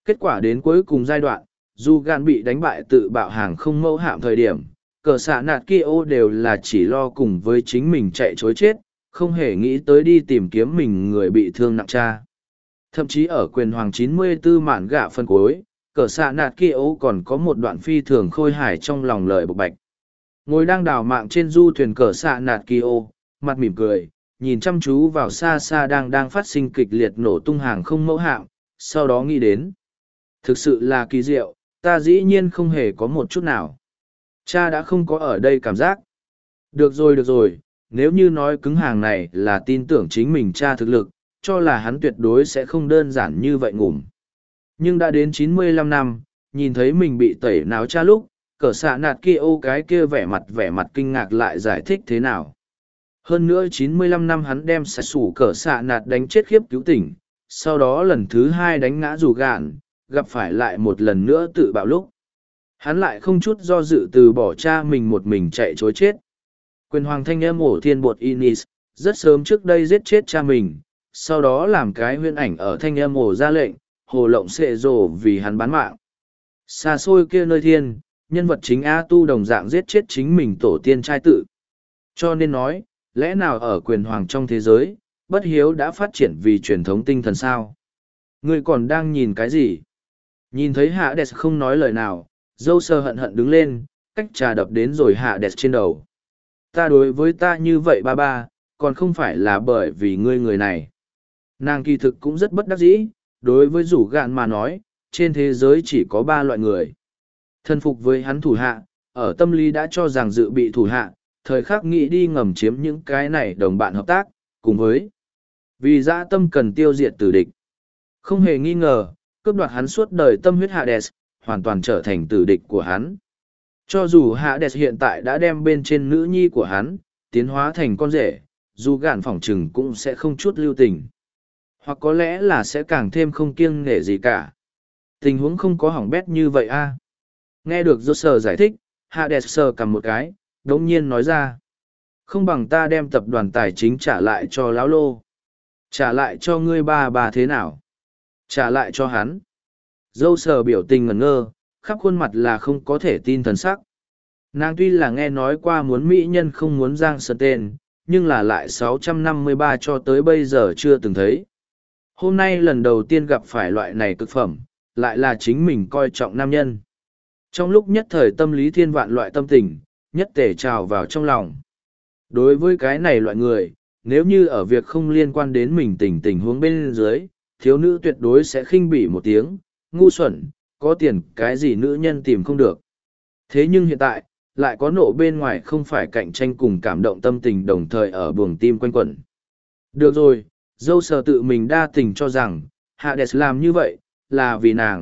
Kết quả đến cuối cùng giai đoạn, dù gan bị đánh bại tự bạo hàng không mẫu hạm thời điểm, cờ xạ nạt kia ô đều là chỉ lo cùng với chính mình chạy chối chết, không hề nghĩ tới đi tìm kiếm mình người bị thương nặng cha. Thậm chí ở quyền hoàng 94 mạn gạ phân cuối, cờ xạ nạt kia ô còn có một đoạn phi thường khôi hài trong lòng lời bộc bạch. Ngồi đang đào mạng trên du thuyền cờ xạ nạt kia ô, mặt mỉm cười, nhìn chăm chú vào xa xa đang phát sinh kịch liệt nổ tung hàng không mẫu hạm, sau đó nghĩ đến. Thực sự là kỳ diệu, ta dĩ nhiên không hề có một chút nào. Cha đã không có ở đây cảm giác. Được rồi, nếu như nói cứng hàng này là tin tưởng chính mình cha thực lực, cho là hắn tuyệt đối sẽ không đơn giản như vậy ngủm. Nhưng đã đến 95 năm, nhìn thấy mình bị tẩy não cha lúc, cờ xạ nạt kia ô cái kia vẻ mặt kinh ngạc lại giải thích thế nào. Hơn nữa 95 năm hắn đem sạch sủ cờ xạ nạt đánh chết khiếp cứu tỉnh, sau đó lần thứ hai đánh ngã dù gạn, gặp phải lại một lần nữa tự bạo lúc. Hắn lại không chút do dự từ bỏ cha mình một mình chạy chối chết. Quyền hoàng thanh âm ổ thiên bột Inis, rất sớm trước đây giết chết cha mình, sau đó làm cái huyễn ảnh ở thanh âm ổ ra lệnh, hồ lộng xệ rồ vì hắn bán mạng. Xa xôi kia nơi thiên, nhân vật chính A Tu đồng dạng giết chết chính mình tổ tiên trai tự. Cho nên nói, lẽ nào ở quyền hoàng trong thế giới, bất hiếu đã phát triển vì truyền thống tinh thần sao? Ngươi còn đang nhìn cái gì? Nhìn thấy Hạ Đẹp không nói lời nào, dâu sơ hận hận đứng lên, cách trà đập đến rồi Hạ Đẹp trên đầu. Ta đối với ta như vậy ba, còn không phải là bởi vì ngươi người này. Nàng kỳ thực cũng rất bất đắc dĩ, đối với rủ gạn mà nói, trên thế giới chỉ có 3 loại người. Thân phục với hắn thủ hạ, ở tâm lý đã cho rằng dự bị thủ hạ, thời khắc nghĩ đi ngầm chiếm những cái này đồng bạn hợp tác, cùng với vì dã tâm cần tiêu diệt tử địch. Không hề nghi ngờ, cướp đoạt hắn suốt đời tâm huyết Hades, hoàn toàn trở thành tử địch của hắn. Cho dù Hades hiện tại đã đem bên trên nữ nhi của hắn, tiến hóa thành con rể, dù gạn phỏng trừng cũng sẽ không chút lưu tình. Hoặc có lẽ là sẽ càng thêm không kiêng nể gì cả. Tình huống không có hỏng bét như vậy a. Nghe được Joker giải thích, Hades sờ cầm một cái, đống nhiên nói ra. Không bằng ta đem tập đoàn tài chính trả lại cho lão lô. Trả lại cho ngươi bà thế nào? Trả lại cho hắn. Dâu sờ biểu tình ngẩn ngơ, khắp khuôn mặt là không có thể tin thần sắc. Nàng tuy là nghe nói qua muốn mỹ nhân không muốn giang sơn tên, nhưng là lại 653 cho tới bây giờ chưa từng thấy. Hôm nay lần đầu tiên gặp phải loại này cực phẩm, lại là chính mình coi trọng nam nhân. Trong lúc nhất thời tâm lý thiên vạn loại tâm tình, nhất tề trào vào trong lòng. Đối với cái này loại người, nếu như ở việc không liên quan đến mình tình huống bên dưới, thiếu nữ tuyệt đối sẽ khinh bỉ một tiếng, ngu xuẩn, có tiền cái gì nữ nhân tìm không được. Thế nhưng hiện tại, lại có nộ bên ngoài không phải cạnh tranh cùng cảm động tâm tình đồng thời ở buồng tim quanh quẩn. Được rồi, dâu sờ tự mình đa tình cho rằng, Hades làm như vậy, là vì nàng.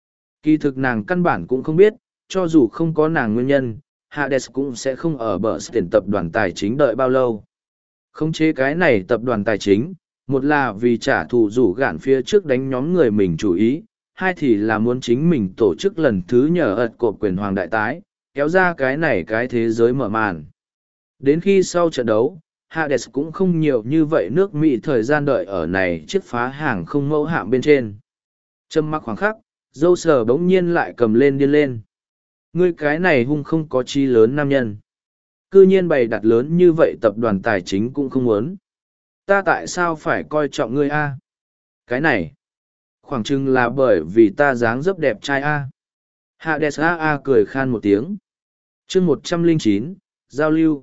Kỳ thực nàng căn bản cũng không biết, cho dù không có nàng nguyên nhân, Hades cũng sẽ không ở bờ tiền tập đoàn tài chính đợi bao lâu. Khống chế cái này tập đoàn tài chính, một là vì trả thù rủ gạn phía trước đánh nhóm người mình chủ ý, hai thì là muốn chính mình tổ chức lần thứ nhờ ật cột quyền hoàng đại tái, kéo ra cái này cái thế giới mở màn. Đến khi sau trận đấu, Hades cũng không nhiều như vậy nước Mỹ thời gian đợi ở này chiếc phá hàng không mẫu hạm bên trên. Trâm mắc khoảng khắc, dâu sờ bỗng nhiên lại cầm lên điên lên. Ngươi cái này hung không có chi lớn nam nhân. Cư nhiên bày đặt lớn như vậy tập đoàn tài chính cũng không muốn. Ta tại sao phải coi trọng ngươi a? Cái này, khoảng chừng là bởi vì ta dáng dấp đẹp trai a. Hades a cười khan một tiếng. Chương 109, giao lưu.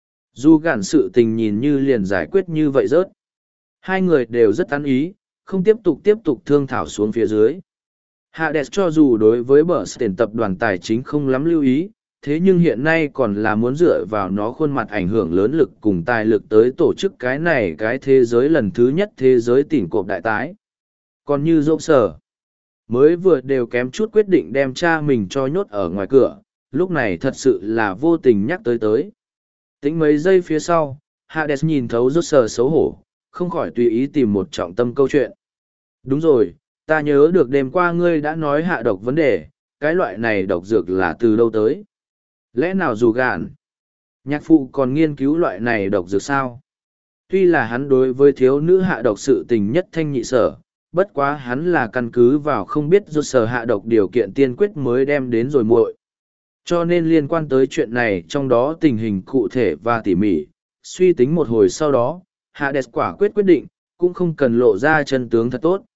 Dù gạn sự tình nhìn như liền giải quyết như vậy rớt. Hai người đều rất tán ý, không tiếp tục thương thảo xuống phía dưới. Hades cho dù đối với bờ tiền tập đoàn tài chính không lắm lưu ý, thế nhưng hiện nay còn là muốn dựa vào nó khuôn mặt ảnh hưởng lớn lực cùng tài lực tới tổ chức cái này cái thế giới lần thứ nhất thế giới tỉnh cộp đại tái. Còn như dâu sở, mới vừa đều kém chút quyết định đem cha mình cho nhốt ở ngoài cửa, lúc này thật sự là vô tình nhắc tới. Tính mấy giây phía sau, Hades nhìn thấu dâu sở xấu hổ, không khỏi tùy ý tìm một trọng tâm câu chuyện. Đúng rồi, ta nhớ được đêm qua ngươi đã nói hạ độc vấn đề, cái loại này độc dược là từ đâu tới? Lẽ nào dù gạn? Nhạc phụ còn nghiên cứu loại này độc dược sao? Tuy là hắn đối với thiếu nữ hạ độc sự tình nhất thanh nhị sở, bất quá hắn là căn cứ vào không biết do sở hạ độc điều kiện tiên quyết mới đem đến rồi muội. Cho nên liên quan tới chuyện này trong đó tình hình cụ thể và tỉ mỉ, suy tính một hồi sau đó, Hades quả quyết định, cũng không cần lộ ra chân tướng thật tốt.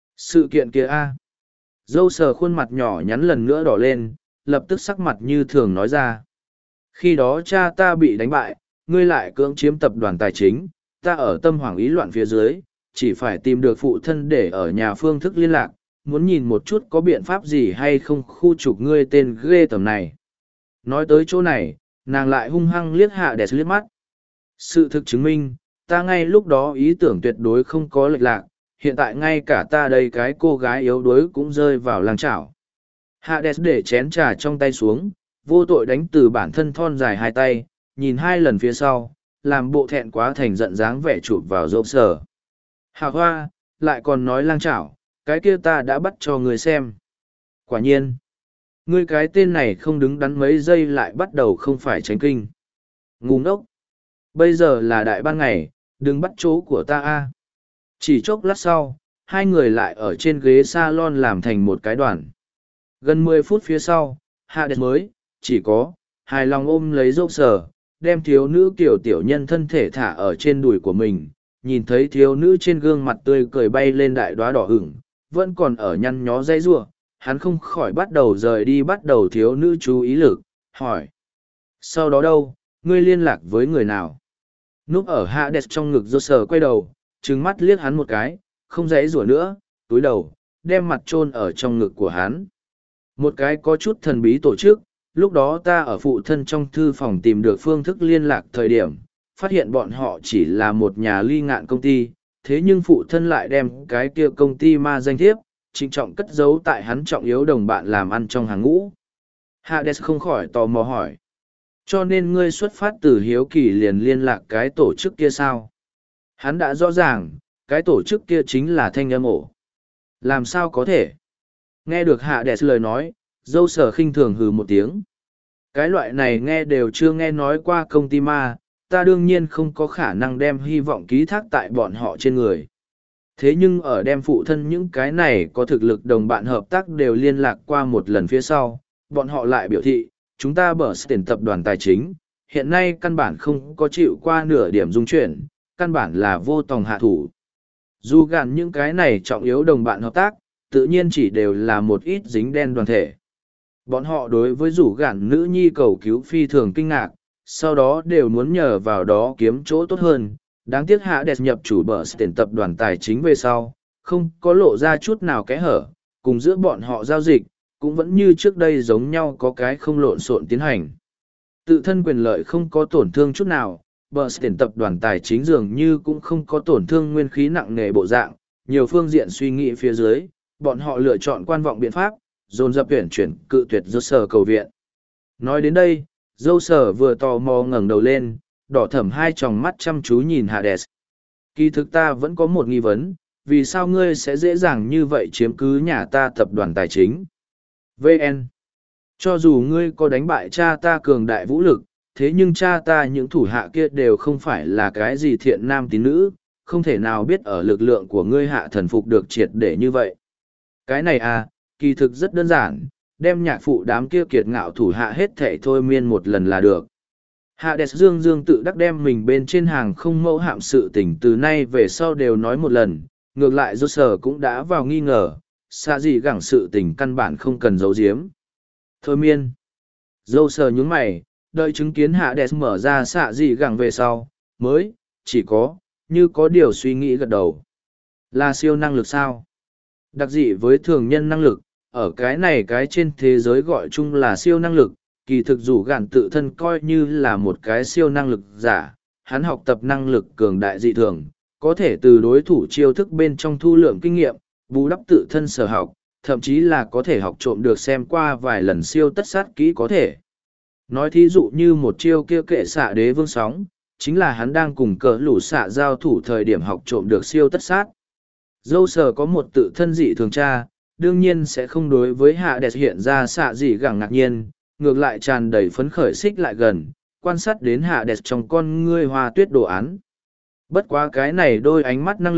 Sự kiện kia a. Dâu sờ khuôn mặt nhỏ nhắn lần nữa đỏ lên, lập tức sắc mặt như thường nói ra. Khi đó cha ta bị đánh bại, ngươi lại cưỡng chiếm tập đoàn tài chính, ta ở tâm hoảng ý loạn phía dưới, chỉ phải tìm được phụ thân để ở nhà phương thức liên lạc, muốn nhìn một chút có biện pháp gì hay không khu trục ngươi tên ghê tầm này. Nói tới chỗ này, nàng lại hung hăng liếc Hades liếc mắt. Sự thực chứng minh, ta ngay lúc đó ý tưởng tuyệt đối không có lệch lạc, hiện tại ngay cả ta đây cái cô gái yếu đuối cũng rơi vào làng chảo. Hades để chén trà trong tay xuống, vô tội đánh từ bản thân thon dài hai tay, nhìn hai lần phía sau, làm bộ thẹn quá thành giận dáng vẻ chụp vào dâu sờ. Hạ hoa, lại còn nói lang chảo, cái kia ta đã bắt cho người xem. Quả nhiên, ngươi cái tên này không đứng đắn mấy giây lại bắt đầu không phải tránh kinh. Ngu ngốc. Bây giờ là đại ban ngày, đừng bắt chỗ của ta a. Chỉ chốc lát sau, hai người lại ở trên ghế salon làm thành một cái đoàn. Gần 10 phút phía sau, Hades mới, chỉ có, hài lòng ôm lấy dâu sờ, đem thiếu nữ kiểu tiểu nhân thân thể thả ở trên đùi của mình, nhìn thấy thiếu nữ trên gương mặt tươi cười bay lên đại đóa đỏ hửng, vẫn còn ở nhăn nhó dây giụa, hắn không khỏi bắt đầu rời đi bắt đầu thiếu nữ chú ý lực, hỏi. Sau đó đâu, ngươi liên lạc với người nào? Núp ở Hades trong ngực dâu sờ quay đầu, trừng mắt liếc hắn một cái, không dãy rủa nữa, túi đầu, đem mặt chôn ở trong ngực của hắn. Một cái có chút thần bí tổ chức, lúc đó ta ở phụ thân trong thư phòng tìm được phương thức liên lạc thời điểm, phát hiện bọn họ chỉ là một nhà ly ngạn công ty, thế nhưng phụ thân lại đem cái kia công ty ma danh thiếp, trịnh trọng cất giấu tại hắn trọng yếu đồng bạn làm ăn trong hàng ngũ. Hades không khỏi tò mò hỏi. Cho nên ngươi xuất phát từ hiếu kỳ liền liên lạc cái tổ chức kia sao? Hắn đã rõ ràng, cái tổ chức kia chính là thanh âm ổ. Làm sao có thể? Nghe được Hades lời nói, dâu sở khinh thường hừ một tiếng. Cái loại này nghe đều chưa nghe nói qua công ty ma, ta đương nhiên không có khả năng đem hy vọng ký thác tại bọn họ trên người. Thế nhưng ở đem phụ thân những cái này có thực lực đồng bạn hợp tác đều liên lạc qua một lần phía sau, bọn họ lại biểu thị, chúng ta bở tiền tập đoàn tài chính, hiện nay căn bản không có chịu qua nửa điểm dung chuyển, căn bản là vô tòng hạ thủ. Dù gạn những cái này trọng yếu đồng bạn hợp tác, tự nhiên chỉ đều là một ít dính đen đoàn thể. Bọn họ đối với rủ gạn nữ nhi cầu cứu phi thường kinh ngạc, sau đó đều muốn nhờ vào đó kiếm chỗ tốt hơn. Đáng tiếc Hades nhập chủ bở tiền tập đoàn tài chính về sau, không có lộ ra chút nào kẽ hở, cùng giữa bọn họ giao dịch, cũng vẫn như trước đây giống nhau có cái không lộn xộn tiến hành. Tự thân quyền lợi không có tổn thương chút nào, bở tiền tập đoàn tài chính dường như cũng không có tổn thương nguyên khí nặng nề bộ dạng, nhiều phương diện suy nghĩ phía dưới, bọn họ lựa chọn quan vọng biện pháp, dồn dập tuyển chuyển cự tuyệt dâu sờ cầu viện. Nói đến đây, dâu sờ vừa tò mò ngẩng đầu lên, đỏ thẫm hai tròng mắt chăm chú nhìn Hades. Kỳ thực ta vẫn có một nghi vấn, vì sao ngươi sẽ dễ dàng như vậy chiếm cứ nhà ta tập đoàn tài chính? VN. Cho dù ngươi có đánh bại cha ta cường đại vũ lực, thế nhưng cha ta những thủ hạ kia đều không phải là cái gì thiện nam tín nữ, không thể nào biết ở lực lượng của ngươi hạ thần phục được triệt để như vậy. Cái này à, kỳ thực rất đơn giản, đem nhạc phụ đám kia kiệt ngạo thủ hạ hết thảy thôi miên một lần là được. Hades dương dương tự đắc đem mình bên trên hàng không mẫu hạm sự tình từ nay về sau đều nói một lần, ngược lại do sở cũng đã vào nghi ngờ, xa gì gẳng sự tình căn bản không cần giấu giếm. Thôi miên. Dâu sờ nhướng mày, đợi chứng kiến Hades mở ra xạ gì gẳng về sau, mới, chỉ có, như có điều suy nghĩ gật đầu. Là siêu năng lực sao? Đặc dị với thường nhân năng lực, ở cái này cái trên thế giới gọi chung là siêu năng lực, kỳ thực rủ gạn tự thân coi như là một cái siêu năng lực giả, hắn học tập năng lực cường đại dị thường, có thể từ đối thủ chiêu thức bên trong thu lượng kinh nghiệm, bù đắp tự thân sở học, thậm chí là có thể học trộm được xem qua vài lần siêu tất sát kỹ có thể. Nói thí dụ như một chiêu kia kệ xạ đế vương sóng, chính là hắn đang cùng cỡ lũ xạ giao thủ thời điểm học trộm được siêu tất sát. Dâu sờ có một tự thân dị thường tra, đương nhiên sẽ không đối với Hades hiện ra xạ dị gẳng ngạc nhiên, ngược lại tràn đầy phấn khởi xích lại gần, quan sát đến Hades trong con ngươi hoa tuyết đồ án. Bất quá cái này đôi ánh mắt năng lực,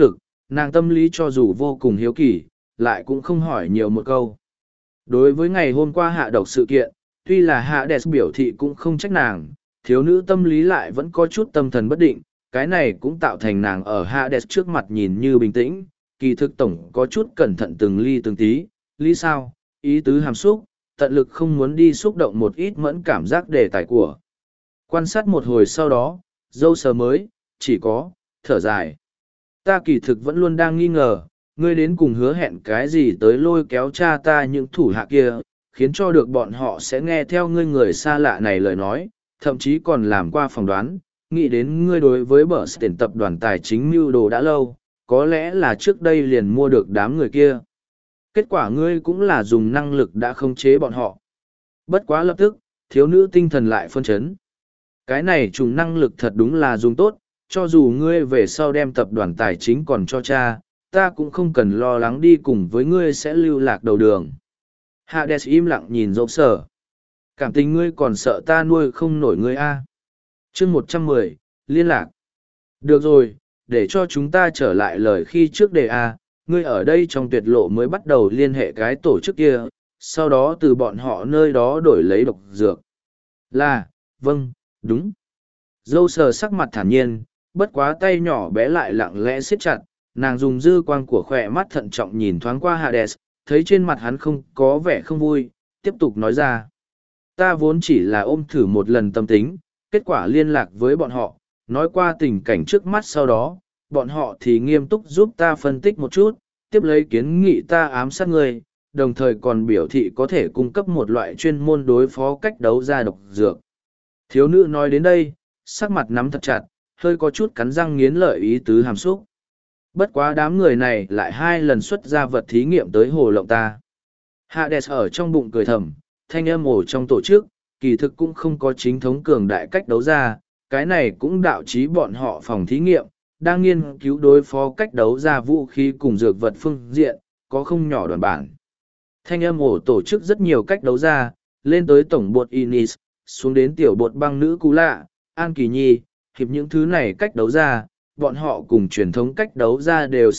nàng tâm lý cho dù vô cùng hiếu kỳ, lại cũng không hỏi nhiều một câu. Đối với ngày hôm qua hạ độc sự kiện, tuy là Hades biểu thị cũng không trách nàng, thiếu nữ tâm lý lại vẫn có chút tâm thần bất định, cái này cũng tạo thành nàng ở Hades trước mặt nhìn như bình tĩnh, kỳ thực tổng có chút cẩn thận từng ly từng tí, lý sao, ý tứ hàm xúc, tận lực không muốn đi xúc động một ít mẫn cảm giác đề tài của. Quan sát một hồi sau đó, dâu sờ mới, chỉ có, thở dài. Ta kỳ thực vẫn luôn đang nghi ngờ, ngươi đến cùng hứa hẹn cái gì tới lôi kéo cha ta những thủ hạ kia, khiến cho được bọn họ sẽ nghe theo ngươi người xa lạ này lời nói, thậm chí còn làm qua phỏng đoán, nghĩ đến ngươi đối với bờ tiền tập đoàn tài chính mưu đồ đã lâu, có lẽ là trước đây liền mua được đám người kia. Kết quả ngươi cũng là dùng năng lực đã khống chế bọn họ. Bất quá lập tức, thiếu nữ tinh thần lại phân chấn. Cái này trùng năng lực thật đúng là dùng tốt, cho dù ngươi về sau đem tập đoàn tài chính còn cho cha, ta cũng không cần lo lắng đi cùng với ngươi sẽ lưu lạc đầu đường. Hades im lặng nhìn dẫu sở. Cảm tình ngươi còn sợ ta nuôi không nổi ngươi a? Chương 110, liên lạc. Được rồi, để cho chúng ta trở lại lời khi trước đề a, ngươi ở đây trong tuyệt lộ mới bắt đầu liên hệ cái tổ chức kia, sau đó từ bọn họ nơi đó đổi lấy độc dược. Là, vâng, đúng. Dâu sờ sắc mặt thản nhiên, bất quá tay nhỏ bé lại lặng lẽ siết chặt, nàng dùng dư quang của khỏe mắt thận trọng nhìn thoáng qua Hades, thấy trên mặt hắn không có vẻ không vui, tiếp tục nói ra. Ta vốn chỉ là ôm thử một lần tâm tính, kết quả liên lạc với bọn họ, nói qua tình cảnh trước mắt sau đó, bọn họ thì nghiêm túc giúp ta phân tích một chút, tiếp lấy kiến nghị ta ám sát người, đồng thời còn biểu thị có thể cung cấp một loại chuyên môn đối phó cách đấu ra độc dược. Thiếu nữ nói đến đây, sắc mặt nắm thật chặt, hơi có chút cắn răng nghiến lợi ý tứ hàm xúc. Bất quá đám người này lại 2 lần xuất ra vật thí nghiệm tới hồ lộng ta. Hades ở trong bụng cười thầm, thanh âm ổ trong tổ chức, kỳ thực cũng không có chính thống cường đại cách đấu ra, cái này cũng đạo trí bọn họ phòng thí nghiệm, đang nghiên cứu đối phó cách đấu ra vũ khí cùng dược vật phương diện, có không nhỏ đoàn bản. Thanh âm ổ tổ chức rất nhiều cách đấu ra, lên tới tổng bột Inis, xuống đến tiểu bột băng nữ Cú Lạ, An Kỳ Nhi, hiệp những thứ này cách đấu ra, bọn họ cùng truyền thống cách đấu ra đều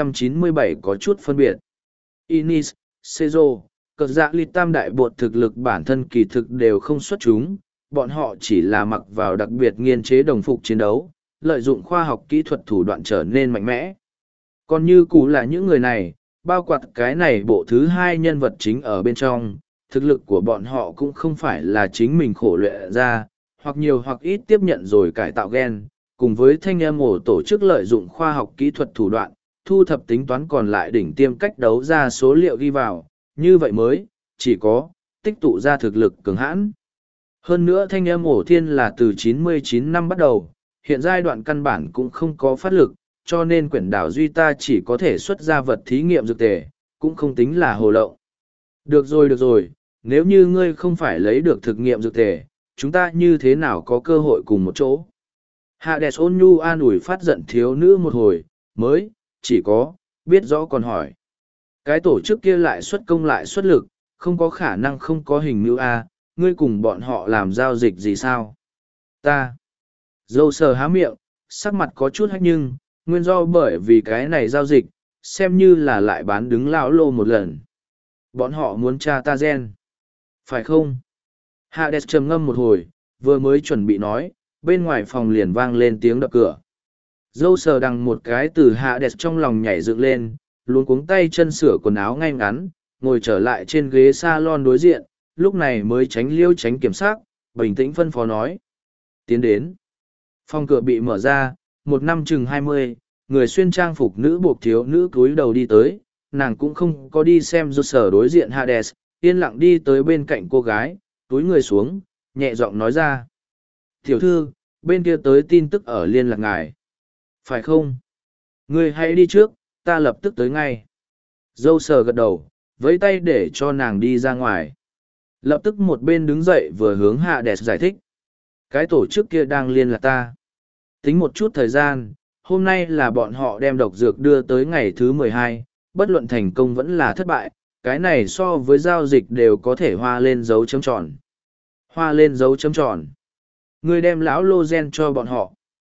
697 có chút phân biệt. Inis, Sezo, cờ dạ ly tam đại bột thực lực bản thân kỳ thực đều không xuất chúng, bọn họ chỉ là mặc vào đặc biệt nghiên chế đồng phục chiến đấu, lợi dụng khoa học kỹ thuật thủ đoạn trở nên mạnh mẽ. Còn như Cú là những người này, bao quát cái này bộ thứ 2 nhân vật chính ở bên trong, thực lực của bọn họ cũng không phải là chính mình khổ luyện ra, hoặc nhiều hoặc ít tiếp nhận rồi cải tạo gen, cùng với thanh âm ổ tổ chức lợi dụng khoa học kỹ thuật thủ đoạn, thu thập tính toán còn lại đỉnh tiêm cách đấu ra số liệu ghi vào, như vậy mới, chỉ có, tích tụ ra thực lực cường hãn. Hơn nữa thanh âm ổ thiên là từ 99 năm bắt đầu, hiện giai đoạn căn bản cũng không có phát lực, cho nên quyển đảo Duy ta chỉ có thể xuất ra vật thí nghiệm dược tề, cũng không tính là hồ lậu. Được rồi, nếu như ngươi không phải lấy được thực nghiệm dược tề, chúng ta như thế nào có cơ hội cùng một chỗ? Hades ôn nhu an ủi phát giận thiếu nữ một hồi, mới, chỉ có, biết rõ còn hỏi. Cái tổ chức kia lại xuất công lại xuất lực, không có khả năng không có hình mưu A, ngươi cùng bọn họ làm giao dịch gì sao? Ta. Dâu sờ há miệng, sắc mặt có chút hách nhưng, nguyên do bởi vì cái này giao dịch, xem như là lại bán đứng lão lô một lần. Bọn họ muốn tra ta gen. Phải không? Hades trầm ngâm một hồi, vừa mới chuẩn bị nói, bên ngoài phòng liền vang lên tiếng đập cửa. Dâu sờ đằng một cái từ Hades trong lòng nhảy dựng lên, luống cuống tay chân sửa quần áo ngay ngắn, ngồi trở lại trên ghế salon đối diện, lúc này mới tránh liêu tránh kiểm soát, bình tĩnh phân phó nói. Tiến đến. Phòng cửa bị mở ra, một năm chừng 20, người xuyên trang phục nữ buộc thiếu nữ cúi đầu đi tới, nàng cũng không có đi xem do sở đối diện Hades, yên lặng đi tới bên cạnh cô gái, túi người xuống, nhẹ giọng nói ra. Tiểu thư, bên kia tới tin tức ở liên lạc ngài. Phải không? Ngươi hãy đi trước, ta lập tức tới ngay. Dâu sờ gật đầu, vẫy tay để cho nàng đi ra ngoài. Lập tức một bên đứng dậy vừa hướng Hades giải thích. Cái tổ chức kia đang liên lạc ta. Tính một chút thời gian, hôm nay là bọn họ đem độc dược đưa tới ngày thứ 12, bất luận thành công vẫn là thất bại, cái này so với giao dịch đều có thể hoa lên dấu chấm tròn. Hoa lên dấu chấm tròn. Ngươi đem lão lô gen cho bọn họ.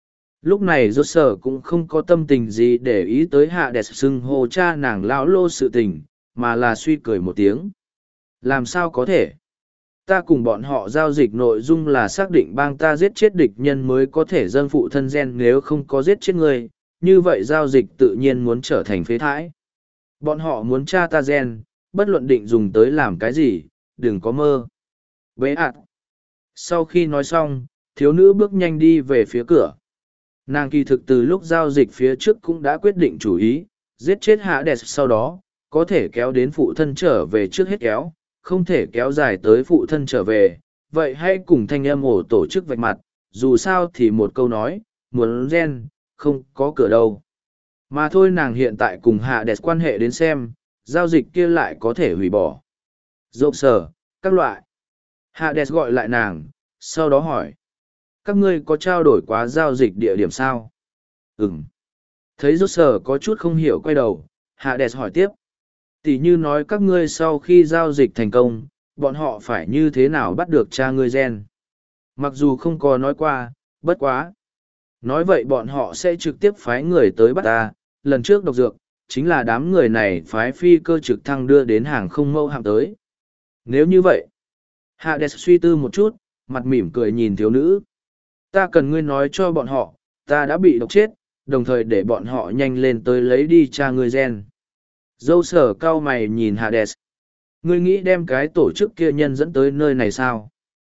Lúc này rốt sở cũng không có tâm tình gì để ý tới hạ đẹp xưng hô cha nàng lão lô sự tình, mà là suy cười một tiếng. Làm sao có thể? Ta cùng bọn họ giao dịch nội dung là xác định bang ta giết chết địch nhân mới có thể dâng phụ thân gen, nếu không có giết chết người, như vậy giao dịch tự nhiên muốn trở thành phế thải. Bọn họ muốn tra ta gen, bất luận định dùng tới làm cái gì, đừng có mơ. Bế ạt. Sau khi nói xong, thiếu nữ bước nhanh đi về phía cửa. Nàng kỳ thực từ lúc giao dịch phía trước cũng đã quyết định chủ ý, giết chết hạ đẹp sau đó, có thể kéo đến phụ thân trở về trước hết kéo, không thể kéo dài tới phụ thân trở về. Vậy hãy cùng thanh âm ổ tổ chức vạch mặt, dù sao thì một câu nói, muốn gen, không có cửa đâu. Mà thôi nàng hiện tại cùng hạ đẹp quan hệ đến xem, giao dịch kia lại có thể hủy bỏ. Dộp sở, các loại. Hạ đẹp gọi lại nàng, sau đó hỏi. Các ngươi có trao đổi quá giao dịch địa điểm sao? Ừm. Thấy rốt sở có chút không hiểu quay đầu, hạ đẹp hỏi tiếp. Tỷ như nói các ngươi sau khi giao dịch thành công, bọn họ phải như thế nào bắt được cha ngươi gen? Mặc dù không có nói qua, bất quá. Nói vậy bọn họ sẽ trực tiếp phái người tới bắt ta, lần trước độc dược, chính là đám người này phái phi cơ trực thăng đưa đến hàng không mẫu hạm tới. Nếu như vậy, Hades suy tư một chút, mặt mỉm cười nhìn thiếu nữ. Ta cần ngươi nói cho bọn họ, ta đã bị độc chết, đồng thời để bọn họ nhanh lên tới lấy đi cha ngươi gen. Dâu sở cao mày nhìn Hades. Ngươi nghĩ đem cái tổ chức kia nhân dẫn tới nơi này sao?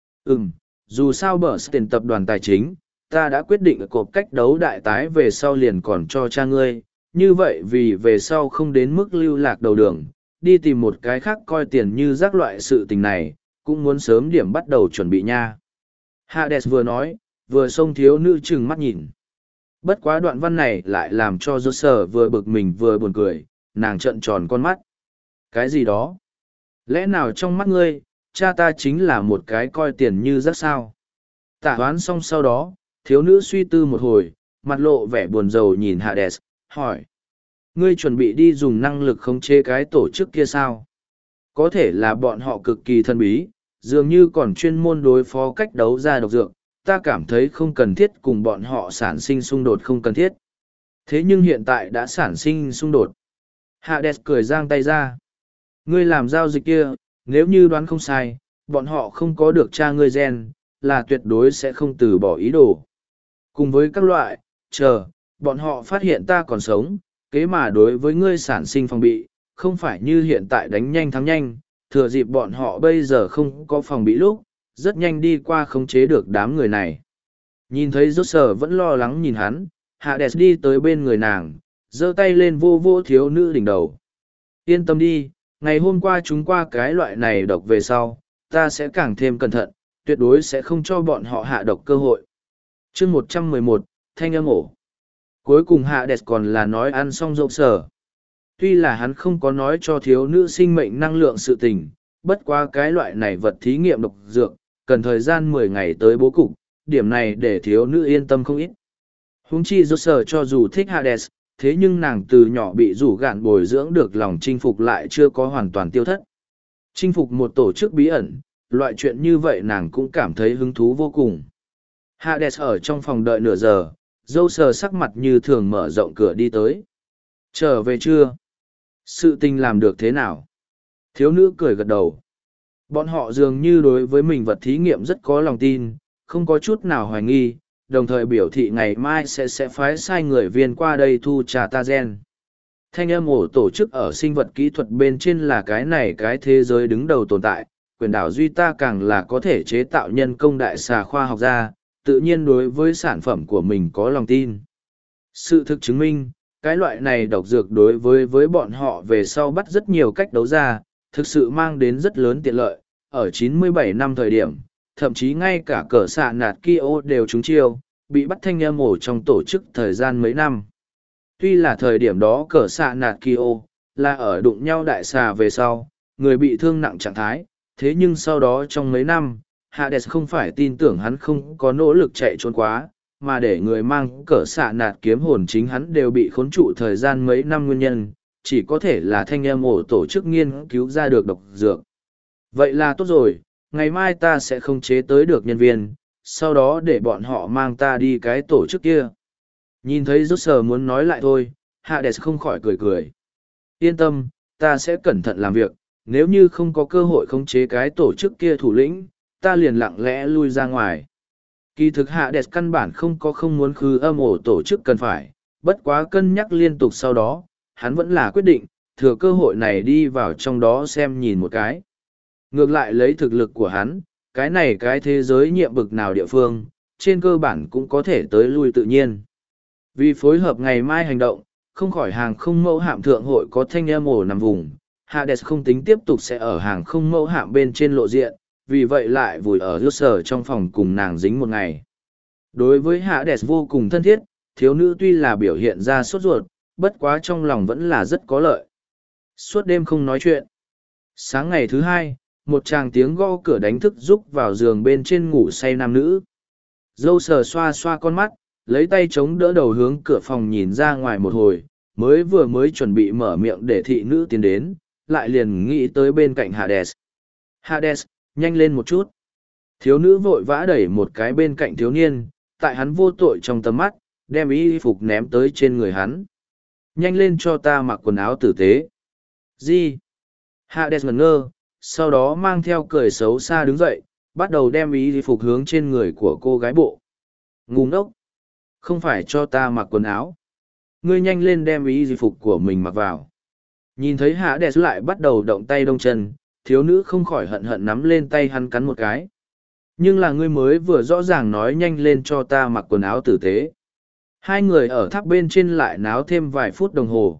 Dù sao bở tiền tập đoàn tài chính, ta đã quyết định cộp cách đấu đại tái về sau liền còn cho cha ngươi, như vậy vì về sau không đến mức lưu lạc đầu đường, đi tìm một cái khác coi tiền như rác loại sự tình này, cũng muốn sớm điểm bắt đầu chuẩn bị nha. Hades vừa nói, vừa xông thiếu nữ trừng mắt nhìn. Bất quá đoạn văn này lại làm cho dô sở vừa bực mình vừa buồn cười, nàng trợn tròn con mắt. Cái gì đó? Lẽ nào trong mắt ngươi, cha ta chính là một cái coi tiền như rác sao? Tả hoán xong sau đó, thiếu nữ suy tư một hồi, mặt lộ vẻ buồn rầu nhìn Hades, hỏi. Ngươi chuẩn bị đi dùng năng lực khống chế cái tổ chức kia sao? Có thể là bọn họ cực kỳ thân bí, dường như còn chuyên môn đối phó cách đấu ra độc dược, ta cảm thấy không cần thiết cùng bọn họ sản sinh xung đột không cần thiết. Thế nhưng hiện tại đã sản sinh xung đột. Hades cười giang tay ra. Ngươi làm giao dịch kia, nếu như đoán không sai, bọn họ không có được cha ngươi gen, là tuyệt đối sẽ không từ bỏ ý đồ. Cùng với các loại, bọn họ phát hiện ta còn sống, kế mà đối với ngươi sản sinh phòng bị, không phải như hiện tại đánh nhanh thắng nhanh, thừa dịp bọn họ bây giờ không có phòng bị lúc, rất nhanh đi qua khống chế được đám người này. Nhìn thấy rốt sở vẫn lo lắng nhìn hắn, Hades đi tới bên người nàng, giơ tay lên vô vô thiếu nữ đỉnh đầu. Yên tâm đi, ngày hôm qua chúng qua cái loại này độc về sau, ta sẽ càng thêm cẩn thận, tuyệt đối sẽ không cho bọn họ hạ độc cơ hội. chương 111, thanh âm ổ. Cuối cùng Hades còn là nói ăn xong rộng sở. Tuy là hắn không có nói cho thiếu nữ sinh mệnh năng lượng sự tình, bất quá cái loại này vật thí nghiệm độc dược, cần thời gian 10 ngày tới bố cục, điểm này để thiếu nữ yên tâm không ít. Huống chi rốt sở cho dù thích Hades, thế nhưng nàng từ nhỏ bị rủ gạn bồi dưỡng được lòng chinh phục lại chưa có hoàn toàn tiêu thất. Chinh phục một tổ chức bí ẩn, loại chuyện như vậy nàng cũng cảm thấy hứng thú vô cùng. Hades ở trong phòng đợi nửa giờ, dâu sờ sắc mặt như thường mở rộng cửa đi tới. Trở về chưa? Sự tình làm được thế nào? Thiếu nữ cười gật đầu. Bọn họ dường như đối với mình vật thí nghiệm rất có lòng tin, không có chút nào hoài nghi, đồng thời biểu thị ngày mai sẽ phái sai người viên qua đây thu trà ta gen. Thanh âm ổ tổ chức ở sinh vật kỹ thuật bên trên là cái này cái thế giới đứng đầu tồn tại, quyền đảo duy ta càng là có thể chế tạo nhân công đại xà khoa học gia, tự nhiên đối với sản phẩm của mình có lòng tin. Sự thực chứng minh, cái loại này độc dược đối với bọn họ về sau bắt rất nhiều cách đấu ra, thực sự mang đến rất lớn tiện lợi, ở 97 năm thời điểm, thậm chí ngay cả cỡ xạ nạt Kyo đều trúng chiêu, bị bắt thanh âm ổ trong tổ chức thời gian mấy năm. Tuy là thời điểm đó cỡ xạ nạt Kyo là ở đụng nhau đại xà về sau, người bị thương nặng trạng thái, thế nhưng sau đó trong mấy năm, Hades không phải tin tưởng hắn không có nỗ lực chạy trốn quá, mà để người mang cỡ xạ nạt kiếm hồn chính hắn đều bị khốn trụ thời gian mấy năm nguyên nhân, chỉ có thể là thanh âm ổ tổ chức nghiên cứu ra được độc dược. Vậy là tốt rồi, ngày mai ta sẽ không chế tới được nhân viên, sau đó để bọn họ mang ta đi cái tổ chức kia. Nhìn thấy rút sờ muốn nói lại thôi, Hades không khỏi cười cười. Yên tâm, ta sẽ cẩn thận làm việc, nếu như không có cơ hội khống chế cái tổ chức kia thủ lĩnh, ta liền lặng lẽ lui ra ngoài. Kỳ thực Hades căn bản không muốn khứ âm ổ tổ chức cần phải, bất quá cân nhắc liên tục sau đó, hắn vẫn là quyết định, thừa cơ hội này đi vào trong đó xem nhìn một cái. Ngược lại lấy thực lực của hắn, cái này cái thế giới nhiệm bực nào địa phương, trên cơ bản cũng có thể tới lui tự nhiên. Vì phối hợp ngày mai hành động, không khỏi hàng không mẫu hạm thượng hội có thanh âm ổ nằm vùng, Hades không tính tiếp tục sẽ ở hàng không mẫu hạm bên trên lộ diện, vì vậy lại vùi ở rút sở trong phòng cùng nàng dính một ngày. Đối với Hades vô cùng thân thiết, thiếu nữ tuy là biểu hiện ra sốt ruột, bất quá trong lòng vẫn là rất có lợi. Suốt đêm không nói chuyện. Sáng ngày thứ hai, một chàng tiếng gõ cửa đánh thức rúc vào giường bên trên ngủ say nam nữ. Dâu sờ xoa xoa con mắt, lấy tay chống đỡ đầu hướng cửa phòng nhìn ra ngoài một hồi, mới chuẩn bị mở miệng để thị nữ tiến đến, lại liền nghĩ tới bên cạnh Hades. Hades, nhanh lên một chút. Thiếu nữ vội vã đẩy một cái bên cạnh thiếu niên, tại hắn vô tội trong tầm mắt, đem y phục ném tới trên người hắn. Nhanh lên cho ta mặc quần áo tử tế. Gì? Hades ngẩn ngơ, sau đó mang theo cười xấu xa đứng dậy, bắt đầu đem y phục hướng trên người của cô gái bộ. Ngu ngốc! Không phải cho ta mặc quần áo. Ngươi nhanh lên đem y phục của mình mặc vào. Nhìn thấy Hades lại bắt đầu động tay động chân, thiếu nữ không khỏi hận hận nắm lên tay hắn cắn một cái. Nhưng là ngươi mới vừa rõ ràng nói nhanh lên cho ta mặc quần áo tử tế. Hai người ở tháp bên trên lại náo thêm vài phút đồng hồ,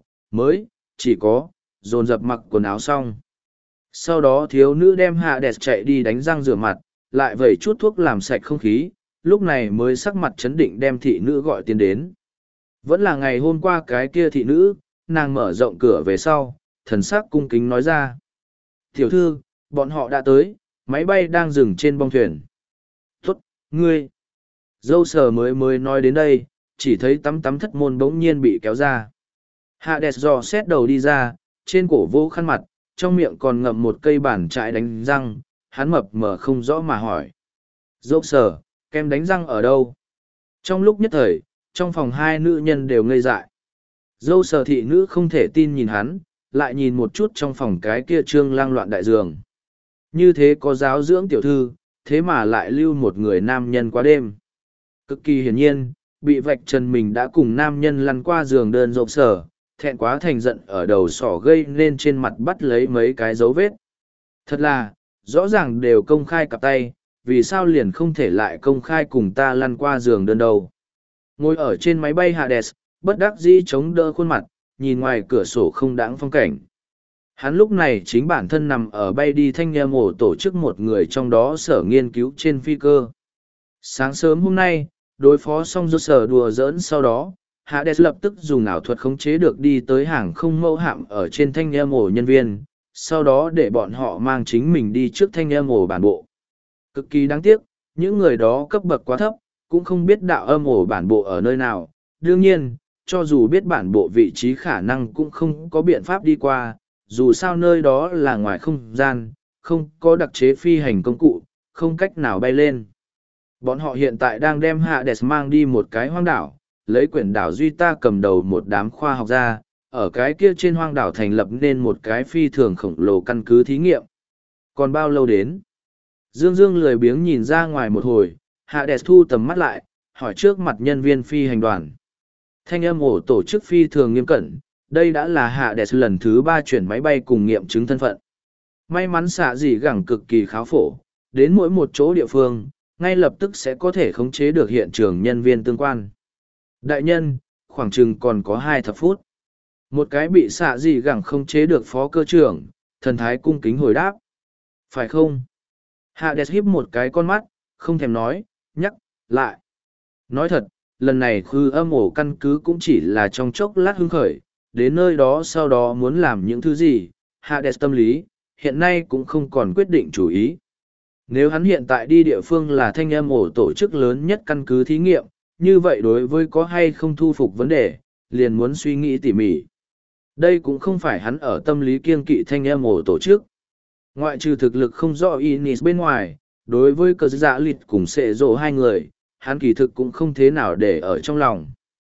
chỉ có, dồn dập mặc quần áo xong. Sau đó thiếu nữ đem Hades chạy đi đánh răng rửa mặt, lại vẩy chút thuốc làm sạch không khí, lúc này mới sắc mặt chấn định đem thị nữ gọi tiền đến. Vẫn là ngày hôm qua cái kia thị nữ, nàng mở rộng cửa về sau, thần sắc cung kính nói ra. Tiểu thư, bọn họ đã tới, máy bay đang dừng trên bong thuyền. Tốt, ngươi. Dâu sờ mới nói đến đây, chỉ thấy tắm thất môn bỗng nhiên bị kéo ra. Hades dò xét đầu đi ra, trên cổ vô khăn mặt, trong miệng còn ngậm một cây bản trại đánh răng, hắn mập mờ không rõ mà hỏi. Dâu sờ, kem đánh răng ở đâu? Trong lúc nhất thời, trong phòng hai nữ nhân đều ngây dại. Dâu sờ thị nữ không thể tin nhìn hắn, lại nhìn một chút trong phòng cái kia trương lang loạn đại giường. Như thế có giáo dưỡng tiểu thư, thế mà lại lưu một người nam nhân qua đêm. Cực kỳ hiển nhiên, bị vạch trần mình đã cùng nam nhân lăn qua giường đơn rộp sở, thẹn quá thành giận ở đầu sỏ gây nên trên mặt bắt lấy mấy cái dấu vết. Thật là, rõ ràng đều công khai cặp tay, vì sao liền không thể lại công khai cùng ta lăn qua giường đơn đâu. Ngồi ở trên máy bay Hades, bất đắc dĩ chống đỡ khuôn mặt, nhìn ngoài cửa sổ không đáng phong cảnh. Hắn lúc này chính bản thân nằm ở bay đi thanh nghe mổ tổ chức một người trong đó sở nghiên cứu trên phi cơ. Sáng sớm hôm nay, đối phó xong do sở đùa giỡn sau đó, Hades lập tức dùng ảo thuật khống chế được đi tới hàng không mẫu hạm ở trên thanh nghe mổ nhân viên, sau đó để bọn họ mang chính mình đi trước thanh nghe mổ bản bộ. Cực kỳ đáng tiếc, những người đó cấp bậc quá thấp, cũng không biết đạo âm ổ bản bộ ở nơi nào. Đương nhiên, cho dù biết bản bộ vị trí khả năng cũng không có biện pháp đi qua, dù sao nơi đó là ngoài không gian, không có đặc chế phi hành công cụ, không cách nào bay lên. Bọn họ hiện tại đang đem Hades mang đi một cái hoang đảo, lấy quyển đảo Duy Ta cầm đầu một đám khoa học gia, ở cái kia trên hoang đảo thành lập nên một cái phi thường khổng lồ căn cứ thí nghiệm. Còn bao lâu đến? Dương Dương lười biếng nhìn ra ngoài một hồi, Hades thu tầm mắt lại, hỏi trước mặt nhân viên phi hành đoàn. Thanh âm ổ tổ chức phi thường nghiêm cẩn, đây đã là Hades lần thứ 3 chuyển máy bay cùng nghiệm chứng thân phận. May mắn xạ dị gẳng cực kỳ khá phổ, đến mỗi một chỗ địa phương, ngay lập tức sẽ có thể khống chế được hiện trường nhân viên tương quan. Đại nhân, khoảng chừng còn có 2 thập phút. Một cái bị xạ dị gẳng khống chế được phó cơ trưởng, thần thái cung kính hồi đáp. Phải không? Hades híp một cái con mắt, không thèm nói, nhắc, lại. Nói thật, lần này khư âm ổ căn cứ cũng chỉ là trong chốc lát hưng khởi, đến nơi đó sau đó muốn làm những thứ gì, Hades tâm lý, hiện nay cũng không còn quyết định chủ ý. Nếu hắn hiện tại đi địa phương là thanh âm ổ tổ chức lớn nhất căn cứ thí nghiệm, như vậy đối với có hay không thu phục vấn đề, liền muốn suy nghĩ tỉ mỉ. Đây cũng không phải hắn ở tâm lý kiêng kỵ thanh âm ổ tổ chức. Ngoại trừ thực lực không rõ Inis bên ngoài, đối với cờ dạ lịt cùng sệ rộ hai người, hắn kỳ thực cũng không thế nào để ở trong lòng.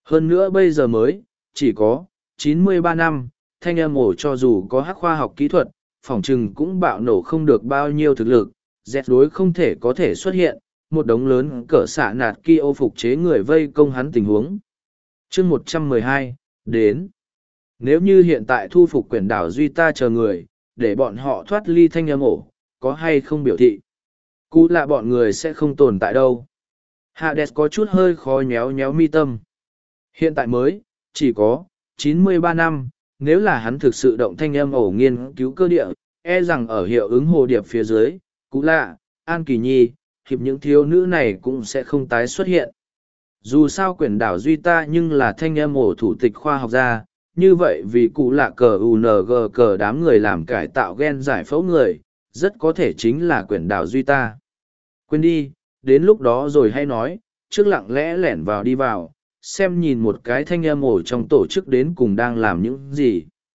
Hơn nữa bây giờ mới, chỉ có 93 năm, thanh âm ổ cho dù có hắc khoa học kỹ thuật, phỏng chừng cũng bạo nổ không được bao nhiêu thực lực, dẹt đối không thể có thể xuất hiện, một đống lớn cỡ xạ nạt kia ô phục chế người vây công hắn tình huống. chương 112, đến. Nếu như hiện tại thu phục quyển đảo Duy ta chờ người, để bọn họ thoát ly thanh âm ổ, có hay không biểu thị? Cú là bọn người sẽ không tồn tại đâu. Hades có chút hơi khó nhéo nhéo mi tâm. Hiện tại mới, chỉ có 93 năm, nếu là hắn thực sự động thanh âm ổ nghiên cứu cơ địa, e rằng ở hiệu ứng hồ điệp phía dưới, Cú lạ, An Kỳ Nhi, hiệp những thiếu nữ này cũng sẽ không tái xuất hiện. Dù sao quyển đảo Duy ta nhưng là thanh âm ổ thủ tịch khoa học gia, như vậy vì cụ lạ cờ UNG cờ đám người làm cải tạo gen giải phẫu người, rất có thể chính là quyển đảo Duy ta. Quên đi, đến lúc đó rồi hay nói, trước lặng lẽ lẻn vào đi vào, xem nhìn một cái thanh âm ổ trong tổ chức đến cùng đang làm những gì.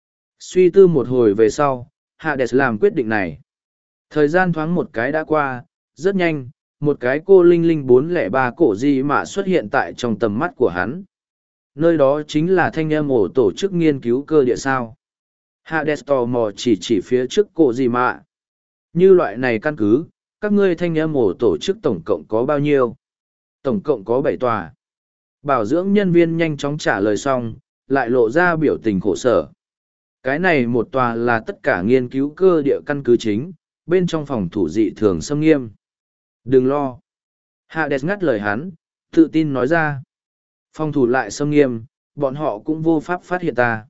Suy tư một hồi về sau, Hades làm quyết định này. Thời gian thoáng một cái đã qua, rất nhanh, một cái cô linh linh 403 cổ gì mà xuất hiện tại trong tầm mắt của hắn. Nơi đó chính là thanh âm ổ tổ chức nghiên cứu cơ địa sao. Hades tò mò chỉ phía trước cổ gì mà. Như loại này căn cứ, các ngươi thanh âm ổ tổ chức tổng cộng có bao nhiêu? Tổng cộng có 7 tòa. Bảo dưỡng nhân viên nhanh chóng trả lời xong, lại lộ ra biểu tình khổ sở. Cái này một tòa là tất cả nghiên cứu cơ địa căn cứ chính, bên trong phòng thủ dị thường xâm nghiêm. Đừng lo. Hades ngắt lời hắn, tự tin nói ra. Phòng thủ lại xâm nghiêm, bọn họ cũng vô pháp phát hiện ta.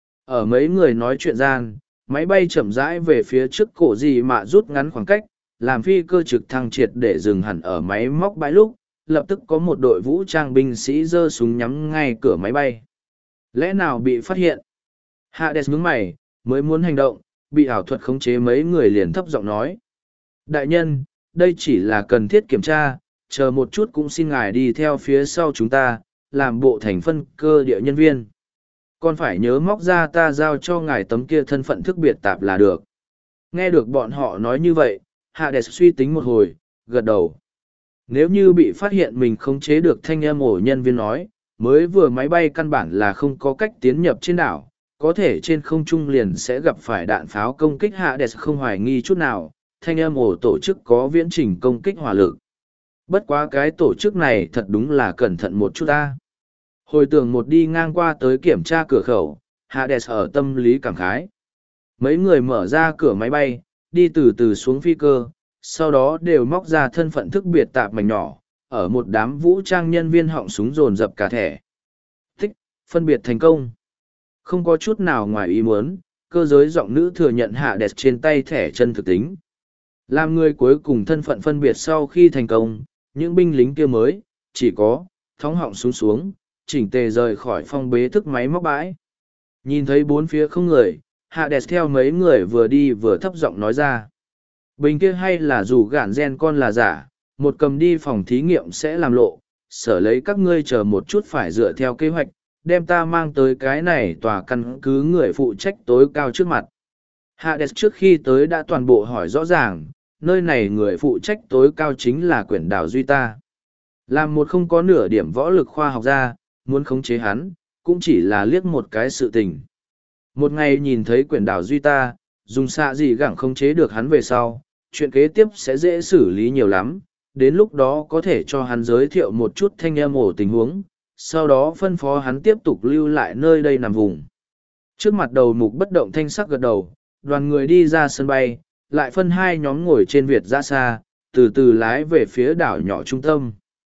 Ở mấy người nói chuyện gian, máy bay chậm rãi về phía trước cổ gì mà rút ngắn khoảng cách, làm phi cơ trực thăng triệt để dừng hẳn ở máy móc bãi lúc, lập tức có một đội vũ trang binh sĩ giơ súng nhắm ngay cửa máy bay. Lẽ nào bị phát hiện? Hades nhướng mày, mới muốn hành động, bị ảo thuật khống chế mấy người liền thấp giọng nói. Đại nhân, đây chỉ là cần thiết kiểm tra, chờ một chút cũng xin ngài đi theo phía sau chúng ta, làm bộ thành phân cơ địa nhân viên. Còn phải nhớ móc ra ta giao cho ngài tấm kia thân phận thức biệt tạp là được. Nghe được bọn họ nói như vậy, Hades suy tính một hồi, gật đầu. Nếu như bị phát hiện mình khống chế được thanh âm ổ nhân viên nói, mới vừa máy bay căn bản là không có cách tiến nhập trên đảo, có thể trên không trung liền sẽ gặp phải đạn pháo công kích. Hades không hoài nghi chút nào, thanh âm ổ tổ chức có viễn trình công kích hỏa lực. Bất quá cái tổ chức này thật đúng là cẩn thận một chút ta. Hồi tưởng một đi ngang qua tới kiểm tra cửa khẩu, Hades ở tâm lý cảm khái. Mấy người mở ra cửa máy bay, đi từ từ xuống phi cơ, sau đó đều móc ra thân phận thức biệt tạp mảnh nhỏ, ở một đám vũ trang nhân viên họng súng dồn dập cả thẻ. Thích, phân biệt thành công. Không có chút nào ngoài ý muốn, cơ giới giọng nữ thừa nhận Hades trên tay thẻ chân thực tính. Làm người cuối cùng thân phận phân biệt sau khi thành công, những binh lính kia mới, chỉ có, thóng họng xuống, chỉnh tề rời khỏi phong bế thức máy móc bãi. Nhìn thấy bốn phía không người, Hades theo mấy người vừa đi vừa thấp giọng nói ra. Bình kia hay là dù gạn gen con là giả, một cầm đi phòng thí nghiệm sẽ làm lộ, sở lấy các ngươi chờ một chút phải dựa theo kế hoạch, đem ta mang tới cái này tòa căn cứ người phụ trách tối cao trước mặt. Hades trước khi tới đã toàn bộ hỏi rõ ràng, nơi này người phụ trách tối cao chính là quyển đảo Duy ta. Làm một không có nửa điểm võ lực khoa học ra, muốn khống chế hắn, cũng chỉ là liếc một cái sự tình. Một ngày nhìn thấy quyển đảo Duy ta, dùng xạ gì gẳng khống chế được hắn về sau, chuyện kế tiếp sẽ dễ xử lý nhiều lắm, đến lúc đó có thể cho hắn giới thiệu một chút thanh âm ổ tình huống, sau đó phân phó hắn tiếp tục lưu lại nơi đây nằm vùng. Trước mặt đầu mục bất động thanh sắc gật đầu, đoàn người đi ra sân bay, lại phân hai nhóm ngồi trên Việt ra xa, từ từ lái về phía đảo nhỏ trung tâm.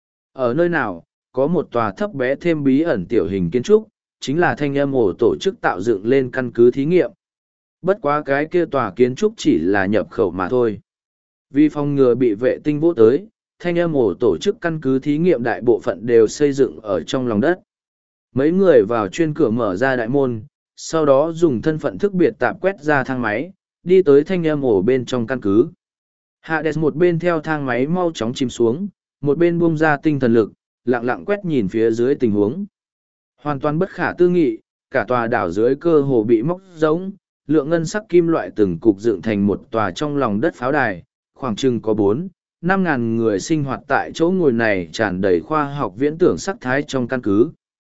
Ở nơi nào, có một tòa thấp bé thêm bí ẩn tiểu hình kiến trúc, chính là thanh âm ổ tổ chức tạo dựng lên căn cứ thí nghiệm. Bất quá cái kia tòa kiến trúc chỉ là nhập khẩu mà thôi. Vì phòng ngừa bị vệ tinh vỗ tới, thanh âm ổ tổ chức căn cứ thí nghiệm đại bộ phận đều xây dựng ở trong lòng đất. Mấy người vào chuyên cửa mở ra đại môn, sau đó dùng thân phận thức biệt tạp quét ra thang máy, đi tới thanh âm ổ bên trong căn cứ. Hades một bên theo thang máy mau chóng chìm xuống, một bên buông ra tinh thần lực, lặng lặng quét nhìn phía dưới tình huống. Hoàn toàn bất khả tư nghị, cả tòa đảo dưới cơ hồ bị móc rỗng, lượng ngân sắc kim loại từng cục dựng thành một tòa trong lòng đất pháo đài, khoảng chừng có 4-5 ngàn người sinh hoạt tại chỗ ngồi này tràn đầy khoa học viễn tưởng sắc thái trong căn cứ.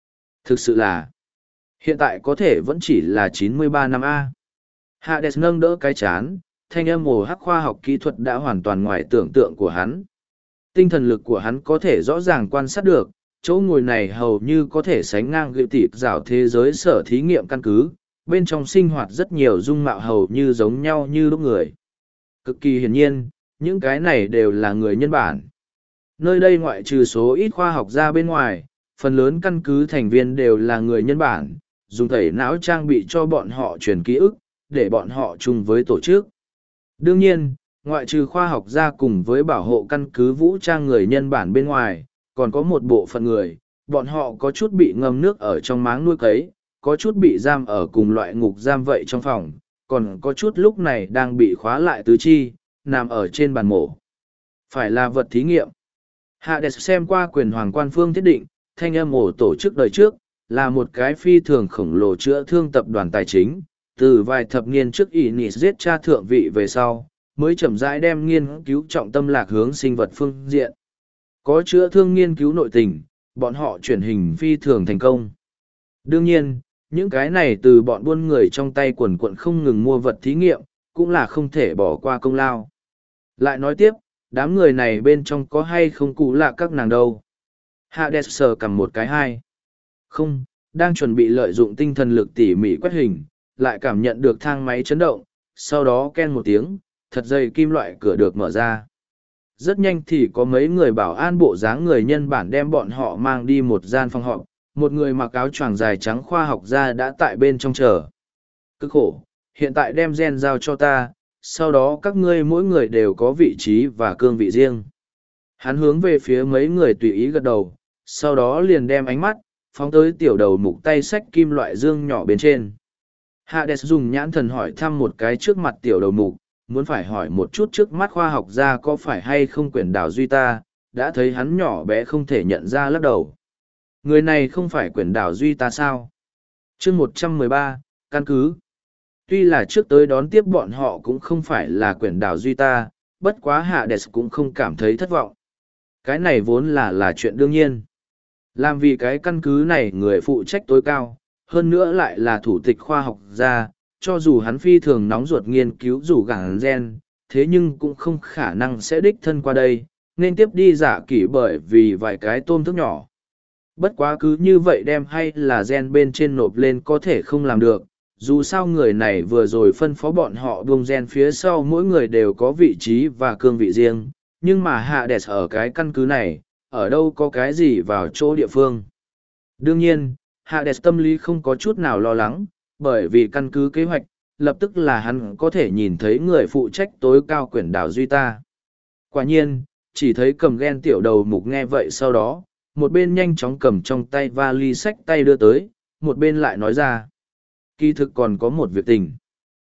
Thực sự là, hiện tại có thể vẫn chỉ là 93 năm A. Hades nâng đỡ cái chán, thanh âm ồ hắc khoa học kỹ thuật đã hoàn toàn ngoài tưởng tượng của hắn. Tinh thần lực của hắn có thể rõ ràng quan sát được, chỗ ngồi này hầu như có thể sánh ngang gựu tịp rào thế giới sở thí nghiệm căn cứ, bên trong sinh hoạt rất nhiều dung mạo hầu như giống nhau như lúc người. Cực kỳ hiển nhiên, những cái này đều là người nhân bản. Nơi đây ngoại trừ số ít khoa học gia bên ngoài, phần lớn căn cứ thành viên đều là người nhân bản, dùng tẩy não trang bị cho bọn họ truyền ký ức, để bọn họ chung với tổ chức. Đương nhiên, ngoại trừ khoa học gia cùng với bảo hộ căn cứ vũ trang người nhân bản bên ngoài, còn có một bộ phận người, bọn họ có chút bị ngâm nước ở trong máng nuôi cấy, có chút bị giam ở cùng loại ngục giam vậy trong phòng, còn có chút lúc này đang bị khóa lại tứ chi, nằm ở trên bàn mổ. Phải là vật thí nghiệm. Hades xem qua quyền hoàng quan phương thiết định, thanh âm ổ tổ chức đời trước, là một cái phi thường khổng lồ chữa thương tập đoàn tài chính, từ vài thập niên trước Inis giết cha thượng vị về sau, mới chậm rãi đem nghiên cứu trọng tâm lạc hướng sinh vật phương diện. Có chữa thương nghiên cứu nội tình, bọn họ chuyển hình phi thường thành công. Đương nhiên, những cái này từ bọn buôn người trong tay quần quận không ngừng mua vật thí nghiệm, cũng là không thể bỏ qua công lao. Lại nói tiếp, đám người này bên trong có hay không cụ lạ các nàng đâu. Hades sờ cầm một cái hai. Không, đang chuẩn bị lợi dụng tinh thần lực tỉ mỉ quét hình, lại cảm nhận được thang máy chấn động, sau đó ken một tiếng, thật dày kim loại cửa được mở ra. Rất nhanh thì có mấy người bảo an bộ dáng người nhân bản đem bọn họ mang đi một gian phòng họp, một người mặc áo choàng dài trắng khoa học gia đã tại bên trong chờ. Cực khổ, hiện tại đem gen giao cho ta, sau đó các ngươi mỗi người đều có vị trí và cương vị riêng. Hắn hướng về phía mấy người tùy ý gật đầu, sau đó liền đem ánh mắt, phóng tới tiểu đầu mục tay xách kim loại dương nhỏ bên trên. Hades dùng nhãn thần hỏi thăm một cái trước mặt tiểu đầu mục, muốn phải hỏi một chút trước mắt khoa học gia có phải hay không quyển đảo duy ta, đã thấy hắn nhỏ bé không thể nhận ra lắc đầu. Người này không phải quyển đảo duy ta sao? chương 113, căn cứ. Tuy là trước tới đón tiếp bọn họ cũng không phải là quyển đảo duy ta, bất quá Hades cũng không cảm thấy thất vọng. Cái này vốn là chuyện đương nhiên. Làm vì cái căn cứ này người phụ trách tối cao, hơn nữa lại là thủ tịch khoa học gia, cho dù hắn phi thường nóng ruột nghiên cứu rủ gẳng gen, thế nhưng cũng không khả năng sẽ đích thân qua đây, nên tiếp đi giả kỷ bởi vì vài cái tôm thức nhỏ. Bất quá cứ như vậy đem hay là gen bên trên nộp lên có thể không làm được, dù sao người này vừa rồi phân phó bọn họ buông gen phía sau mỗi người đều có vị trí và cương vị riêng, nhưng mà Hades ở cái căn cứ này, ở đâu có cái gì vào chỗ địa phương. Đương nhiên, Hades tâm lý không có chút nào lo lắng, bởi vì căn cứ kế hoạch, lập tức là hắn có thể nhìn thấy người phụ trách tối cao quyển đảo duy ta. Quả nhiên, chỉ thấy cầm ghen tiểu đầu mục nghe vậy sau đó, một bên nhanh chóng cầm trong tay vali sách tay đưa tới, một bên lại nói ra. Kỳ thực còn có một việc tình.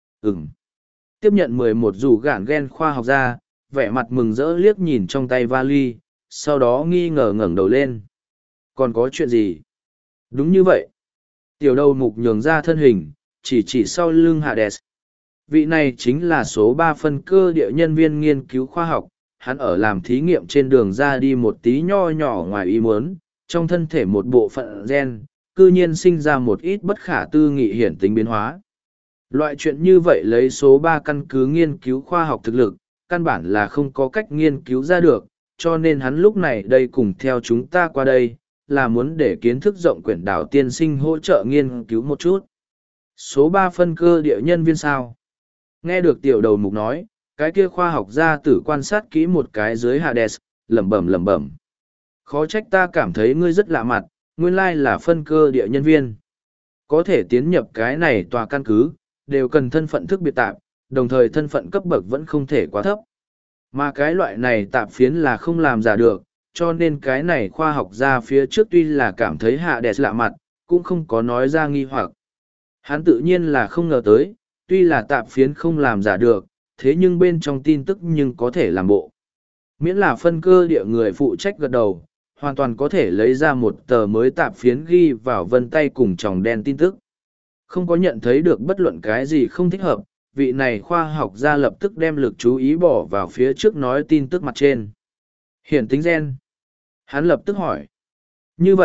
Tiếp nhận 11 dù gạn ghen khoa học gia, vẻ mặt mừng rỡ liếc nhìn trong tay vali, sau đó nghi ngờ ngẩng đầu lên. Còn có chuyện gì? Đúng như vậy. Tiểu đầu mục nhường ra thân hình, chỉ sau lưng Hades. Vị này chính là số 3 phân cơ địa nhân viên nghiên cứu khoa học, hắn ở làm thí nghiệm trên đường ra đi một tí nho nhỏ ngoài ý muốn, trong thân thể một bộ phận gen, cư nhiên sinh ra một ít bất khả tư nghị hiển tính biến hóa. Loại chuyện như vậy lấy số 3 căn cứ nghiên cứu khoa học thực lực, căn bản là không có cách nghiên cứu ra được, cho nên hắn lúc này đây cùng theo chúng ta qua đây, là muốn để kiến thức rộng quyển đảo tiên sinh hỗ trợ nghiên cứu một chút. Số 3 phân cơ địa nhân viên sao? Nghe được tiểu đầu mục nói, cái kia khoa học gia tử quan sát kỹ một cái dưới Hades, lẩm bẩm. Khó trách ta cảm thấy ngươi rất lạ mặt, nguyên lai là phân cơ địa nhân viên. Có thể tiến nhập cái này tòa căn cứ, đều cần thân phận thức biệt tạp, đồng thời thân phận cấp bậc vẫn không thể quá thấp. Mà cái loại này tạp phiến là không làm giả được, cho nên cái này khoa học gia phía trước tuy là cảm thấy Hades lạ mặt, cũng không có nói ra nghi hoặc. Hắn tự nhiên là không ngờ tới, tuy là tạp phiến không làm giả được, thế nhưng bên trong tin tức nhưng có thể làm bộ. Miễn là phân cơ địa người phụ trách gật đầu, hoàn toàn có thể lấy ra một tờ mới tạp phiến ghi vào vân tay cùng tròng đen tin tức. Không có nhận thấy được bất luận cái gì không thích hợp, vị này khoa học gia lập tức đem lực chú ý bỏ vào phía trước nói tin tức mặt trên. Hiển tính gen. Hắn lập tức hỏi. Như vậy,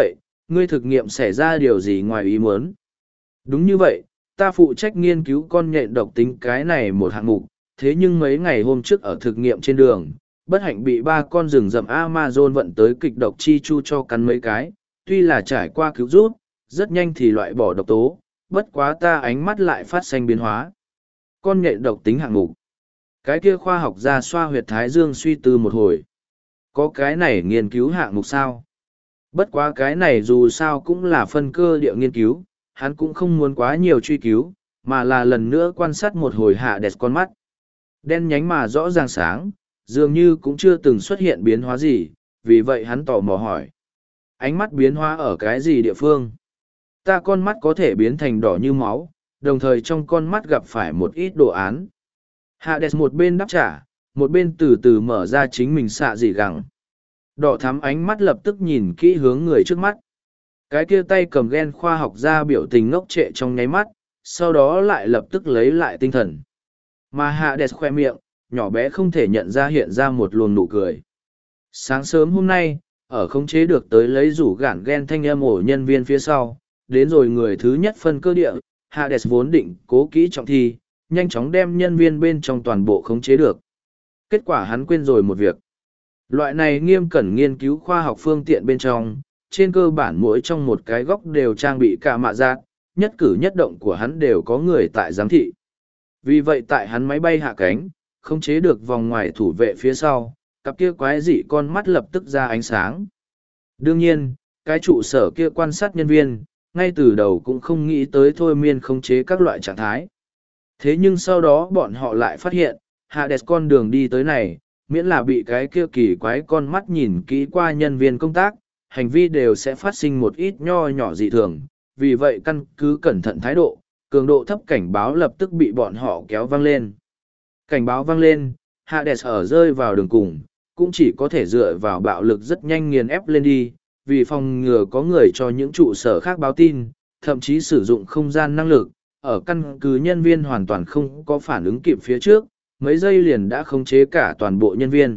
ngươi thực nghiệm xảy ra điều gì ngoài ý muốn? Đúng như vậy, ta phụ trách nghiên cứu con nhện độc tính cái này một hạng mục, thế nhưng mấy ngày hôm trước ở thực nghiệm trên đường, bất hạnh bị 3 con rừng rậm Amazon vận tới kịch độc chi chu cho cắn mấy cái, tuy là trải qua cứu rút, rất nhanh thì loại bỏ độc tố, bất quá ta ánh mắt lại phát sinh biến hóa. Con nhện độc tính hạng mục. Cái kia khoa học gia xoa huyệt thái dương suy tư một hồi. Có cái này nghiên cứu hạng mục sao? Bất quá cái này dù sao cũng là phân cơ địa nghiên cứu, hắn cũng không muốn quá nhiều truy cứu, mà là lần nữa quan sát một hồi hạ đẹp con mắt. Đen nhánh mà rõ ràng sáng, dường như cũng chưa từng xuất hiện biến hóa gì, vì vậy hắn tò mò hỏi. Ánh mắt biến hóa ở cái gì địa phương? Ta con mắt có thể biến thành đỏ như máu, đồng thời trong con mắt gặp phải một ít đồ án. Hades một bên đáp trả, một bên từ từ mở ra chính mình xạ dị gẳng. Đỏ thắm ánh mắt lập tức nhìn kỹ hướng người trước mắt. Cái kia tay cầm ghen khoa học ra biểu tình ngốc trệ trong nháy mắt, sau đó lại lập tức lấy lại tinh thần. Mà Hades khoe miệng, nhỏ bé không thể nhận ra hiện ra một luồng nụ cười. Sáng sớm hôm nay, ở khống chế được tới lấy rủ gản ghen thanh âm ổ nhân viên phía sau, đến rồi người thứ nhất phân cơ địa, Hades vốn định cố kỹ trọng thi, nhanh chóng đem nhân viên bên trong toàn bộ khống chế được. Kết quả hắn quên rồi một việc. Loại này nghiêm cẩn nghiên cứu khoa học phương tiện bên trong, trên cơ bản mỗi trong một cái góc đều trang bị cả mạ giác, nhất cử nhất động của hắn đều có người tại giám thị. Vì vậy tại hắn máy bay hạ cánh, khống chế được vòng ngoài thủ vệ phía sau, cặp kia quái dị con mắt lập tức ra ánh sáng. Đương nhiên, cái trụ sở kia quan sát nhân viên, ngay từ đầu cũng không nghĩ tới thôi miên khống chế các loại trạng thái. Thế nhưng sau đó bọn họ lại phát hiện, Hades con đường đi tới này, miễn là bị cái kia kỳ quái con mắt nhìn kỹ qua nhân viên công tác, hành vi đều sẽ phát sinh một ít nho nhỏ dị thường. Vì vậy căn cứ cẩn thận thái độ, cường độ thấp cảnh báo lập tức bị bọn họ kéo vang lên. Cảnh báo vang lên, Hades ở rơi vào đường cùng, cũng chỉ có thể dựa vào bạo lực rất nhanh nghiền ép lên đi, vì phòng ngừa có người cho những trụ sở khác báo tin, thậm chí sử dụng không gian năng lực, ở căn cứ nhân viên hoàn toàn không có phản ứng kịp phía trước, mấy giây liền đã khống chế cả toàn bộ nhân viên.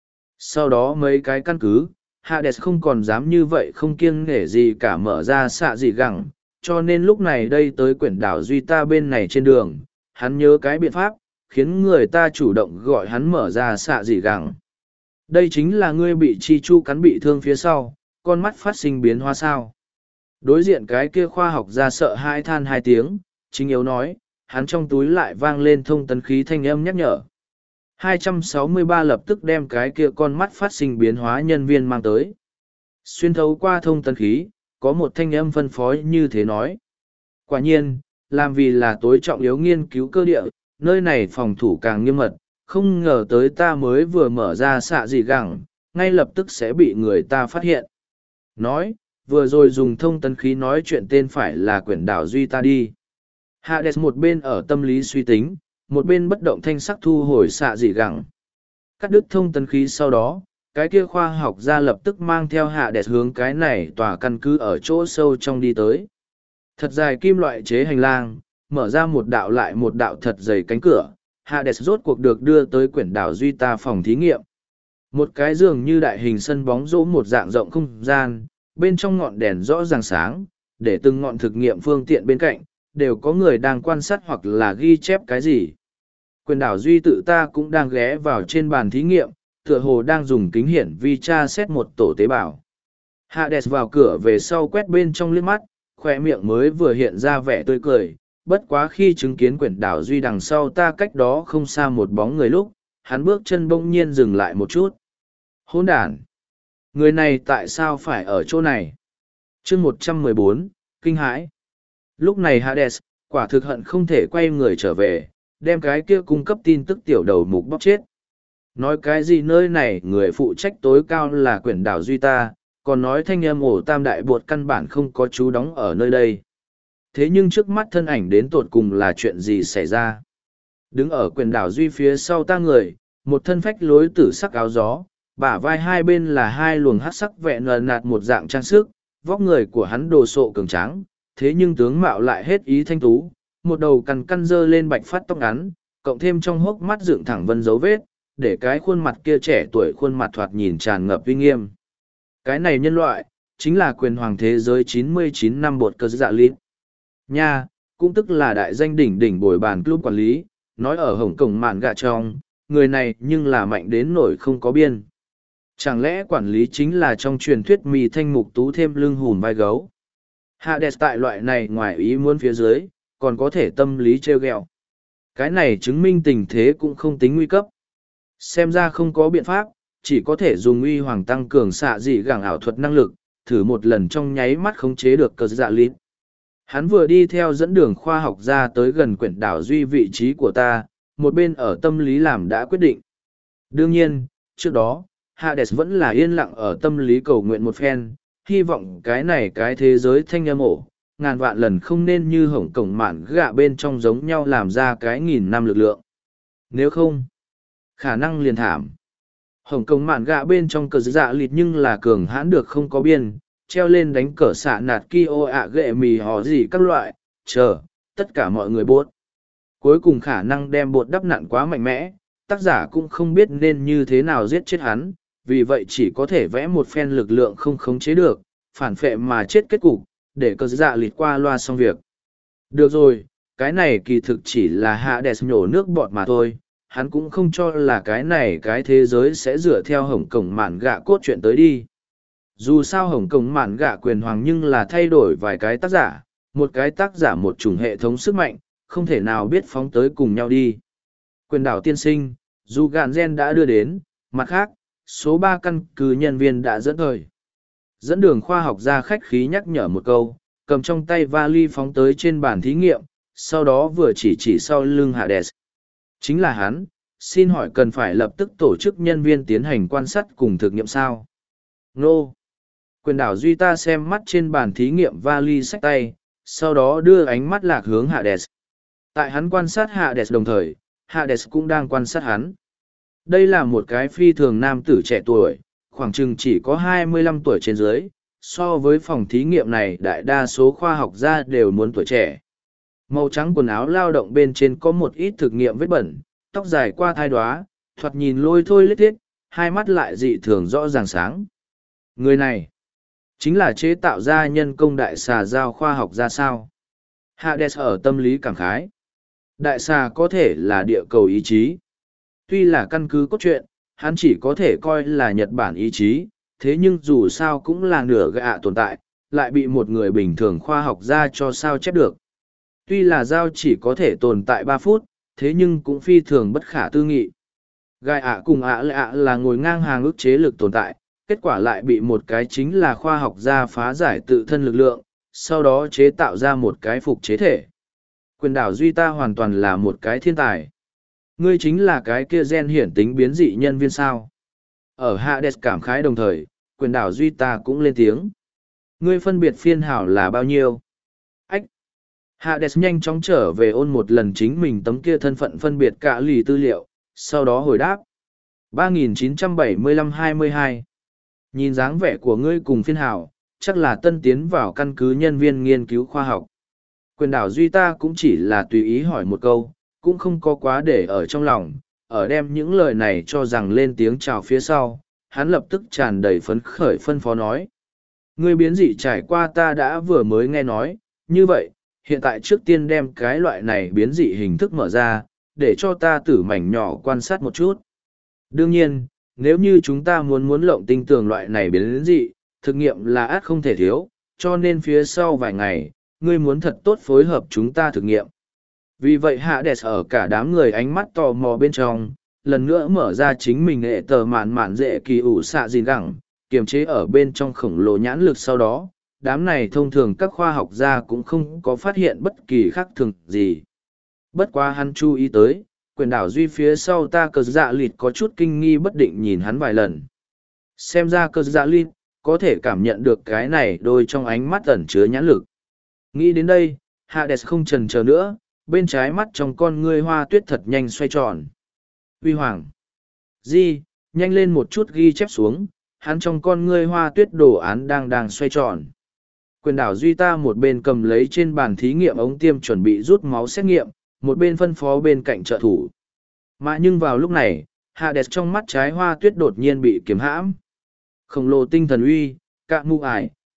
Sau đó mấy cái căn cứ, Hades không còn dám như vậy không kiêng nể gì cả mở ra xạ dị gẳng, cho nên lúc này đây tới quyển đảo Duy Ta bên này trên đường, hắn nhớ cái biện pháp, khiến người ta chủ động gọi hắn mở ra xạ dị gẳng. Đây chính là ngươi bị chi chu cắn bị thương phía sau, con mắt phát sinh biến hóa sao. Đối diện cái kia khoa học ra sợ hai than hai tiếng, chính yếu nói, hắn trong túi lại vang lên thông tấn khí thanh âm nhắc nhở. 263 lập tức đem cái kia con mắt phát sinh biến hóa nhân viên mang tới. Xuyên thấu qua thông tấn khí, có một thanh âm phân phối như thế nói. Quả nhiên, làm vì là tối trọng yếu nghiên cứu cơ địa, nơi này phòng thủ càng nghiêm mật, không ngờ tới ta mới vừa mở ra xạ dị gẳng, ngay lập tức sẽ bị người ta phát hiện. Nói, vừa rồi dùng thông tấn khí nói chuyện tên phải là quyển đảo Duy Ta đi. Hades một bên ở tâm lý suy tính, một bên bất động thanh sắc thu hồi xạ dị gẳng. Cắt đứt thông tấn khí sau đó, cái kia khoa học gia lập tức mang theo Hades hướng cái này tòa căn cứ ở chỗ sâu trong đi tới. Thật dài kim loại chế hành lang, mở ra một đạo lại một đạo thật dày cánh cửa, Hades rốt cuộc được đưa tới quyển đảo Duy Ta phòng thí nghiệm. Một cái giường như đại hình sân bóng rổ một dạng rộng không gian, bên trong ngọn đèn rõ ràng sáng, để từng ngọn thực nghiệm phương tiện bên cạnh, đều có người đang quan sát hoặc là ghi chép cái gì. Quyền đảo Duy tự ta cũng đang ghé vào trên bàn thí nghiệm, tựa hồ đang dùng kính hiển vi tra xét một tổ tế bào. Hades vào cửa về sau quét bên trong liếc mắt, khoe miệng mới vừa hiện ra vẻ tươi cười. Bất quá khi chứng kiến quyển đảo Duy đằng sau ta cách đó không xa một bóng người lúc, hắn bước chân bỗng nhiên dừng lại một chút. Hỗn đản! Người này tại sao phải ở chỗ này? Chương 114, kinh hãi. Lúc này Hades, quả thực hận không thể quay người trở về, đem cái kia cung cấp tin tức tiểu đầu mục bóc chết. Nói cái gì nơi này người phụ trách tối cao là quyển đảo Duy Ta, còn nói thanh âm ổ tam đại bột căn bản không có chú đóng ở nơi đây. Thế nhưng trước mắt thân ảnh đến tột cùng là chuyện gì xảy ra? Đứng ở quyển đảo Duy phía sau ta người, một thân phách lối tử sắc áo gió, bả vai hai bên là hai luồng hắc sắc vẹn nờn nạt một dạng trang sức, vóc người của hắn đồ sộ cường tráng, thế nhưng tướng mạo lại hết ý thanh tú, một đầu cằn căn dơ lên bạch phát tóc ngắn, cộng thêm trong hốc mắt dựng thẳng vân dấu vết, để cái khuôn mặt kia trẻ tuổi khuôn mặt thoạt nhìn tràn ngập uy nghiêm. Cái này nhân loại, chính là quyền hoàng thế giới 99 năm bột cơ dạ lít. Nha, cũng tức là đại danh đỉnh đỉnh bồi bàn club quản lý, nói ở Hồng Kông mạn gạ trong, người này nhưng là mạnh đến nổi không có biên. Chẳng lẽ quản lý chính là trong truyền thuyết mì thanh mục tú thêm lưng hùm vai gấu? Hades tại loại này ngoài ý muốn phía dưới, còn có thể tâm lý trêu ghẹo. Cái này chứng minh tình thế cũng không tính nguy cấp. Xem ra không có biện pháp, chỉ có thể dùng uy hoàng tăng cường xạ dị gẳng ảo thuật năng lực, thử một lần trong nháy mắt khống chế được cờ dạ lít. Hắn vừa đi theo dẫn đường khoa học ra tới gần quyển đảo duy vị trí của ta, một bên ở tâm lý làm đã quyết định. Đương nhiên, trước đó, Hades vẫn là yên lặng ở tâm lý cầu nguyện một phen, hy vọng cái thế giới thanh âm ổ, ngàn vạn lần không nên như Hồng Kông mạn gạ bên trong giống nhau làm ra cái 1000 năm lực lượng. Nếu không, khả năng liền thảm. Hồng Kông mạn gạ bên trong cờ dạ lịt nhưng là cường hãn được không có biên, treo lên đánh cờ xạ nạt kio ạ ghệ mì hò gì các loại, chờ, tất cả mọi người bốt. Cuối cùng khả năng đem bột đắp nặn quá mạnh mẽ, tác giả cũng không biết nên như thế nào giết chết hắn, vì vậy chỉ có thể vẽ một phen lực lượng không khống chế được, phản phệ mà chết kết cục, để cờ dạ lịt qua loa xong việc. Được rồi, cái này kỳ thực chỉ là Hades nhổ nước bọt mà thôi, hắn cũng không cho là cái thế giới sẽ dựa theo Hồng Kông mạn gạ cốt truyện tới đi. Dù sao Hồng Kông mạn gạ quyền hoàng nhưng là thay đổi vài cái tác giả, một cái tác giả một chủng hệ thống sức mạnh, không thể nào biết phóng tới cùng nhau đi. Quyền đảo tiên sinh, dù gạn gen đã đưa đến, mặt khác, số 3 căn cứ nhân viên đã dẫn thời. Dẫn đường khoa học gia khách khí nhắc nhở một câu, cầm trong tay vali phóng tới trên bàn thí nghiệm, sau đó vừa chỉ sau lưng Hades. Chính là hắn, xin hỏi cần phải lập tức tổ chức nhân viên tiến hành quan sát cùng thực nghiệm sao? Nô! Quyền đảo duy ta xem mắt trên bàn thí nghiệm vali sách tay, sau đó đưa ánh mắt lạc hướng Hades. Tại hắn quan sát Hades đồng thời, Hades cũng đang quan sát hắn. Đây là một cái phi thường nam tử trẻ tuổi, khoảng chừng chỉ có 25 tuổi trên dưới, so với phòng thí nghiệm này đại đa số khoa học gia đều muốn tuổi trẻ. Màu trắng quần áo lao động bên trên có một ít thực nghiệm vết bẩn, tóc dài qua thai đoá, thoạt nhìn lôi thôi lết thiết, hai mắt lại dị thường rõ ràng sáng. Người này, chính là chế tạo ra nhân công đại xà giao khoa học ra sao. Hades ở tâm lý cảm khái. Đại xà có thể là địa cầu ý chí. Tuy là căn cứ cốt truyện, hắn chỉ có thể coi là Nhật Bản ý chí, thế nhưng dù sao cũng là nửa gạ tồn tại, lại bị một người bình thường khoa học ra cho sao chép được. Tuy là dao chỉ có thể tồn tại 3 phút, thế nhưng cũng phi thường bất khả tư nghị. Gai ạ cùng ạ lạ là ngồi ngang hàng ức chế lực tồn tại, kết quả lại bị một cái chính là khoa học gia phá giải tự thân lực lượng, sau đó chế tạo ra một cái phục chế thể. Quyền đảo duy ta hoàn toàn là một cái thiên tài. Ngươi chính là cái kia gen hiển tính biến dị nhân viên sao. Ở Hades cảm khái đồng thời, quyền đảo duy ta cũng lên tiếng. Ngươi phân biệt phiên hảo là bao nhiêu? Ách! Hades nhanh chóng trở về ôn một lần chính mình tấm kia thân phận phân biệt cả lì tư liệu, sau đó hồi đáp. 3975-22. Nhìn dáng vẻ của ngươi cùng phiên hảo, chắc là tân tiến vào căn cứ nhân viên nghiên cứu khoa học. Quyền đảo duy ta cũng chỉ là tùy ý hỏi một câu, cũng không có quá để ở trong lòng, ở đem những lời này cho rằng lên tiếng chào phía sau, hắn lập tức tràn đầy phấn khởi phân phó nói. Ngươi biến dị trải qua ta đã vừa mới nghe nói, như vậy, hiện tại trước tiên đem cái loại này biến dị hình thức mở ra, để cho ta tử mảnh nhỏ quan sát một chút. Đương nhiên, nếu như chúng ta muốn lộng tinh tường loại này biến dị, thực nghiệm là át không thể thiếu, cho nên phía sau vài ngày, ngươi muốn thật tốt phối hợp chúng ta thực nghiệm. Vì vậy Hades ở cả đám người ánh mắt tò mò bên trong, lần nữa mở ra chính mình hệ tờ mạn dễ kỳ ủ xạ gìn gẳng, kiềm chế ở bên trong khổng lồ nhãn lực sau đó, đám này thông thường các khoa học gia cũng không có phát hiện bất kỳ khác thường gì. Bất quá hắn chú ý tới, quyền đảo duy phía sau ta cờ dạ lịt có chút kinh nghi bất định nhìn hắn vài lần. Xem ra cờ dạ lịt, có thể cảm nhận được cái này đôi trong ánh mắt ẩn chứa nhãn lực. Nghĩ đến đây, Hades không chần chờ nữa, bên trái mắt trong con ngươi hoa tuyết thật nhanh xoay tròn. Huy hoàng. Di, nhanh lên một chút ghi chép xuống, hắn trong con ngươi hoa tuyết đồ án đang xoay tròn. Quyền đảo duy ta một bên cầm lấy trên bàn thí nghiệm ống tiêm chuẩn bị rút máu xét nghiệm, một bên phân phó bên cạnh trợ thủ. Mà nhưng vào lúc này, Hades trong mắt trái hoa tuyết đột nhiên bị kiếm hãm. Khổng lồ tinh thần uy, cạ mụ ải,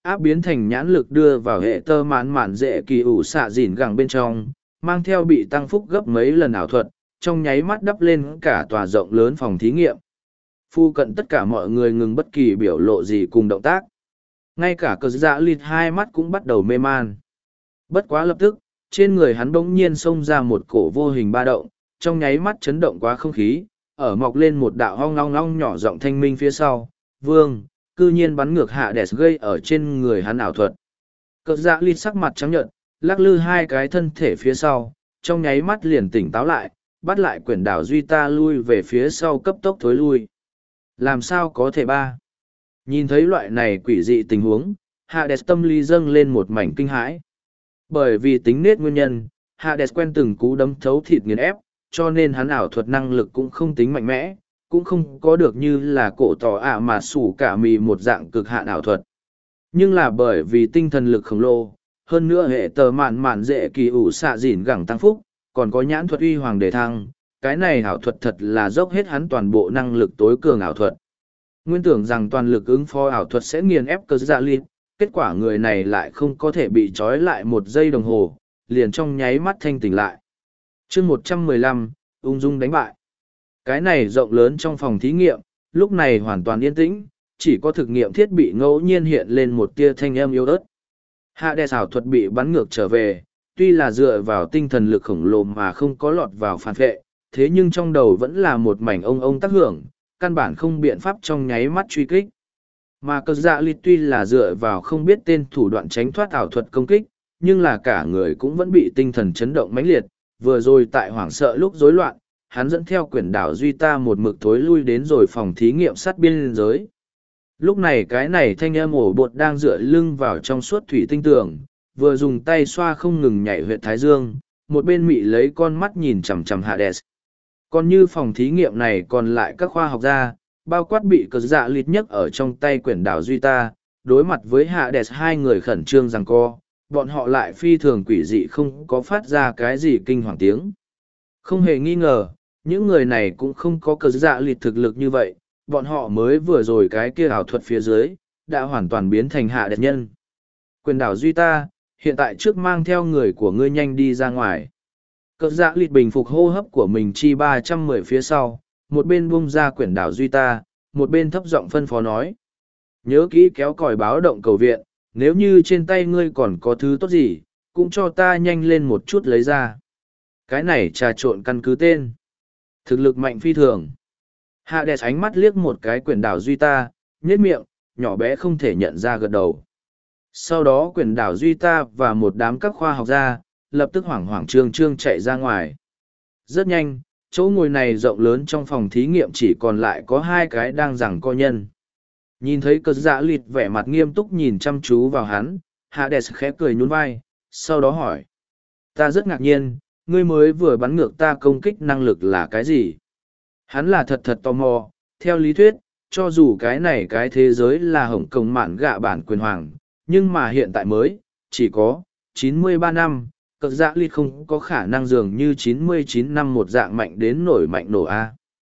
áp biến thành nhãn lực đưa vào hệ tơ mãn mạn dễ kỳ ủ xạ dìn gẳng bên trong, mang theo bị tăng phúc gấp mấy lần ảo thuật, trong nháy mắt đắp lên cả tòa rộng lớn phòng thí nghiệm. Phu cận tất cả mọi người ngừng bất kỳ biểu lộ gì cùng động tác. Ngay cả cờ dạ lịt hai mắt cũng bắt đầu mê man. Bất quá lập tức, trên người hắn bỗng nhiên xông ra một cổ vô hình ba động, trong nháy mắt chấn động quá không khí, ở mọc lên một đạo hong long long nhỏ giọng thanh minh phía sau. Vương, cư nhiên bắn ngược hạ đẹp gây ở trên người hắn ảo thuật. Cờ dạ lịt sắc mặt trắng nhợt, lắc lư hai cái thân thể phía sau, trong nháy mắt liền tỉnh táo lại, bắt lại quyển đảo Duy ta lui về phía sau cấp tốc thối lui. Làm sao có thể ba? Nhìn thấy loại này quỷ dị tình huống, Hades tâm lý dâng lên một mảnh kinh hãi. Bởi vì tính nết nguyên nhân, Hades quen từng cú đấm thấu thịt nghiền ép, cho nên hắn ảo thuật năng lực cũng không tính mạnh mẽ, cũng không có được như là cổ tỏ ả mà sủ cả mì một dạng cực hạn ảo thuật. Nhưng là bởi vì tinh thần lực khổng lồ, hơn nữa hệ tờ mạn mạn dễ kỳ ủ xạ dỉn gẳng tăng phúc, còn có nhãn thuật uy hoàng đề thăng, cái này ảo thuật thật là dốc hết hắn toàn bộ năng lực tối cường ảo thuật. Nguyên tưởng rằng toàn lực ứng phó ảo thuật sẽ nghiền ép cơ dạ lịt, kết quả người này lại không có thể bị trói lại một giây đồng hồ, liền trong nháy mắt thanh tỉnh lại. chương 115, ung dung đánh bại. Cái này rộng lớn trong phòng thí nghiệm, lúc này hoàn toàn yên tĩnh, chỉ có thực nghiệm thiết bị ngẫu nhiên hiện lên một tia thanh âm yếu ớt. Hades ảo thuật bị bắn ngược trở về, tuy là dựa vào tinh thần lực khổng lồ mà không có lọt vào phản vệ, thế nhưng trong đầu vẫn là một mảnh ông tác hưởng, căn bản không biện pháp trong nháy mắt truy kích. Mà cơ dạ lịt tuy là dựa vào không biết tên thủ đoạn tránh thoát ảo thuật công kích, nhưng là cả người cũng vẫn bị tinh thần chấn động mãnh liệt, vừa rồi tại hoảng sợ lúc rối loạn, hắn dẫn theo quyển đảo Duy ta một mực thối lui đến rồi phòng thí nghiệm sát biên giới. Lúc này cái này thanh âm ổ bột đang dựa lưng vào trong suốt thủy tinh tường, vừa dùng tay xoa không ngừng nhảy huyệt thái dương, một bên mị lấy con mắt nhìn chằm chằm Hades. Còn như phòng thí nghiệm này còn lại các khoa học gia, bao quát bị cờ dạ lịt nhấc ở trong tay quyển đảo Duy ta, đối mặt với Hades hai người khẩn trương giằng co, bọn họ lại phi thường quỷ dị không có phát ra cái gì kinh hoàng tiếng. Không hề nghi ngờ, những người này cũng không có cờ dạ lịt thực lực như vậy, bọn họ mới vừa rồi cái kia ảo thuật phía dưới, đã hoàn toàn biến thành Hades nhân. Quyền đảo Duy ta, hiện tại trước mang theo người của ngươi nhanh đi ra ngoài. Cờ dạ lịt bình phục hô hấp của mình chi 310 phía sau, một bên bung ra quyển đảo Duy ta, một bên thấp giọng phân phó nói. Nhớ kỹ kéo còi báo động cầu viện, nếu như trên tay ngươi còn có thứ tốt gì, cũng cho ta nhanh lên một chút lấy ra. Cái này trà trộn căn cứ tên. Thực lực mạnh phi thường. Hades ánh mắt liếc một cái quyển đảo Duy ta, nhếch miệng, nhỏ bé không thể nhận ra gật đầu. Sau đó quyển đảo Duy ta và một đám các khoa học gia, lập tức hoảng hoảng trương trương chạy ra ngoài. Rất nhanh, chỗ ngồi này rộng lớn trong phòng thí nghiệm chỉ còn lại có hai cái đang giằng co nhân. Nhìn thấy cờ dạ lịt vẻ mặt nghiêm túc nhìn chăm chú vào hắn, Hades khẽ cười nhún vai, sau đó hỏi. Ta rất ngạc nhiên, ngươi mới vừa bắn ngược ta công kích năng lực là cái gì? Hắn là thật tò mò, theo lý thuyết, cho dù cái này cái thế giới là Hồng Kông mạn gạ bản quyền hoàng, nhưng mà hiện tại mới, chỉ có 93 năm, cờ dạ lịt không có khả năng dường như 99 năm một dạng mạnh đến nổi mạnh nổ A.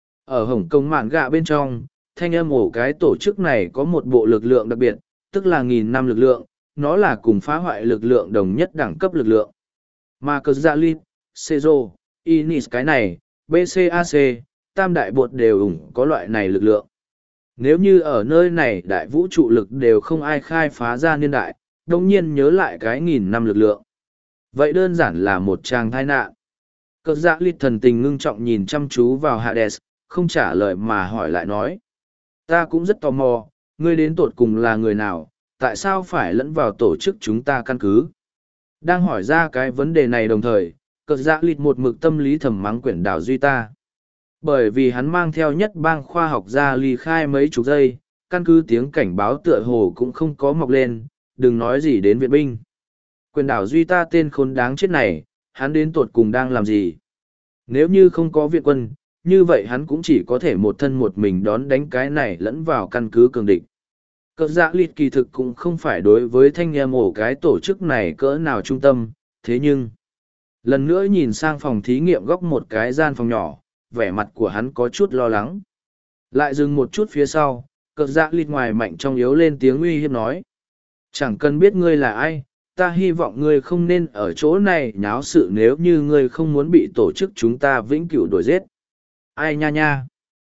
Ở Hồng Kông mạn gạ bên trong, thanh âm ổ cái tổ chức này có một bộ lực lượng đặc biệt, tức là 1000 năm lực lượng, nó là cùng phá hoại lực lượng đồng nhất đẳng cấp lực lượng. Mà cờ dạ lịt, Sezo, Inis cái này, BCAC, tam đại bột đều ủng có loại này lực lượng. Nếu như ở nơi này đại vũ trụ lực đều không ai khai phá ra niên đại, đồng nhiên nhớ lại cái 1000 năm lực lượng. Vậy đơn giản là một tràng tai nạn. Cờ dạ lịt thần tình ngưng trọng nhìn chăm chú vào Hades, không trả lời mà hỏi lại nói. Ta cũng rất tò mò, ngươi đến tột cùng là người nào, tại sao phải lẫn vào tổ chức chúng ta căn cứ? Đang hỏi ra cái vấn đề này đồng thời, cờ dạ lịt một mực tâm lý thầm mắng quyển đảo Duy ta. Bởi vì hắn mang theo nhất bang khoa học gia ly khai mấy chục giây, căn cứ tiếng cảnh báo tựa hồ cũng không có mọc lên, đừng nói gì đến viện binh. Quyển đảo Duy ta tên khốn đáng chết này, hắn đến tột cùng đang làm gì? Nếu như không có viện quân, như vậy hắn cũng chỉ có thể một thân một mình đón đánh cái này lẫn vào căn cứ cường địch. Cờ dạ lịt kỳ thực cũng không phải đối với thanh em ổ cái tổ chức này cỡ nào trung tâm, thế nhưng lần nữa nhìn sang phòng thí nghiệm góc một cái gian phòng nhỏ, vẻ mặt của hắn có chút lo lắng. Lại dừng một chút phía sau, cờ dạ lịt ngoài mạnh trong yếu lên tiếng uy hiếp nói. Chẳng cần biết ngươi là ai, ta hy vọng ngươi không nên ở chỗ này nháo sự nếu như ngươi không muốn bị tổ chức chúng ta vĩnh cửu đuổi giết. Ai nha nha.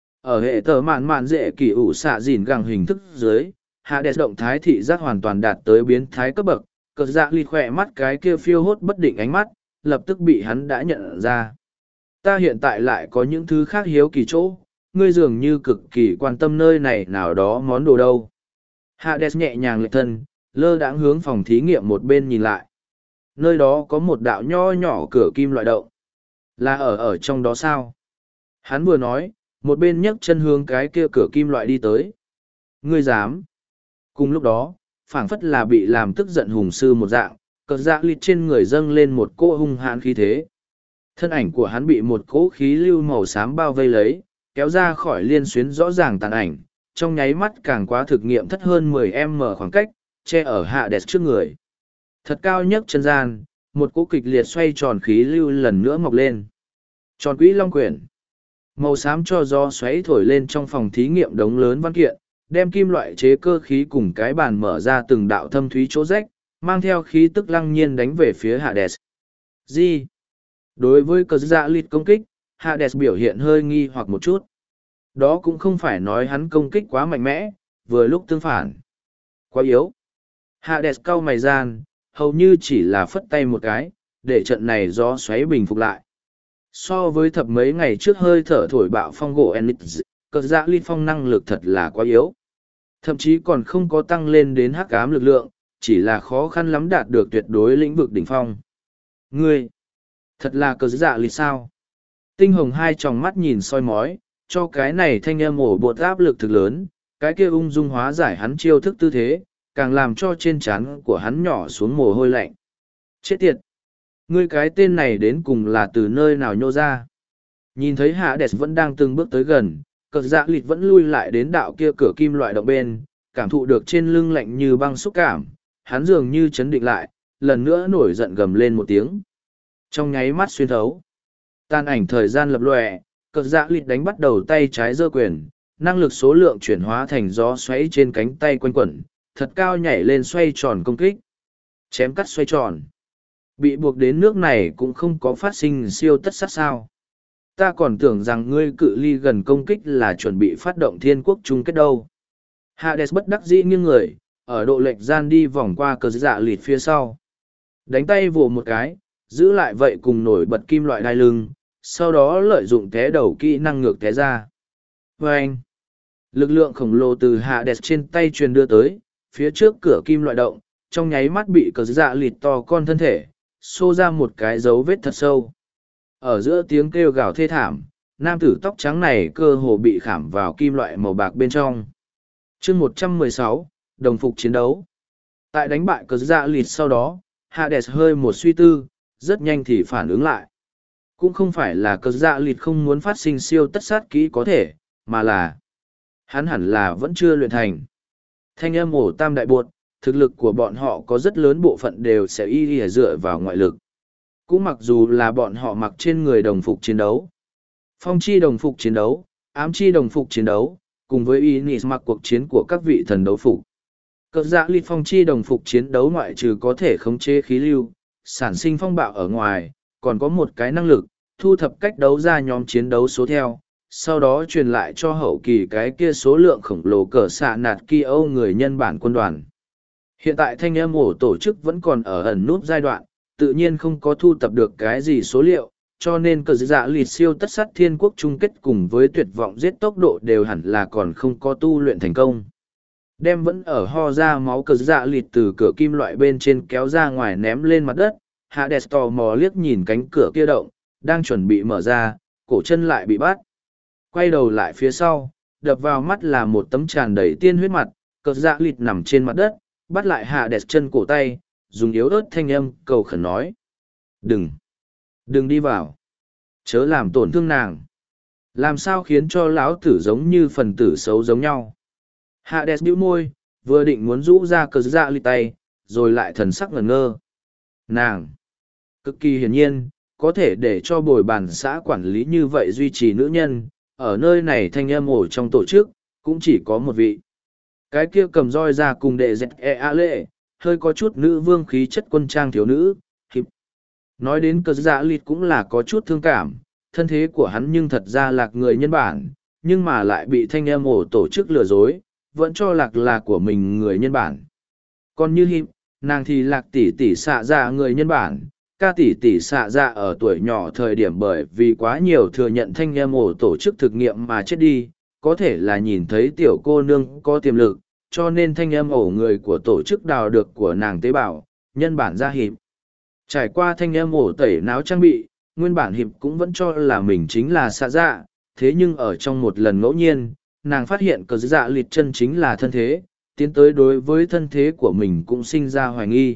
Ở hệ tờ mạn mạn dễ kỳ ủ xạ dìn gẳng hình thức dưới, Hades động thái thị giác hoàn toàn đạt tới biến thái cấp bậc, cờ dạ lì khỏe mắt cái kia phiêu hốt bất định ánh mắt, lập tức bị hắn đã nhận ra. Ta hiện tại lại có những thứ khác hiếu kỳ chỗ, ngươi dường như cực kỳ quan tâm nơi này nào đó món đồ đâu. Hades nhẹ nhàng lệch thân, lơ đãng hướng phòng thí nghiệm một bên nhìn lại. Nơi đó có một đạo nho nhỏ cửa kim loại động. Là ở trong đó sao? Hắn vừa nói, một bên nhấc chân hướng cái kia cửa kim loại đi tới. Ngươi dám? Cùng lúc đó, phảng phất là bị làm tức giận hùng sư một dạng, cờ dạ lịt trên người dâng lên một cỗ hung hãn khí thế. Thân ảnh của hắn bị một cỗ khí lưu màu xám bao vây lấy, kéo ra khỏi liên xuyến rõ ràng tàn ảnh, trong nháy mắt càng quá thực nghiệm thất hơn 10m khoảng cách, che ở Hades trước người. Thật cao nhất chân gian, một cỗ kịch liệt xoay tròn khí lưu lần nữa mọc lên. Tròn quỹ long quyển. Màu xám cho gió xoáy thổi lên trong phòng thí nghiệm đống lớn văn kiện, đem kim loại chế cơ khí cùng cái bàn mở ra từng đạo thâm thúy chỗ rách, mang theo khí tức lăng nhiên đánh về phía Hades. Gì? Đối với cờ dạ lịt công kích, Hades biểu hiện hơi nghi hoặc một chút. Đó cũng không phải nói hắn công kích quá mạnh mẽ, vừa lúc tương phản. Quá yếu. Hades cau mày gian, hầu như chỉ là phất tay một cái, để trận này gió xoáy bình phục lại. So với thập mấy ngày trước hơi thở thổi bạo phong gỗ Enix, cờ dạ lịt phong năng lực thật là quá yếu. Thậm chí còn không có tăng lên đến hắc ám lực lượng, chỉ là khó khăn lắm đạt được tuyệt đối lĩnh vực đỉnh phong. Ngươi, thật là cờ dạ lịt sao? Tinh hồng hai tròng mắt nhìn soi mói, cho cái này thanh âm ổ bột áp lực thực lớn, cái kia ung dung hóa giải hắn chiêu thức tư thế, càng làm cho trên trán của hắn nhỏ xuống mồ hôi lạnh. Chết tiệt! Ngươi cái tên này đến cùng là từ nơi nào nhô ra? Nhìn thấy Hades vẫn đang từng bước tới gần, cờ dạ lịt vẫn lui lại đến đạo kia cửa kim loại động bên, cảm thụ được trên lưng lạnh như băng xúc cảm, hắn dường như chấn định lại, lần nữa nổi giận gầm lên một tiếng. Trong nháy mắt xuyên thấu, tan ảnh thời gian lập lòe, cờ dạ lịt đánh bắt đầu tay trái giơ quyền, năng lực số lượng chuyển hóa thành gió xoáy trên cánh tay quanh quẩn, thật cao nhảy lên xoay tròn công kích. Chém cắt xoay tròn. Bị buộc đến nước này cũng không có phát sinh siêu tất sát sao. Ta còn tưởng rằng ngươi cự ly gần công kích là chuẩn bị phát động thiên quốc chung kết đâu. Hades bất đắc dĩ nghiêng người, ở độ lệch gian đi vòng qua cờ dạ lịt phía sau. Đánh tay vồ một cái, giữ lại vậy cùng nổi bật kim loại đai lưng, sau đó lợi dụng té đầu kỹ năng ngược té ra. Vâng! Lực lượng khổng lồ từ Hades trên tay truyền đưa tới, phía trước cửa kim loại động, trong nháy mắt bị cờ dạ lịt to con thân thể, xô ra một cái dấu vết thật sâu. Ở giữa tiếng kêu gào thê thảm, nam tử tóc trắng này cơ hồ bị khảm vào kim loại màu bạc bên trong. Chương 116, đồng phục chiến đấu. Tại đánh bại cờ dạ lịt sau đó, Hades hơi một suy tư, rất nhanh thì phản ứng lại. Cũng không phải là cờ dạ lịt không muốn phát sinh siêu tất sát kỹ có thể, mà là hắn hẳn là vẫn chưa luyện thành. Thanh âm ổ tam đại buột, thực lực của bọn họ có rất lớn bộ phận đều sẽ y dựa vào ngoại lực. Cũng mặc dù là bọn họ mặc trên người đồng phục chiến đấu. Phong chi đồng phục chiến đấu, ám chi đồng phục chiến đấu, cùng với Inis mặc cuộc chiến của các vị thần đấu phục. Cờ dạ lịt phong chi đồng phục chiến đấu ngoại trừ có thể khống chế khí lưu, sản sinh phong bạo ở ngoài, còn có một cái năng lực, thu thập cách đấu ra nhóm chiến đấu số theo, sau đó truyền lại cho hậu kỳ cái kia số lượng khổng lồ cờ xạ nạt kia Âu người nhân bản quân đoàn. Hiện tại thanh âm ổ tổ chức vẫn còn ở ẩn nút giai đoạn, tự nhiên không có thu tập được cái gì số liệu, cho nên cờ dạ lịt siêu tất sát thiên quốc chung kết cùng với tuyệt vọng giết tốc độ đều hẳn là còn không có tu luyện thành công. Đem vẫn ở ho ra máu cờ dạ lịt từ cửa kim loại bên trên kéo ra ngoài ném lên mặt đất, Hades tò mò liếc nhìn cánh cửa kia động, đang chuẩn bị mở ra, cổ chân lại bị bắt. Quay đầu lại phía sau, đập vào mắt là một tấm tràn đầy tiên huyết mặt, cờ dạ lịt nằm trên mặt đất, bắt lại Hades chân cổ tay, dùng yếu ớt thanh âm cầu khẩn nói. Đừng đi vào. Chớ làm tổn thương nàng. Làm sao khiến cho lão tử giống như phần tử xấu giống nhau. Hades bĩu môi, vừa định muốn rũ ra cờ dạ lịt tay, rồi lại thần sắc ngẩn ngơ. Nàng. Cực kỳ hiển nhiên, có thể để cho bồi bàn xã quản lý như vậy duy trì nữ nhân, ở nơi này thanh âm ổ trong tổ chức, cũng chỉ có một vị. Cái kia cầm roi ra cùng đệ dẹt e a lệ, hơi có chút nữ vương khí chất quân trang thiếu nữ. Hịp. Nói đến cờ dạ lịt cũng là có chút thương cảm, thân thế của hắn nhưng thật ra lạc người nhân bản, nhưng mà lại bị thanh âm ổ tổ chức lừa dối, vẫn cho lạc là của mình người nhân bản. Còn như Hịp, nàng thì lạc tỷ tỷ xạ dạ người nhân bản, ca tỷ tỷ xạ dạ ở tuổi nhỏ thời điểm bởi vì quá nhiều thừa nhận thanh âm ổ tổ chức thực nghiệm mà chết đi, có thể là nhìn thấy tiểu cô nương có tiềm lực, cho nên thanh âm ổ người của tổ chức đào được của nàng tế bào, nhân bản ra Hịp. Trải qua thanh âm ổ tẩy não trang bị, nguyên bản Hịp cũng vẫn cho là mình chính là xạ dạ, thế nhưng ở trong một lần ngẫu nhiên, nàng phát hiện cờ dạ lịt chân chính là thân thế, tiến tới đối với thân thế của mình cũng sinh ra hoài nghi.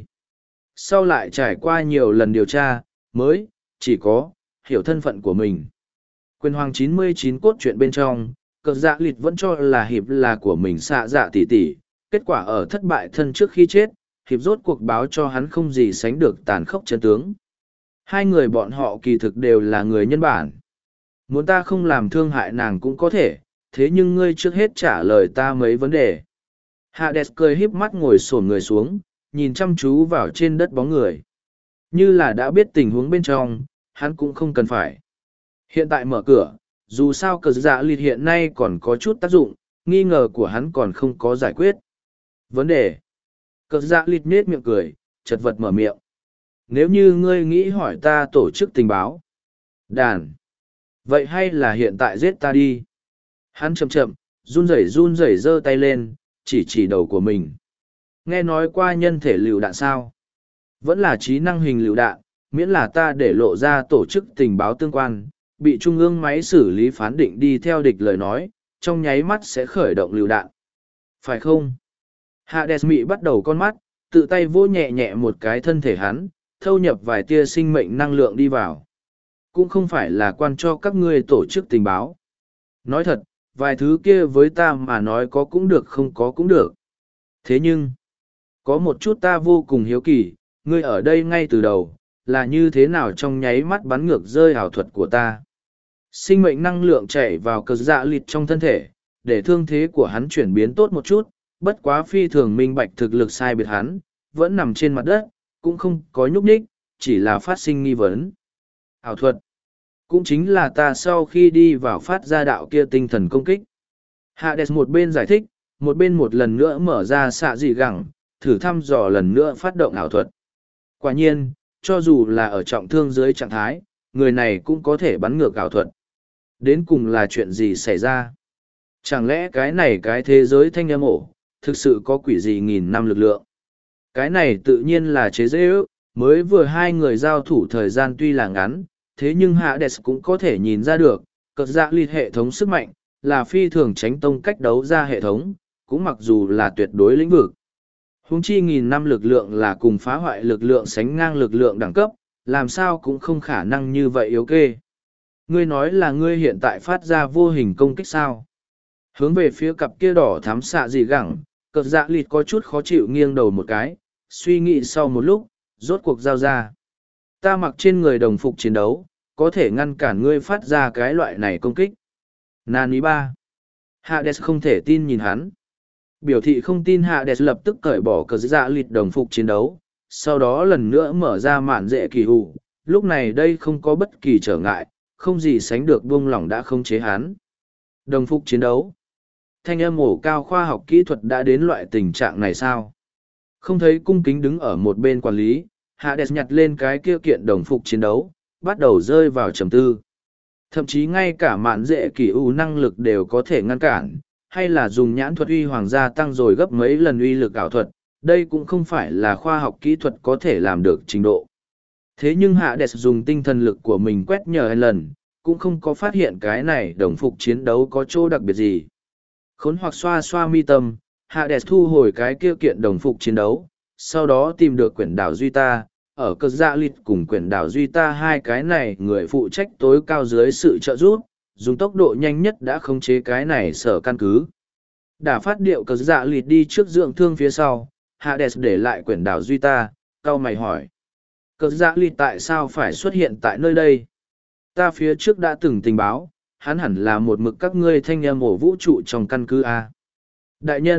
Sau lại trải qua nhiều lần điều tra, mới, chỉ có, hiểu thân phận của mình. Quyền Hoàng 99 cốt truyện bên trong, cờ dạ lịt vẫn cho là Hiệp là của mình xạ dạ tỷ tỷ, kết quả ở thất bại thân trước khi chết, Hiệp rốt cuộc báo cho hắn không gì sánh được tàn khốc chân tướng. Hai người bọn họ kỳ thực đều là người nhân bản. Muốn ta không làm thương hại nàng cũng có thể, thế nhưng ngươi trước hết trả lời ta mấy vấn đề. Hades cười híp mắt ngồi xổm người xuống, nhìn chăm chú vào trên đất bóng người. Như là đã biết tình huống bên trong, hắn cũng không cần phải. Hiện tại mở cửa, dù sao cờ dạ lịt hiện nay còn có chút tác dụng, nghi ngờ của hắn còn không có giải quyết. Vấn đề. Cờ dạ lịt nết miệng cười, chật vật mở miệng. Nếu như ngươi nghĩ hỏi ta tổ chức tình báo. Đàn. Vậy hay là hiện tại giết ta đi. Hắn chậm chậm, run rẩy giơ tay lên, chỉ đầu của mình. Nghe nói qua nhân thể lựu đạn sao? Vẫn là trí năng hình lựu đạn, miễn là ta để lộ ra tổ chức tình báo tương quan, bị trung ương máy xử lý phán định đi theo địch lời nói, trong nháy mắt sẽ khởi động lựu đạn. Phải không? Hades mị bắt đầu con mắt, tự tay vô nhẹ nhẹ một cái thân thể hắn, thâu nhập vài tia sinh mệnh năng lượng đi vào. Cũng không phải là quan cho các ngươi tổ chức tình báo. Nói thật, vài thứ kia với ta mà nói có cũng được không có cũng được. Thế nhưng, có một chút ta vô cùng hiếu kỳ, ngươi ở đây ngay từ đầu, là như thế nào trong nháy mắt bắn ngược rơi ảo thuật của ta. Sinh mệnh năng lượng chảy vào cờ dạ lịt trong thân thể, để thương thế của hắn chuyển biến tốt một chút, bất quá phi thường minh bạch thực lực sai biệt hắn, vẫn nằm trên mặt đất, cũng không có nhúc nhích, chỉ là phát sinh nghi vấn. Ảo thuật. Cũng chính là ta sau khi đi vào phát ra đạo kia tinh thần công kích. Hades một bên giải thích, một bên một lần nữa mở ra xạ dị gẳng, thử thăm dò lần nữa phát động ảo thuật. Quả nhiên, cho dù là ở trọng thương dưới trạng thái, người này cũng có thể bắn ngược ảo thuật. Đến cùng là chuyện gì xảy ra? Chẳng lẽ cái thế giới thanh âm ổ, thực sự có quỷ gì nghìn năm lực lượng? Cái này tự nhiên là chế dễ ước, mới vừa hai người giao thủ thời gian tuy là ngắn, thế nhưng Hades cũng có thể nhìn ra được, cờ dạ lịt hệ thống sức mạnh, là phi thường tránh tông cách đấu ra hệ thống, cũng mặc dù là tuyệt đối lĩnh vực. Huống chi nghìn năm lực lượng là cùng phá hoại lực lượng sánh ngang lực lượng đẳng cấp, làm sao cũng không khả năng như vậy yếu kê. Ngươi nói là ngươi hiện tại phát ra vô hình công kích sao? Hướng về phía cặp kia đỏ thắm xạ dị gẳng, cờ dạ lịt có chút khó chịu nghiêng đầu một cái, suy nghĩ sau một lúc, rốt cuộc giao ra. Ta mặc trên người đồng phục chiến đấu, có thể ngăn cản ngươi phát ra cái loại này công kích. Nani ba. Hades không thể tin nhìn hắn. Biểu thị không tin Hades lập tức cởi bỏ cờ dạ lịt đồng phục chiến đấu, sau đó lần nữa mở ra mạn dễ kỳ hủ. Lúc này đây không có bất kỳ trở ngại, không gì sánh được buông lỏng đã không chế hắn. Đồng phục chiến đấu. Thanh âm ổ cao khoa học kỹ thuật đã đến loại tình trạng này sao? Không thấy cung kính đứng ở một bên quản lý, Hades nhặt lên cái kia kiện đồng phục chiến đấu, bắt đầu rơi vào trầm tư. Thậm chí ngay cả mạn dễ kỳ ủ năng lực đều có thể ngăn cản, hay là dùng nhãn thuật uy hoàng gia tăng rồi gấp mấy lần uy lực ảo thuật, đây cũng không phải là khoa học kỹ thuật có thể làm được trình độ. Thế nhưng Hades dùng tinh thần lực của mình quét nhờ lần, cũng không có phát hiện cái này đồng phục chiến đấu có chỗ đặc biệt gì. Khốn hoặc xoa xoa mi tâm, Hades thu hồi cái kia kiện đồng phục chiến đấu, sau đó tìm được quyển đảo Duy Ta, ở cờ dạ lịt cùng quyển đảo Duy Ta hai cái này người phụ trách tối cao dưới sự trợ giúp, dùng tốc độ nhanh nhất đã khống chế cái này sở căn cứ. Đã phát điệu cờ dạ lịt đi trước dưỡng thương phía sau, Hades để lại quyển đảo Duy Ta, cau mày hỏi. Cờ dạ lịt tại sao phải xuất hiện tại nơi đây? Ta phía trước đã từng tình báo, hắn hẳn là một mực các ngươi thanh âm ổ vũ trụ trong căn cứ A. Đại nhân,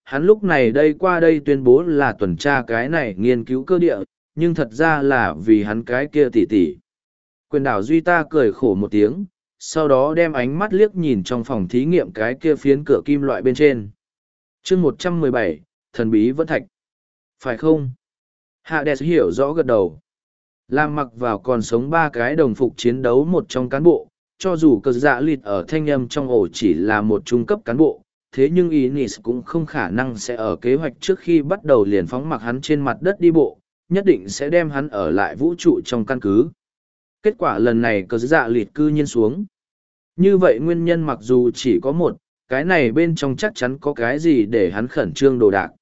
hắn lúc này đây qua đây tuyên bố là tuần tra cái này nghiên cứu cơ địa, nhưng thật ra là vì hắn cái kia tỉ tỉ. Quyền đảo Duy ta cười khổ một tiếng, sau đó đem ánh mắt liếc nhìn trong phòng thí nghiệm cái kia phiến cửa kim loại bên trên. chương 117, thần bí vẫn thạch. Phải không? Hades hiểu rõ gật đầu. Làm mặc vào còn sống ba cái đồng phục chiến đấu một trong cán bộ, cho dù cờ dạ lịt ở thanh âm trong ổ chỉ là một trung cấp cán bộ, thế nhưng Inis cũng không khả năng sẽ ở kế hoạch trước khi bắt đầu liền phóng mặc hắn trên mặt đất đi bộ, nhất định sẽ đem hắn ở lại vũ trụ trong căn cứ. Kết quả lần này cờ dạ lịt cư nhiên xuống. Như vậy nguyên nhân mặc dù chỉ có một, cái này bên trong chắc chắn có cái gì để hắn khẩn trương đồ đạc.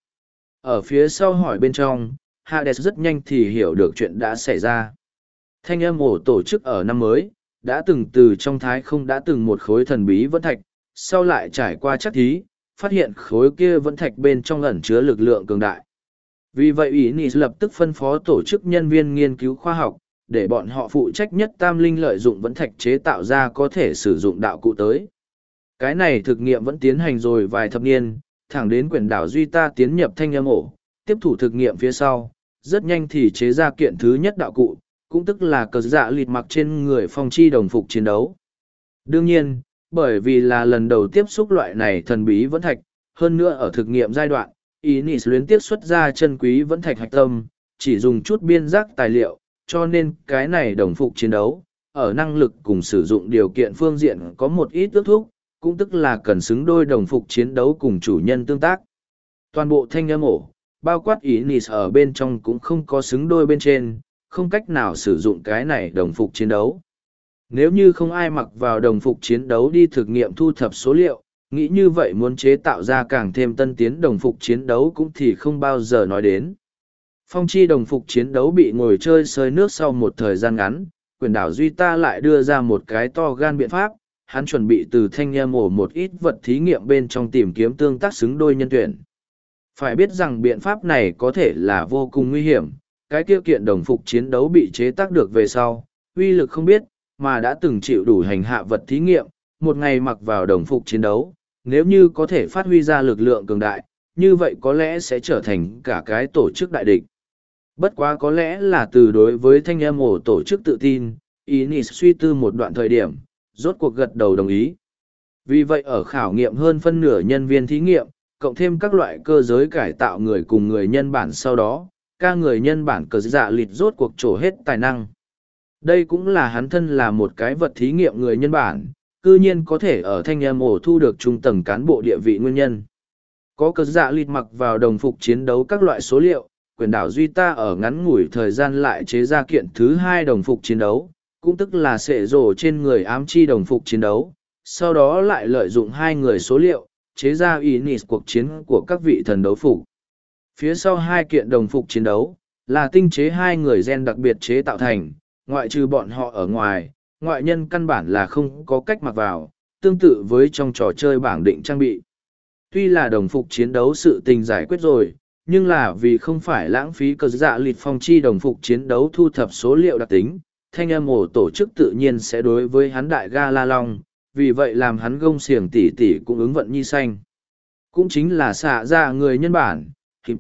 Ở phía sau hỏi bên trong, Hades rất nhanh thì hiểu được chuyện đã xảy ra. Thanh âm ổ tổ chức ở năm mới, đã từng từ trong thái không đã từng một khối thần bí vẫn thạch, sau lại trải qua chắc thí, phát hiện khối kia vẫn thạch bên trong ẩn chứa lực lượng cường đại. Vì vậy Inis lập tức phân phó tổ chức nhân viên nghiên cứu khoa học, để bọn họ phụ trách nhất tam linh lợi dụng vẫn thạch chế tạo ra có thể sử dụng đạo cụ tới. Cái này thực nghiệm vẫn tiến hành rồi vài thập niên, thẳng đến quyển đảo Duy ta tiến nhập thanh âm ổ, tiếp thủ thực nghiệm phía sau, rất nhanh thì chế ra kiện thứ nhất đạo cụ, cũng tức là cờ dạ lịt mặc trên người phong chi đồng phục chiến đấu. Đương nhiên, bởi vì là lần đầu tiếp xúc loại này thần bí vẫn thạch, hơn nữa ở thực nghiệm giai đoạn, Inis luyến tiếp xuất ra chân quý vẫn thạch hạch tâm, chỉ dùng chút biên giác tài liệu, cho nên cái này đồng phục chiến đấu, ở năng lực cùng sử dụng điều kiện phương diện có một ít ước thúc, cũng tức là cần xứng đôi đồng phục chiến đấu cùng chủ nhân tương tác. Toàn bộ thanh âm ổ, bao quát Inis ở bên trong cũng không có xứng đôi bên trên, không cách nào sử dụng cái này đồng phục chiến đấu. Nếu như không ai mặc vào đồng phục chiến đấu đi thực nghiệm thu thập số liệu, nghĩ như vậy muốn chế tạo ra càng thêm tân tiến đồng phục chiến đấu cũng thì không bao giờ nói đến. Phong chi đồng phục chiến đấu bị ngồi chơi sơi nước sau một thời gian ngắn, quyền đảo Duy ta lại đưa ra một cái to gan biện pháp, hắn chuẩn bị từ thanh âm ổ một ít vật thí nghiệm bên trong tìm kiếm tương tác xứng đôi nhân tuyển. Phải biết rằng biện pháp này có thể là vô cùng nguy hiểm, cái tiêu kiện đồng phục chiến đấu bị chế tác được về sau, uy lực không biết, mà đã từng chịu đủ hành hạ vật thí nghiệm, một ngày mặc vào đồng phục chiến đấu, nếu như có thể phát huy ra lực lượng cường đại, như vậy có lẽ sẽ trở thành cả cái tổ chức đại địch. Bất quá có lẽ là từ đối với thanh âm ổ tổ chức tự tin, Inis suy tư một đoạn thời điểm, rốt cuộc gật đầu đồng ý. Vì vậy ở khảo nghiệm hơn phân nửa nhân viên thí nghiệm, cộng thêm các loại cơ giới cải tạo người cùng người nhân bản sau đó, ca người nhân bản cờ dạ lịt rốt cuộc trổ hết tài năng. Đây cũng là hắn thân là một cái vật thí nghiệm người nhân bản, cư nhiên có thể ở thanh âm ổ thu được trung tầng cán bộ địa vị nguyên nhân. Có cờ dạ lịt mặc vào đồng phục chiến đấu các loại số liệu, quyền đảo Duy ta ở ngắn ngủi thời gian lại chế ra kiện thứ hai đồng phục chiến đấu, cũng tức là sệ rổ trên người ám chi đồng phục chiến đấu, sau đó lại lợi dụng hai người số liệu, chế ra Inis cuộc chiến của các vị thần đấu phục. Phía sau hai kiện đồng phục chiến đấu, là tinh chế hai người gen đặc biệt chế tạo thành, ngoại trừ bọn họ ở ngoài, ngoại nhân căn bản là không có cách mặc vào, tương tự với trong trò chơi bảng định trang bị. Tuy là đồng phục chiến đấu sự tình giải quyết rồi, nhưng là vì không phải lãng phí cờ dạ lịt phong chi đồng phục chiến đấu thu thập số liệu đặc tính, thanh âm ổ tổ chức tự nhiên sẽ đối với hắn đại ga la long, vì vậy làm hắn gông xiềng tỉ tỉ cũng ứng vận nhi xanh. Cũng chính là xạ ra người nhân bản.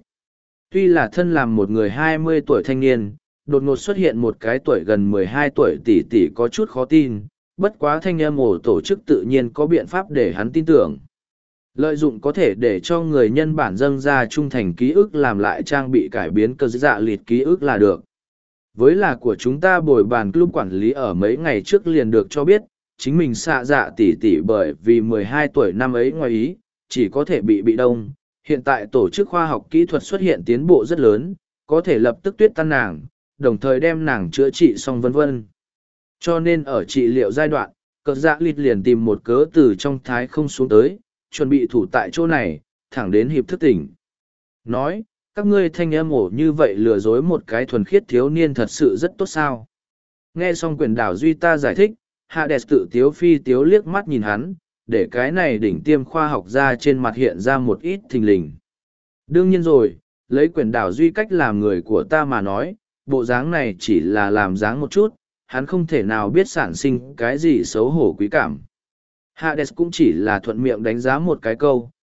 Tuy là thân làm một người 20 tuổi thanh niên, đột ngột xuất hiện một cái tuổi gần 12 tuổi tỷ tỷ có chút khó tin, bất quá thanh âm ổ tổ chức tự nhiên có biện pháp để hắn tin tưởng. Lợi dụng có thể để cho người nhân bản dâng ra trung thành ký ức làm lại trang bị cải biến cơ dạ lịt ký ức là được. Với là của chúng ta bồi bàn club quản lý ở mấy ngày trước liền được cho biết, chính mình xạ dạ tỷ tỷ bởi vì 12 tuổi năm ấy ngoài ý, chỉ có thể bị đông. Hiện tại tổ chức khoa học kỹ thuật xuất hiện tiến bộ rất lớn, có thể lập tức tuyết tan nàng, đồng thời đem nàng chữa trị xong vân vân. Cho nên ở trị liệu giai đoạn, cờ dạ lịt liền tìm một cớ từ trong thái không xuống tới, chuẩn bị thủ tại chỗ này, thẳng đến hiệp thức tỉnh. Nói, các ngươi thanh âm ổ như vậy lừa dối một cái thuần khiết thiếu niên thật sự rất tốt sao. Nghe xong quyền đảo Duy ta giải thích, Hades tự tiếu phi tiếu liếc mắt nhìn hắn, để cái này đỉnh tiêm khoa học ra trên mặt hiện ra một ít thình lình. Đương nhiên rồi, lấy quyền đảo Duy cách làm người của ta mà nói, bộ dáng này chỉ là làm dáng một chút, hắn không thể nào biết sản sinh cái gì xấu hổ quý cảm. Hades cũng chỉ là thuận miệng đánh giá một cái câu,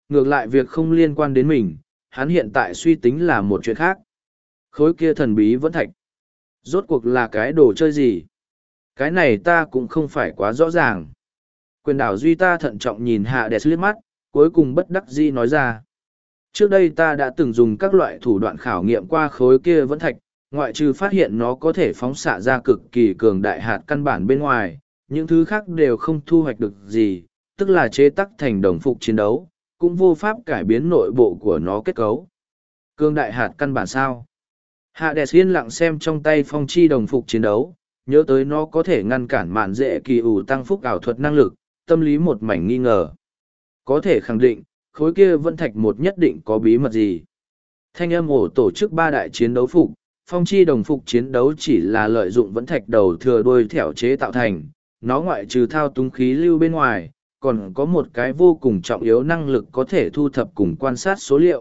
Ngược lại việc không liên quan đến mình, hắn hiện tại suy tính là một chuyện khác. Khối kia thần bí vẫn thạch. Rốt cuộc là cái đồ chơi gì? Cái này ta cũng không phải quá rõ ràng. Quyền đảo Duy ta thận trọng nhìn Hades liếc mắt, cuối cùng bất đắc dĩ nói ra. Trước đây ta đã từng dùng các loại thủ đoạn khảo nghiệm qua khối kia vẫn thạch, ngoại trừ phát hiện nó có thể phóng xạ ra cực kỳ cường đại hạt căn bản bên ngoài, những thứ khác đều không thu hoạch được gì, tức là chế tắc thành đồng phục chiến đấu, cũng vô pháp cải biến nội bộ của nó kết cấu. Cường đại hạt căn bản sao? Hades yên lặng xem trong tay phong chi đồng phục chiến đấu, nhớ tới nó có thể ngăn cản mạn dễ kỳ ủ tăng phúc ảo thuật năng lực, tâm lý một mảnh nghi ngờ. Có thể khẳng định, khối kia vẫn thạch một nhất định có bí mật gì. Thanh âm ổ tổ chức 3 đại chiến đấu phục, phong chi đồng phục chiến đấu chỉ là lợi dụng vẫn thạch đầu thừa đuôi thẻo chế tạo thành, nó ngoại trừ thao túng khí lưu bên ngoài, còn có một cái vô cùng trọng yếu năng lực có thể thu thập cùng quan sát số liệu.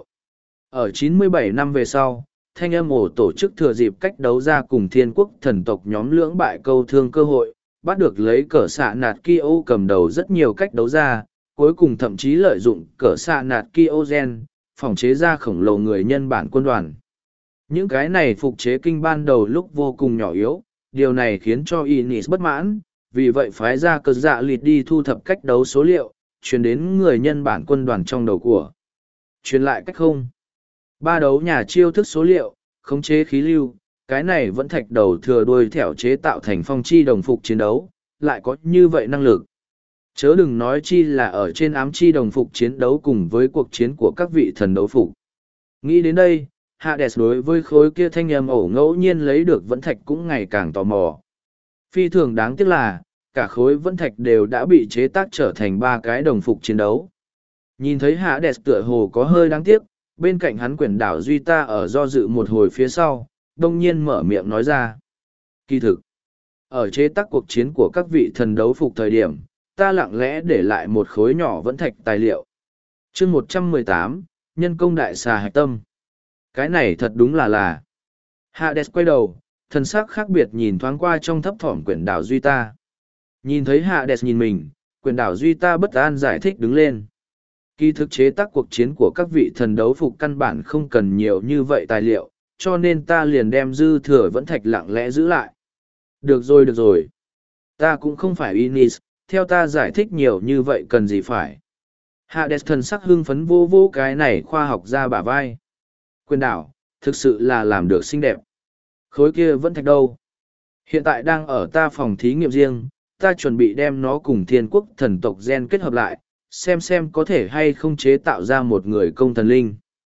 Ở 97 năm về sau, thanh âm ổ tổ chức thừa dịp cách đấu ra cùng thiên quốc thần tộc nhóm lưỡng bại câu thương cơ hội, bắt được lấy cỡ xạ nạt Kyo cầm đầu rất nhiều cách đấu ra, cuối cùng thậm chí lợi dụng cỡ xạ nạt Kyo gen, phòng chế ra khổng lồ người nhân bản quân đoàn. Những cái này phục chế kinh ban đầu lúc vô cùng nhỏ yếu, điều này khiến cho Inis bất mãn, vì vậy phái ra cờ dạ lịt đi thu thập cách đấu số liệu, truyền đến người nhân bản quân đoàn trong đầu của. Truyền lại cách không. 3 đấu nhà chiêu thức số liệu, khống chế khí lưu, cái này vẫn thạch đầu thừa đuôi thẻo chế tạo thành phong chi đồng phục chiến đấu, lại có như vậy năng lực. Chớ đừng nói chi là ở trên ám chi đồng phục chiến đấu cùng với cuộc chiến của các vị thần đấu phục. Nghĩ đến đây, Hades đối với khối kia thanh âm ổ ngẫu nhiên lấy được vẫn thạch cũng ngày càng tò mò. Phi thường đáng tiếc là, cả khối vẫn thạch đều đã bị chế tác trở thành 3 cái đồng phục chiến đấu. Nhìn thấy Hades tựa hồ có hơi đáng tiếc, bên cạnh hắn quyển đảo Duy ta ở do dự một hồi phía sau, đông nhiên mở miệng nói ra. Kỳ thực, ở chế tác cuộc chiến của các vị thần đấu phục thời điểm, ta lặng lẽ để lại một khối nhỏ vẫn thạch tài liệu. chương 118, nhân công đại xà hạch tâm. Cái này thật đúng là. Hades quay đầu, thần sắc khác biệt nhìn thoáng qua trong thấp thỏm quyển đảo Duy ta. Nhìn thấy Hades nhìn mình, quyển đảo Duy ta bất an giải thích đứng lên. Kỳ thực chế tác cuộc chiến của các vị thần đấu phục căn bản không cần nhiều như vậy tài liệu, cho nên ta liền đem dư thừa vẫn thạch lặng lẽ giữ lại. Được rồi. Ta cũng không phải Inis, theo ta giải thích nhiều như vậy cần gì phải. Hades thần sắc hưng phấn vô cái này khoa học ra bả vai. Quyền đảo, thực sự là làm được xinh đẹp. Khối kia vẫn thạch đâu? Hiện tại đang ở ta phòng thí nghiệm riêng, ta chuẩn bị đem nó cùng thiên quốc thần tộc gen kết hợp lại, xem có thể hay không chế tạo ra một người công thần linh.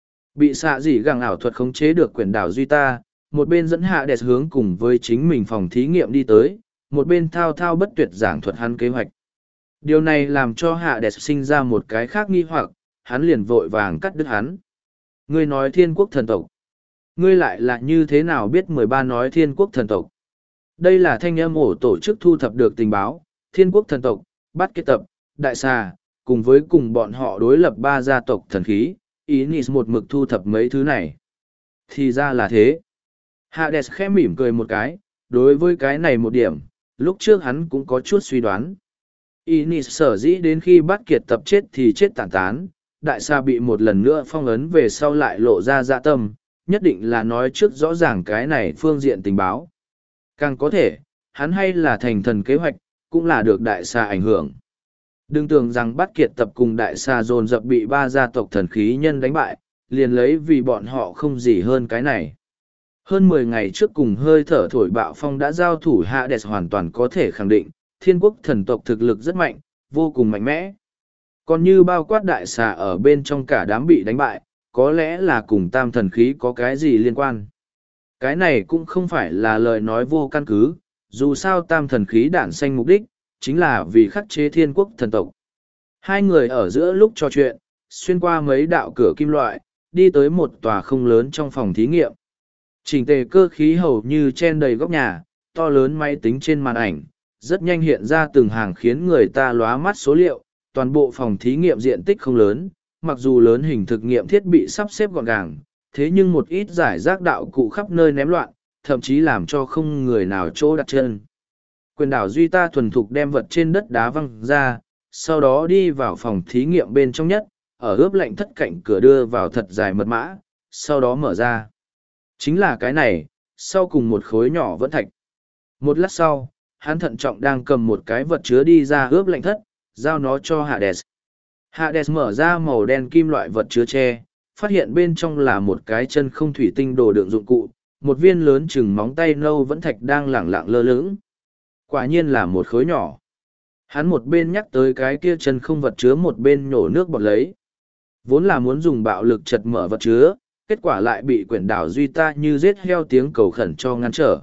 Bị xạ dỉ gẳng ảo thuật khống chế được quyển đảo Duy ta, một bên dẫn Hades hướng cùng với chính mình phòng thí nghiệm đi tới, một bên thao bất tuyệt giảng thuật hắn kế hoạch. Điều này làm cho Hades sinh ra một cái khác nghi hoặc, hắn liền vội vàng cắt đứt hắn. Ngươi nói thiên quốc thần tộc. Ngươi lại là như thế nào biết 13 nói thiên quốc thần tộc? Đây là thanh âm ổ tổ chức thu thập được tình báo, thiên quốc thần tộc, bắt kết tập, đại xà, cùng với cùng bọn họ đối lập 3 gia tộc thần khí, Inis một mực thu thập mấy thứ này. Thì ra là thế. Hades khẽ mỉm cười một cái, đối với cái này một điểm, lúc trước hắn cũng có chút suy đoán. Inis sở dĩ đến khi bắt kiệt tập chết thì chết tản tán, đại xà bị một lần nữa phong ấn về sau lại lộ ra dạ tâm, nhất định là nói trước rõ ràng cái này phương diện tình báo. Càng có thể, hắn hay là thành thần kế hoạch, cũng là được đại xà ảnh hưởng. Đừng tưởng rằng bắt kiệt tập cùng đại xà dồn dập bị 3 gia tộc thần khí nhân đánh bại, liền lấy vì bọn họ không gì hơn cái này. Hơn 10 ngày trước cùng hơi thở thổi bạo phong đã giao thủ Hades hoàn toàn có thể khẳng định, thiên quốc thần tộc thực lực rất mạnh, vô cùng mạnh mẽ. Còn như bao quát đại xà ở bên trong cả đám bị đánh bại, có lẽ là cùng tam thần khí có cái gì liên quan. Cái này cũng không phải là lời nói vô căn cứ, dù sao tam thần khí đản sanh mục đích, chính là vì khắc chế thiên quốc thần tộc. Hai người ở giữa lúc trò chuyện, xuyên qua mấy đạo cửa kim loại, đi tới một tòa không lớn trong phòng thí nghiệm. Chỉnh tề cơ khí hầu như chen đầy góc nhà, to lớn máy tính trên màn ảnh, rất nhanh hiện ra từng hàng khiến người ta lóa mắt số liệu. Toàn bộ phòng thí nghiệm diện tích không lớn, mặc dù lớn hình thực nghiệm thiết bị sắp xếp gọn gàng, thế nhưng một ít giải rác đạo cụ khắp nơi ném loạn, thậm chí làm cho không người nào chỗ đặt chân. Quyền đảo Duy ta thuần thục đem vật trên đất đá văng ra, sau đó đi vào phòng thí nghiệm bên trong nhất, ở ướp lạnh thất cạnh cửa đưa vào thật dài mật mã, sau đó mở ra. Chính là cái này, sau cùng một khối nhỏ vẫn thạch. Một lát sau, hắn thận trọng đang cầm một cái vật chứa đi ra ướp lạnh thất, giao nó cho Hades. Hades mở ra màu đen kim loại vật chứa tre, phát hiện bên trong là một cái chân không thủy tinh đồ đựng dụng cụ, một viên lớn chừng móng tay nâu vẫn thạch đang lẳng lặng lơ lửng. Quả nhiên là một khối nhỏ. Hắn một bên nhắc tới cái kia chân không vật chứa, một bên nhổ nước bọt lấy. Vốn là muốn dùng bạo lực chật mở vật chứa, kết quả lại bị quyển đảo Duy ta như giết heo tiếng cầu khẩn cho ngăn trở.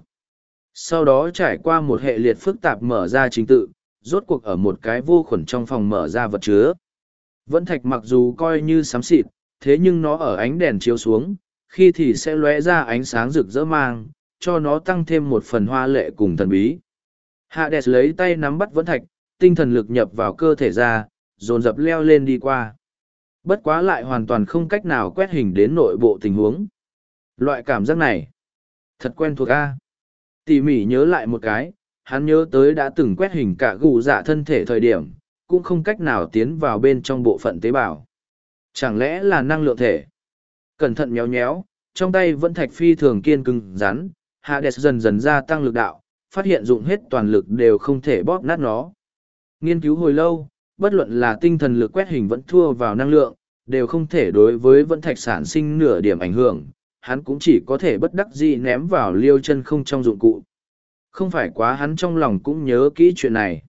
Sau đó trải qua một hệ liệt phức tạp mở ra trình tự, rốt cuộc ở một cái vô khuẩn trong phòng mở ra vật chứa. Vẫn thạch mặc dù coi như xám xịt, thế nhưng nó ở ánh đèn chiếu xuống, khi thì sẽ lóe ra ánh sáng rực rỡ mang, cho nó tăng thêm một phần hoa lệ cùng thần bí. Hades lấy tay nắm bắt vẫn thạch, tinh thần lực nhập vào cơ thể ra, dồn dập leo lên đi qua. Bất quá lại hoàn toàn không cách nào quét hình đến nội bộ tình huống. Loại cảm giác này, thật quen thuộc a. Tỉ mỉ nhớ lại một cái, hắn nhớ tới đã từng quét hình cả gù dạ thân thể thời điểm, cũng không cách nào tiến vào bên trong bộ phận tế bào. Chẳng lẽ là năng lượng thể? Cẩn thận nhéo nhéo, trong tay vẫn thạch phi thường kiên cứng rắn, Hades dần dần gia tăng lực đạo, phát hiện dụng hết toàn lực đều không thể bóp nát nó. Nghiên cứu hồi lâu, bất luận là tinh thần lực quét hình vẫn thua vào năng lượng, đều không thể đối với vẫn thạch sản sinh nửa điểm ảnh hưởng, hắn cũng chỉ có thể bất đắc dĩ ném vào liêu chân không trong dụng cụ. Không phải quá hắn trong lòng cũng nhớ kỹ chuyện này.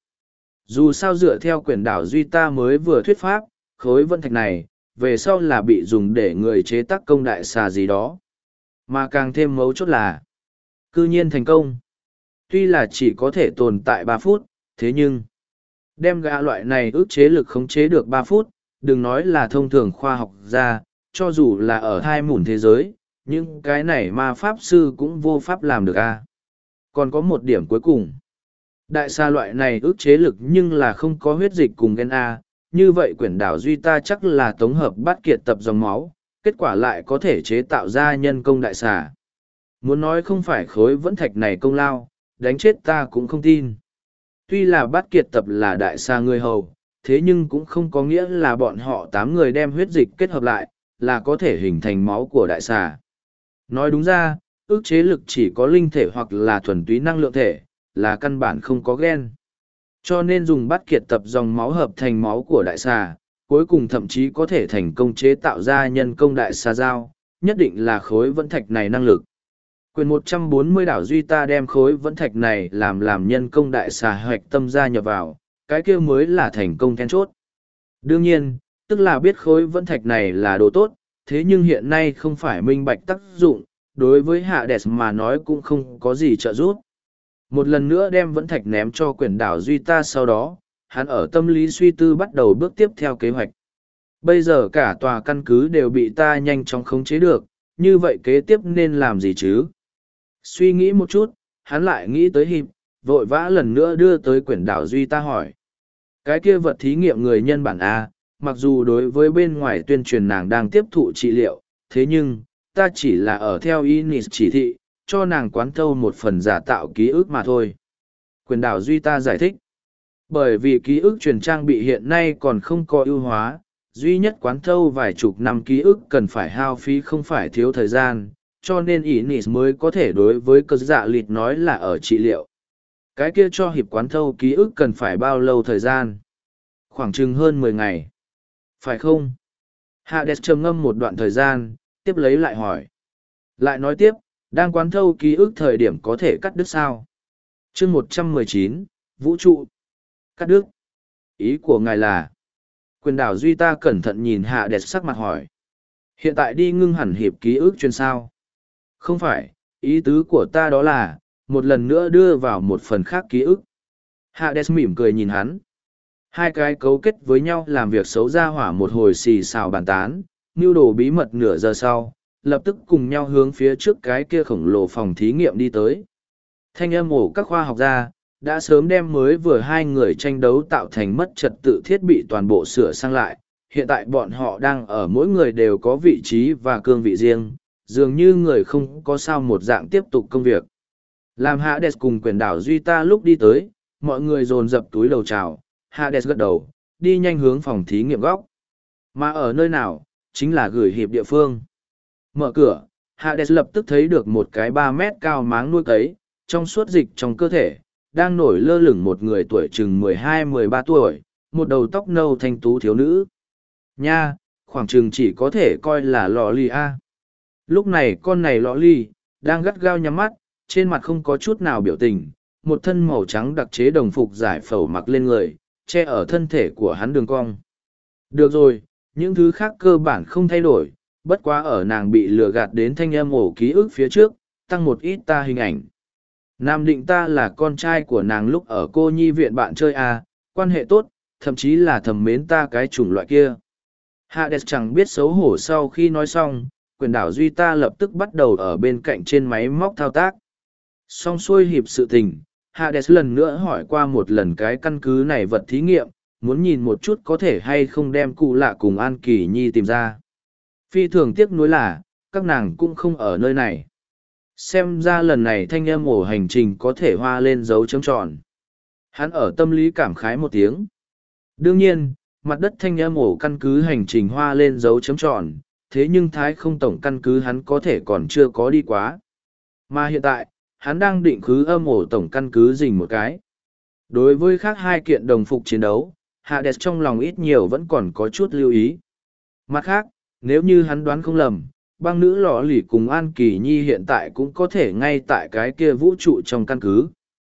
Dù sao dựa theo quyển đảo Duy ta mới vừa thuyết pháp, khối vẫn thạch này, về sau là bị dùng để người chế tác công đại xà gì đó. Mà càng thêm mấu chốt là, cư nhiên thành công. Tuy là chỉ có thể tồn tại 3 phút, thế nhưng, đem gã loại này ức chế lực khống chế được 3 phút, đừng nói là thông thường khoa học ra, cho dù là ở hai mủn thế giới, nhưng cái này ma pháp sư cũng vô pháp làm được a. Còn có một điểm cuối cùng. Đại xa loại này ức chế lực nhưng là không có huyết dịch cùng gen A, như vậy quyển đảo Duy ta chắc là tổng hợp bắt kiệt tập dòng máu, kết quả lại có thể chế tạo ra nhân công đại xà. Muốn nói không phải khối vẫn thạch này công lao, đánh chết ta cũng không tin. Tuy là bắt kiệt tập là đại xà người hầu, thế nhưng cũng không có nghĩa là bọn họ 8 người đem huyết dịch kết hợp lại, là có thể hình thành máu của đại xà. Nói đúng ra, ức chế lực chỉ có linh thể hoặc là thuần túy năng lượng thể, là căn bản không có gen. Cho nên dùng bắt kiệt tập dòng máu hợp thành máu của đại xà, cuối cùng thậm chí có thể thành công chế tạo ra nhân công đại xà dao, nhất định là khối vẫn thạch này năng lực. Quyền 140 đảo Duy ta đem khối vẫn thạch này làm nhân công đại xà hoạch tâm gia nhập vào, cái kia mới là thành công then chốt. Đương nhiên, tức là biết khối vẫn thạch này là đồ tốt, thế nhưng hiện nay không phải minh bạch tác dụng, đối với Hades mà nói cũng không có gì trợ giúp. Một lần nữa đem vẫn thạch ném cho quyển đảo Duy ta sau đó, hắn ở tâm lý suy tư bắt đầu bước tiếp theo kế hoạch. Bây giờ cả tòa căn cứ đều bị ta nhanh chóng khống chế được, như vậy kế tiếp nên làm gì chứ? Suy nghĩ một chút, hắn lại nghĩ tới Hiệp, vội vã lần nữa đưa tới quyển đảo Duy ta hỏi. Cái kia vật thí nghiệm người nhân bản A, mặc dù đối với bên ngoài tuyên truyền nàng đang tiếp thụ trị liệu, thế nhưng, ta chỉ là ở theo Inis chỉ thị, cho nàng quán thâu một phần giả tạo ký ức mà thôi. Quyền đảo Duy ta giải thích. Bởi vì ký ức truyền trang bị hiện nay còn không có ưu hóa, duy nhất quán thâu vài chục năm ký ức cần phải hao phí không phải thiếu thời gian, cho nên Inis mới có thể đối với cơ dạ lịt nói là ở trị liệu. Cái kia cho hiệp quán thâu ký ức cần phải bao lâu thời gian? Khoảng chừng hơn 10 ngày. Phải không? Hades trầm ngâm một đoạn thời gian, tiếp lấy lại hỏi. Lại nói tiếp, đang quán thâu ký ức thời điểm có thể cắt đứt sao? Chương 119, Vũ trụ. Cắt đứt. Ý của ngài là? Quyền đảo Duy ta cẩn thận nhìn Hades sắc mặt hỏi. Hiện tại đi ngưng hẳn hiệp ký ức truyền sao? Không phải, ý tứ của ta đó là, một lần nữa đưa vào một phần khác ký ức. Hades mỉm cười nhìn hắn. Hai cái cấu kết với nhau làm việc xấu ra hỏa một hồi xì xào bàn tán, mưu đồ bí mật nửa giờ sau, lập tức cùng nhau hướng phía trước cái kia khổng lồ phòng thí nghiệm đi tới. Thanh âm ổ các khoa học gia, đã sớm đem mới vừa hai người tranh đấu tạo thành mất trật tự thiết bị toàn bộ sửa sang lại, hiện tại bọn họ đang ở mỗi người đều có vị trí và cương vị riêng, dường như người không có sao một dạng tiếp tục công việc. Làm Hades cùng quyển đảo Duy ta lúc đi tới, mọi người dồn dập túi đầu chào, Hades gật đầu, đi nhanh hướng phòng thí nghiệm góc. Mà ở nơi nào, chính là gửi hiệp địa phương. Mở cửa, Hades lập tức thấy được một cái 3 mét cao máng nuôi cấy, trong suốt dịch trong cơ thể, đang nổi lơ lửng một người tuổi chừng 12-13 tuổi, một đầu tóc nâu thanh tú thiếu nữ. Nha, khoảng chừng chỉ có thể coi là lọ ly a. Lúc này con này lọ ly, đang gắt gao nhắm mắt, trên mặt không có chút nào biểu tình, một thân màu trắng đặc chế đồng phục giải phẫu mặc lên người, che ở thân thể của hắn đường cong. Được rồi, những thứ khác cơ bản không thay đổi, bất quá ở nàng bị lừa gạt đến thanh âm ổ ký ức phía trước, tăng một ít ta hình ảnh. Nam định ta là con trai của nàng lúc ở cô nhi viện bạn chơi à, quan hệ tốt, thậm chí là thầm mến ta cái chủng loại kia. Hades chẳng biết xấu hổ sau khi nói xong, quyền đảo Duy ta lập tức bắt đầu ở bên cạnh trên máy móc thao tác. Xong xuôi hiệp sự tình, Hades lần nữa hỏi qua một lần cái căn cứ này vật thí nghiệm, muốn nhìn một chút có thể hay không đem cụ lạ cùng An Kỳ Nhi tìm ra. Phi thường tiếc nuối là, các nàng cũng không ở nơi này. Xem ra lần này thanh âm ổ hành trình có thể hoa lên dấu chấm tròn. Hắn ở tâm lý cảm khái một tiếng. Đương nhiên, mặt đất thanh âm ổ căn cứ hành trình hoa lên dấu chấm tròn, thế nhưng thái không tổng căn cứ hắn có thể còn chưa có đi quá. Mà hiện tại, hắn đang định khứ âm ổ tổng căn cứ dình một cái. Đối với khác hai kiện đồng phục chiến đấu, Hades trong lòng ít nhiều vẫn còn có chút lưu ý. Mặt khác, nếu như hắn đoán không lầm, băng nữ lọ lỉ cùng An Kỳ Nhi hiện tại cũng có thể ngay tại cái kia vũ trụ trong căn cứ.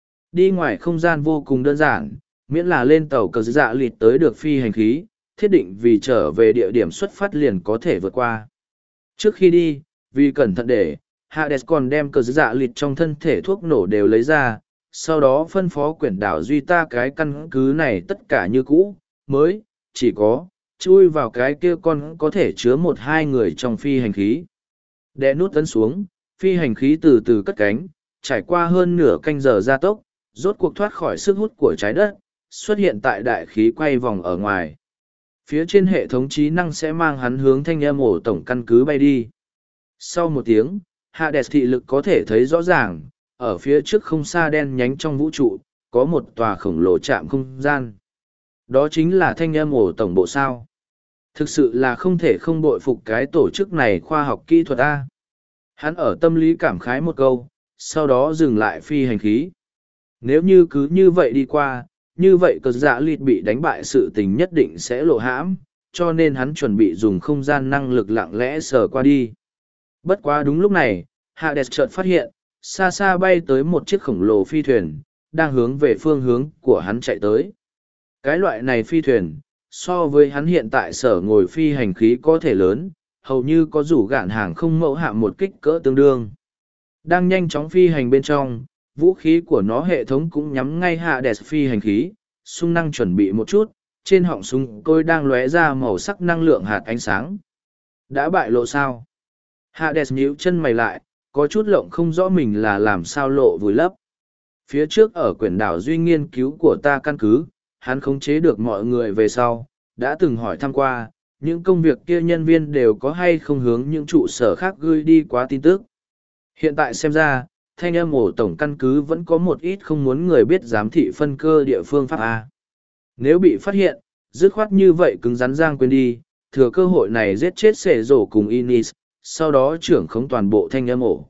Đi ngoài không gian vô cùng đơn giản, miễn là lên tàu cờ dạ lịt tới được phi hành khí, thiết định vì trở về địa điểm xuất phát liền có thể vượt qua. Trước khi đi, vì cẩn thận để, Hades còn đem cờ dạ lịt trong thân thể thuốc nổ đều lấy ra, sau đó phân phó quyển đảo Duy ta cái căn cứ này tất cả như cũ, mới, chỉ có, chui vào cái kia con có thể chứa 1-2 người trong phi hành khí. Đè nút tấn xuống, phi hành khí từ từ cất cánh, trải qua hơn nửa canh giờ gia tốc, rốt cuộc thoát khỏi sức hút của trái đất, xuất hiện tại đại khí quay vòng ở ngoài. Phía trên hệ thống trí năng sẽ mang hắn hướng thanh âm ổ tổng căn cứ bay đi. Sau một tiếng, Hades thị lực có thể thấy rõ ràng, ở phía trước không xa đen nhánh trong vũ trụ, có một tòa khổng lồ trạm không gian. Đó chính là thanh âm ổ tổng bộ sao. Thực sự là không thể không bội phục cái tổ chức này khoa học kỹ thuật A. Hắn ở tâm lý cảm khái một câu, sau đó dừng lại phi hành khí. Nếu như cứ như vậy đi qua, như vậy cờ dạ lịt bị đánh bại sự tình nhất định sẽ lộ hãm, cho nên hắn chuẩn bị dùng không gian năng lực lặng lẽ sờ qua đi. Bất quá đúng lúc này, Hades chợt phát hiện, xa xa bay tới một chiếc khổng lồ phi thuyền, đang hướng về phương hướng của hắn chạy tới. Cái loại này phi thuyền, so với hắn hiện tại sở ngồi phi hành khí có thể lớn, hầu như có rủ gạn hàng không mẫu hạm một kích cỡ tương đương. Đang nhanh chóng phi hành bên trong, vũ khí của nó hệ thống cũng nhắm ngay Hades phi hành khí, sung năng chuẩn bị một chút, trên họng súng tôi đang lóe ra màu sắc năng lượng hạt ánh sáng. Đã bại lộ sao? Hades nhíu chân mày lại, có chút lộng không rõ mình là làm sao lộ vùi lấp. Phía trước ở quyển đảo Duy nghiên cứu của ta căn cứ, hắn khống chế được mọi người về sau, đã từng hỏi thăm qua, những công việc kia nhân viên đều có hay không hướng những trụ sở khác gửi đi quá tin tức. Hiện tại xem ra, thanh âm ổ tổng căn cứ vẫn có một ít không muốn người biết giám thị phân cơ địa phương pháp A. Nếu bị phát hiện, dứt khoát như vậy cứng rắn giang quên đi, thừa cơ hội này giết chết Sệ Rổ cùng Inis, sau đó trưởng khống toàn bộ thanh âm ổ.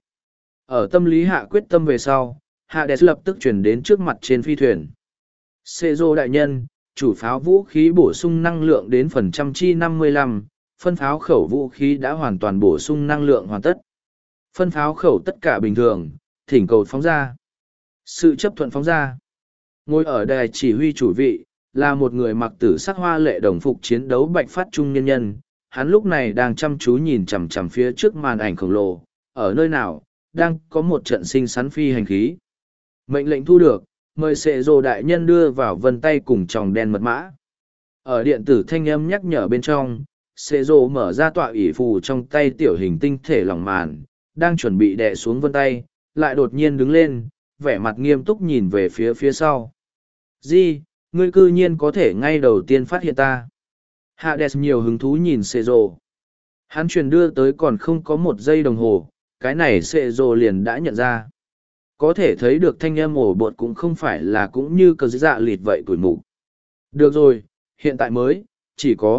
Ở tâm lý hạ quyết tâm về sau, Hades lập tức chuyển đến trước mặt trên phi thuyền. Sệ Rổ đại nhân, chủ pháo vũ khí bổ sung năng lượng đến phần trăm chi 55, phân pháo khẩu vũ khí đã hoàn toàn bổ sung năng lượng hoàn tất. Phân pháo khẩu tất cả bình thường, thỉnh cầu phóng ra. Sự chấp thuận phóng ra. Ngồi ở đài chỉ huy chủ vị, là một người mặc tử sắc hoa lệ đồng phục chiến đấu bạch phát trung nhân nhân. Hắn lúc này đang chăm chú nhìn chằm chằm phía trước màn ảnh khổng lồ. Ở nơi nào, đang có một trận sinh sắn phi hành khí. Mệnh lệnh thu được, mời Sệ Rồ đại nhân đưa vào vân tay cùng tròng đen mật mã. Ở điện tử thanh âm nhắc nhở bên trong, Sệ Rồ mở ra tọa ủy phù trong tay tiểu hình tinh thể lỏng màn, đang chuẩn bị đè xuống vân tay, lại đột nhiên đứng lên, vẻ mặt nghiêm túc nhìn về phía sau. Di, ngươi cư nhiên có thể ngay đầu tiên phát hiện ta. Hades nhiều hứng thú nhìn Sệ Rồ. Hắn truyền đưa tới còn không có 1 giây đồng hồ, cái này Sệ Rồ liền đã nhận ra. Có thể thấy được thanh âm ổ bột cũng không phải là cũng như cờ dạ lịt vậy tuổi mục. Được rồi, hiện tại mới, chỉ có,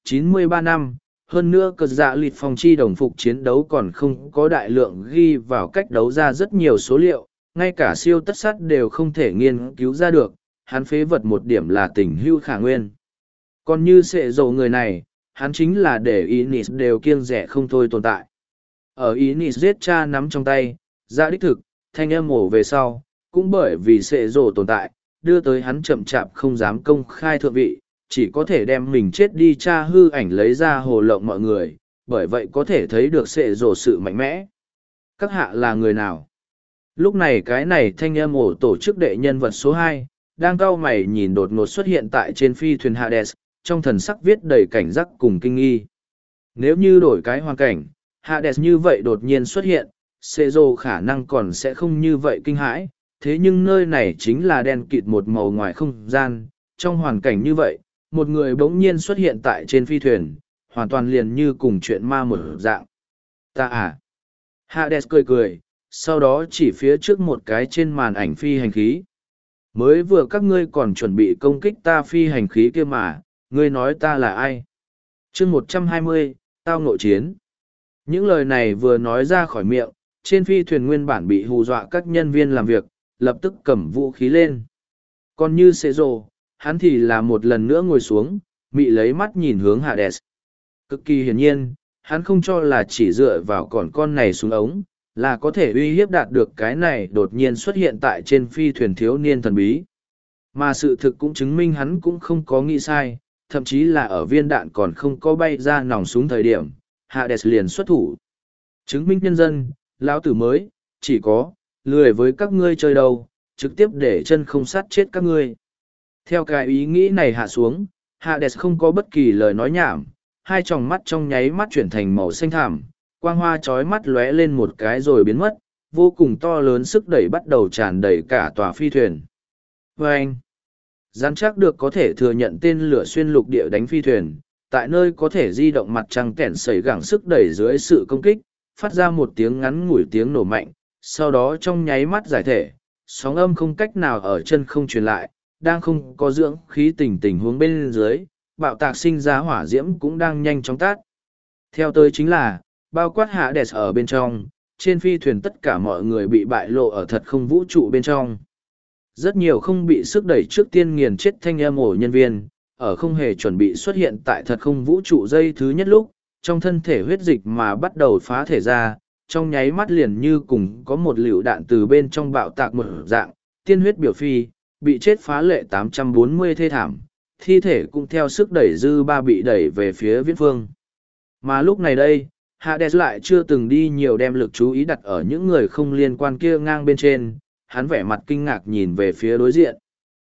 93 năm, hơn nữa cờ dạ lịt phong chi đồng phục chiến đấu còn không có đại lượng ghi vào cách đấu ra rất nhiều số liệu, ngay cả siêu tất sát đều không thể nghiên cứu ra được, hắn phế vật một điểm là tình hưu khả nguyên. Còn như sệ dầu người này, hắn chính là để Inis đều kiêng rẻ không thôi tồn tại. Ở Inis giết cha nắm trong tay, ra đích thực, thanh âm ổ về sau, cũng bởi vì sệ dầu tồn tại, đưa tới hắn chậm chạp không dám công khai thượng vị, chỉ có thể đem mình chết đi cha hư ảnh lấy ra hồ lộng mọi người, bởi vậy có thể thấy được sệ dầu sự mạnh mẽ. Các hạ là người nào? Lúc này cái này thanh âm ổ tổ chức đệ nhân vật số 2, đang cau mày nhìn đột ngột xuất hiện tại trên phi thuyền Hades, trong thần sắc viết đầy cảnh giác cùng kinh nghi. Nếu như đổi cái hoàn cảnh, Hades như vậy đột nhiên xuất hiện, Sezo khả năng còn sẽ không như vậy kinh hãi, thế nhưng nơi này chính là đen kịt một màu ngoài không gian, trong hoàn cảnh như vậy, một người bỗng nhiên xuất hiện tại trên phi thuyền, hoàn toàn liền như cùng chuyện ma một dạng. Ta à? Hades cười cười, sau đó chỉ phía trước một cái trên màn ảnh phi hành khí. Mới vừa các ngươi còn chuẩn bị công kích ta phi hành khí kia mà, ngươi nói ta là ai? chương 120, tao nội chiến. Những lời này vừa nói ra khỏi miệng, trên phi thuyền nguyên bản bị hù dọa các nhân viên làm việc, lập tức cầm vũ khí lên. Còn như xế rồ, hắn thì là một lần nữa ngồi xuống, mị lấy mắt nhìn hướng Hades. Cực kỳ hiển nhiên, hắn không cho là chỉ dựa vào con này xuống ống, là có thể uy hiếp đạt được cái này đột nhiên xuất hiện tại trên phi thuyền thiếu niên thần bí. Mà sự thực cũng chứng minh hắn cũng không có nghĩ sai, thậm chí là ở viên đạn còn không có bay ra nòng súng thời điểm, Hades liền xuất thủ. Chứng minh nhân dân, lão tử mới, chỉ có, lười với các ngươi chơi đâu, trực tiếp để chân không sát chết các ngươi. Theo cái ý nghĩ này hạ xuống, Hades không có bất kỳ lời nói nhảm, hai tròng mắt trong nháy mắt chuyển thành màu xanh thảm, quang hoa chói mắt lóe lên một cái rồi biến mất, vô cùng to lớn sức đẩy bắt đầu tràn đầy cả tòa phi thuyền. Và anh, rắn chắc được có thể thừa nhận tên lửa xuyên lục địa đánh phi thuyền, tại nơi có thể di động mặt trăng kẻn sẩy gẳng sức đẩy dưới sự công kích, phát ra một tiếng ngắn ngủi tiếng nổ mạnh, sau đó trong nháy mắt giải thể, sóng âm không cách nào ở chân không truyền lại, đang không có dưỡng khí tình huống bên dưới, bạo tạc sinh ra hỏa diễm cũng đang nhanh chóng tát. Theo tới chính là, bao quát Hades ở bên trong, trên phi thuyền tất cả mọi người bị bại lộ ở thật không vũ trụ bên trong. Rất nhiều không bị sức đẩy trước tiên nghiền chết thanh âm ổ nhân viên, ở không hề chuẩn bị xuất hiện tại thật không vũ trụ dây thứ nhất lúc, trong thân thể huyết dịch mà bắt đầu phá thể ra, trong nháy mắt liền như cùng có một lựu đạn từ bên trong bạo tạc một dạng, tiên huyết biểu phi, bị chết phá lệ 840 thê thảm, thi thể cũng theo sức đẩy dư ba bị đẩy về phía viễn phương. Mà lúc này đây, Hades lại chưa từng đi nhiều đem lực chú ý đặt ở những người không liên quan kia ngang bên trên, hắn vẻ mặt kinh ngạc nhìn về phía đối diện.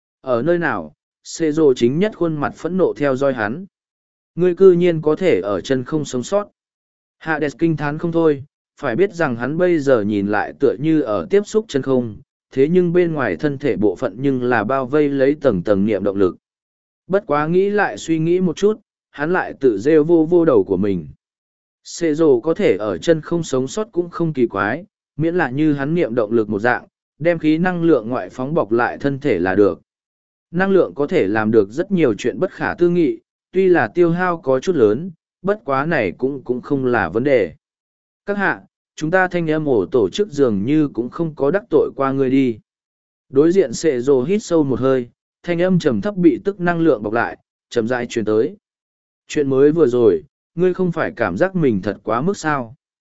Ở nơi nào, Sezo chính nhất khuôn mặt phẫn nộ theo dõi hắn. Ngươi cư nhiên có thể ở chân không sống sót. Hades kinh thán không thôi, phải biết rằng hắn bây giờ nhìn lại tựa như ở tiếp xúc chân không, thế nhưng bên ngoài thân thể bộ phận nhưng là bao vây lấy tầng tầng niệm động lực. Bất quá nghĩ lại suy nghĩ một chút, hắn lại tự rêu vô đầu của mình. Sezo có thể ở chân không sống sót cũng không kỳ quái, miễn là như hắn niệm động lực một dạng, đem khí năng lượng ngoại phóng bọc lại thân thể là được. Năng lượng có thể làm được rất nhiều chuyện bất khả tư nghị, tuy là tiêu hao có chút lớn, bất quá này cũng không là vấn đề. Các hạ, chúng ta thanh âm ổ tổ chức dường như cũng không có đắc tội qua ngươi đi. Đối diện Sezo hít sâu một hơi, thanh âm trầm thấp bị tức năng lượng bọc lại, chậm rãi truyền tới. Chuyện mới vừa rồi, ngươi không phải cảm giác mình thật quá mức sao?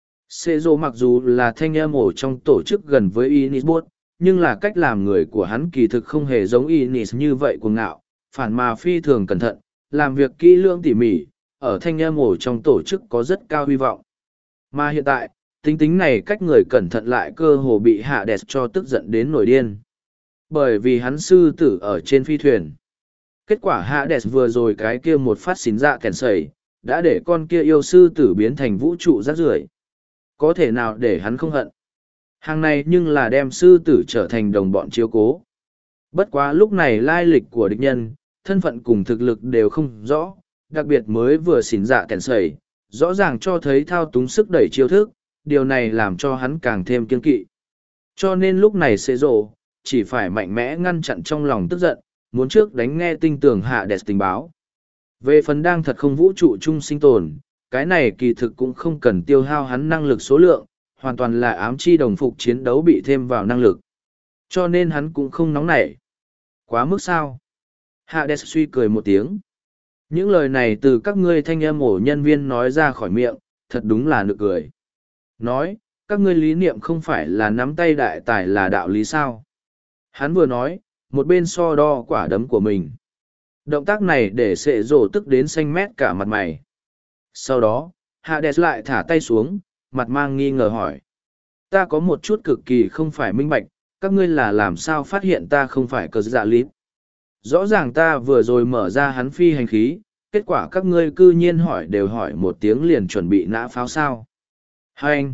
Sezo mặc dù là thanh âm ổ trong tổ chức gần với Inisbot, nhưng là cách làm người của hắn kỳ thực không hề giống Inis như vậy cuồng ngạo, phản mà phi thường cẩn thận, làm việc kỹ lưỡng tỉ mỉ, ở thanh âm ổ trong tổ chức có rất cao hy vọng. Mà hiện tại, tính này cách người cẩn thận lại cơ hồ bị Hades cho tức giận đến nổi điên. Bởi vì hắn sư tử ở trên phi thuyền. Kết quả Hades vừa rồi cái kia một phát xín dạ kèn sẩy, đã để con kia yêu sư tử biến thành vũ trụ rác rưởi. Có thể nào để hắn không hận? Hàng này nhưng là đem sư tử trở thành đồng bọn chiếu cố. Bất quá lúc này lai lịch của địch nhân, thân phận cùng thực lực đều không rõ, đặc biệt mới vừa xỉn dạ kèn sẩy, rõ ràng cho thấy thao túng sức đẩy chiêu thức, điều này làm cho hắn càng thêm kiên kỵ. Cho nên lúc này Sezo chỉ phải mạnh mẽ ngăn chặn trong lòng tức giận, muốn trước đánh nghe tinh tường Hades tình báo. Về phần đang thật không vũ trụ chung sinh tồn, cái này kỳ thực cũng không cần tiêu hao hắn năng lực số lượng, hoàn toàn là ám chi đồng phục chiến đấu bị thêm vào năng lực. Cho nên hắn cũng không nóng nảy. Quá mức sao? Hades suy cười một tiếng. Những lời này từ các ngươi thanh âm ổ nhân viên nói ra khỏi miệng, thật đúng là nực cười. Nói, các ngươi lý niệm không phải là nắm tay đại tài là đạo lý sao? Hắn vừa nói, một bên so đo quả đấm của mình. Động tác này để sệ rổ tức đến xanh mét cả mặt mày. Sau đó, Hades lại thả tay xuống, mặt mang nghi ngờ hỏi. Ta có một chút cực kỳ không phải minh bạch, các ngươi là làm sao phát hiện ta không phải cờ dạ lít. Rõ ràng ta vừa rồi mở ra hắn phi hành khí, kết quả các ngươi cư nhiên hỏi đều hỏi một tiếng liền chuẩn bị nã pháo sao. Hai anh.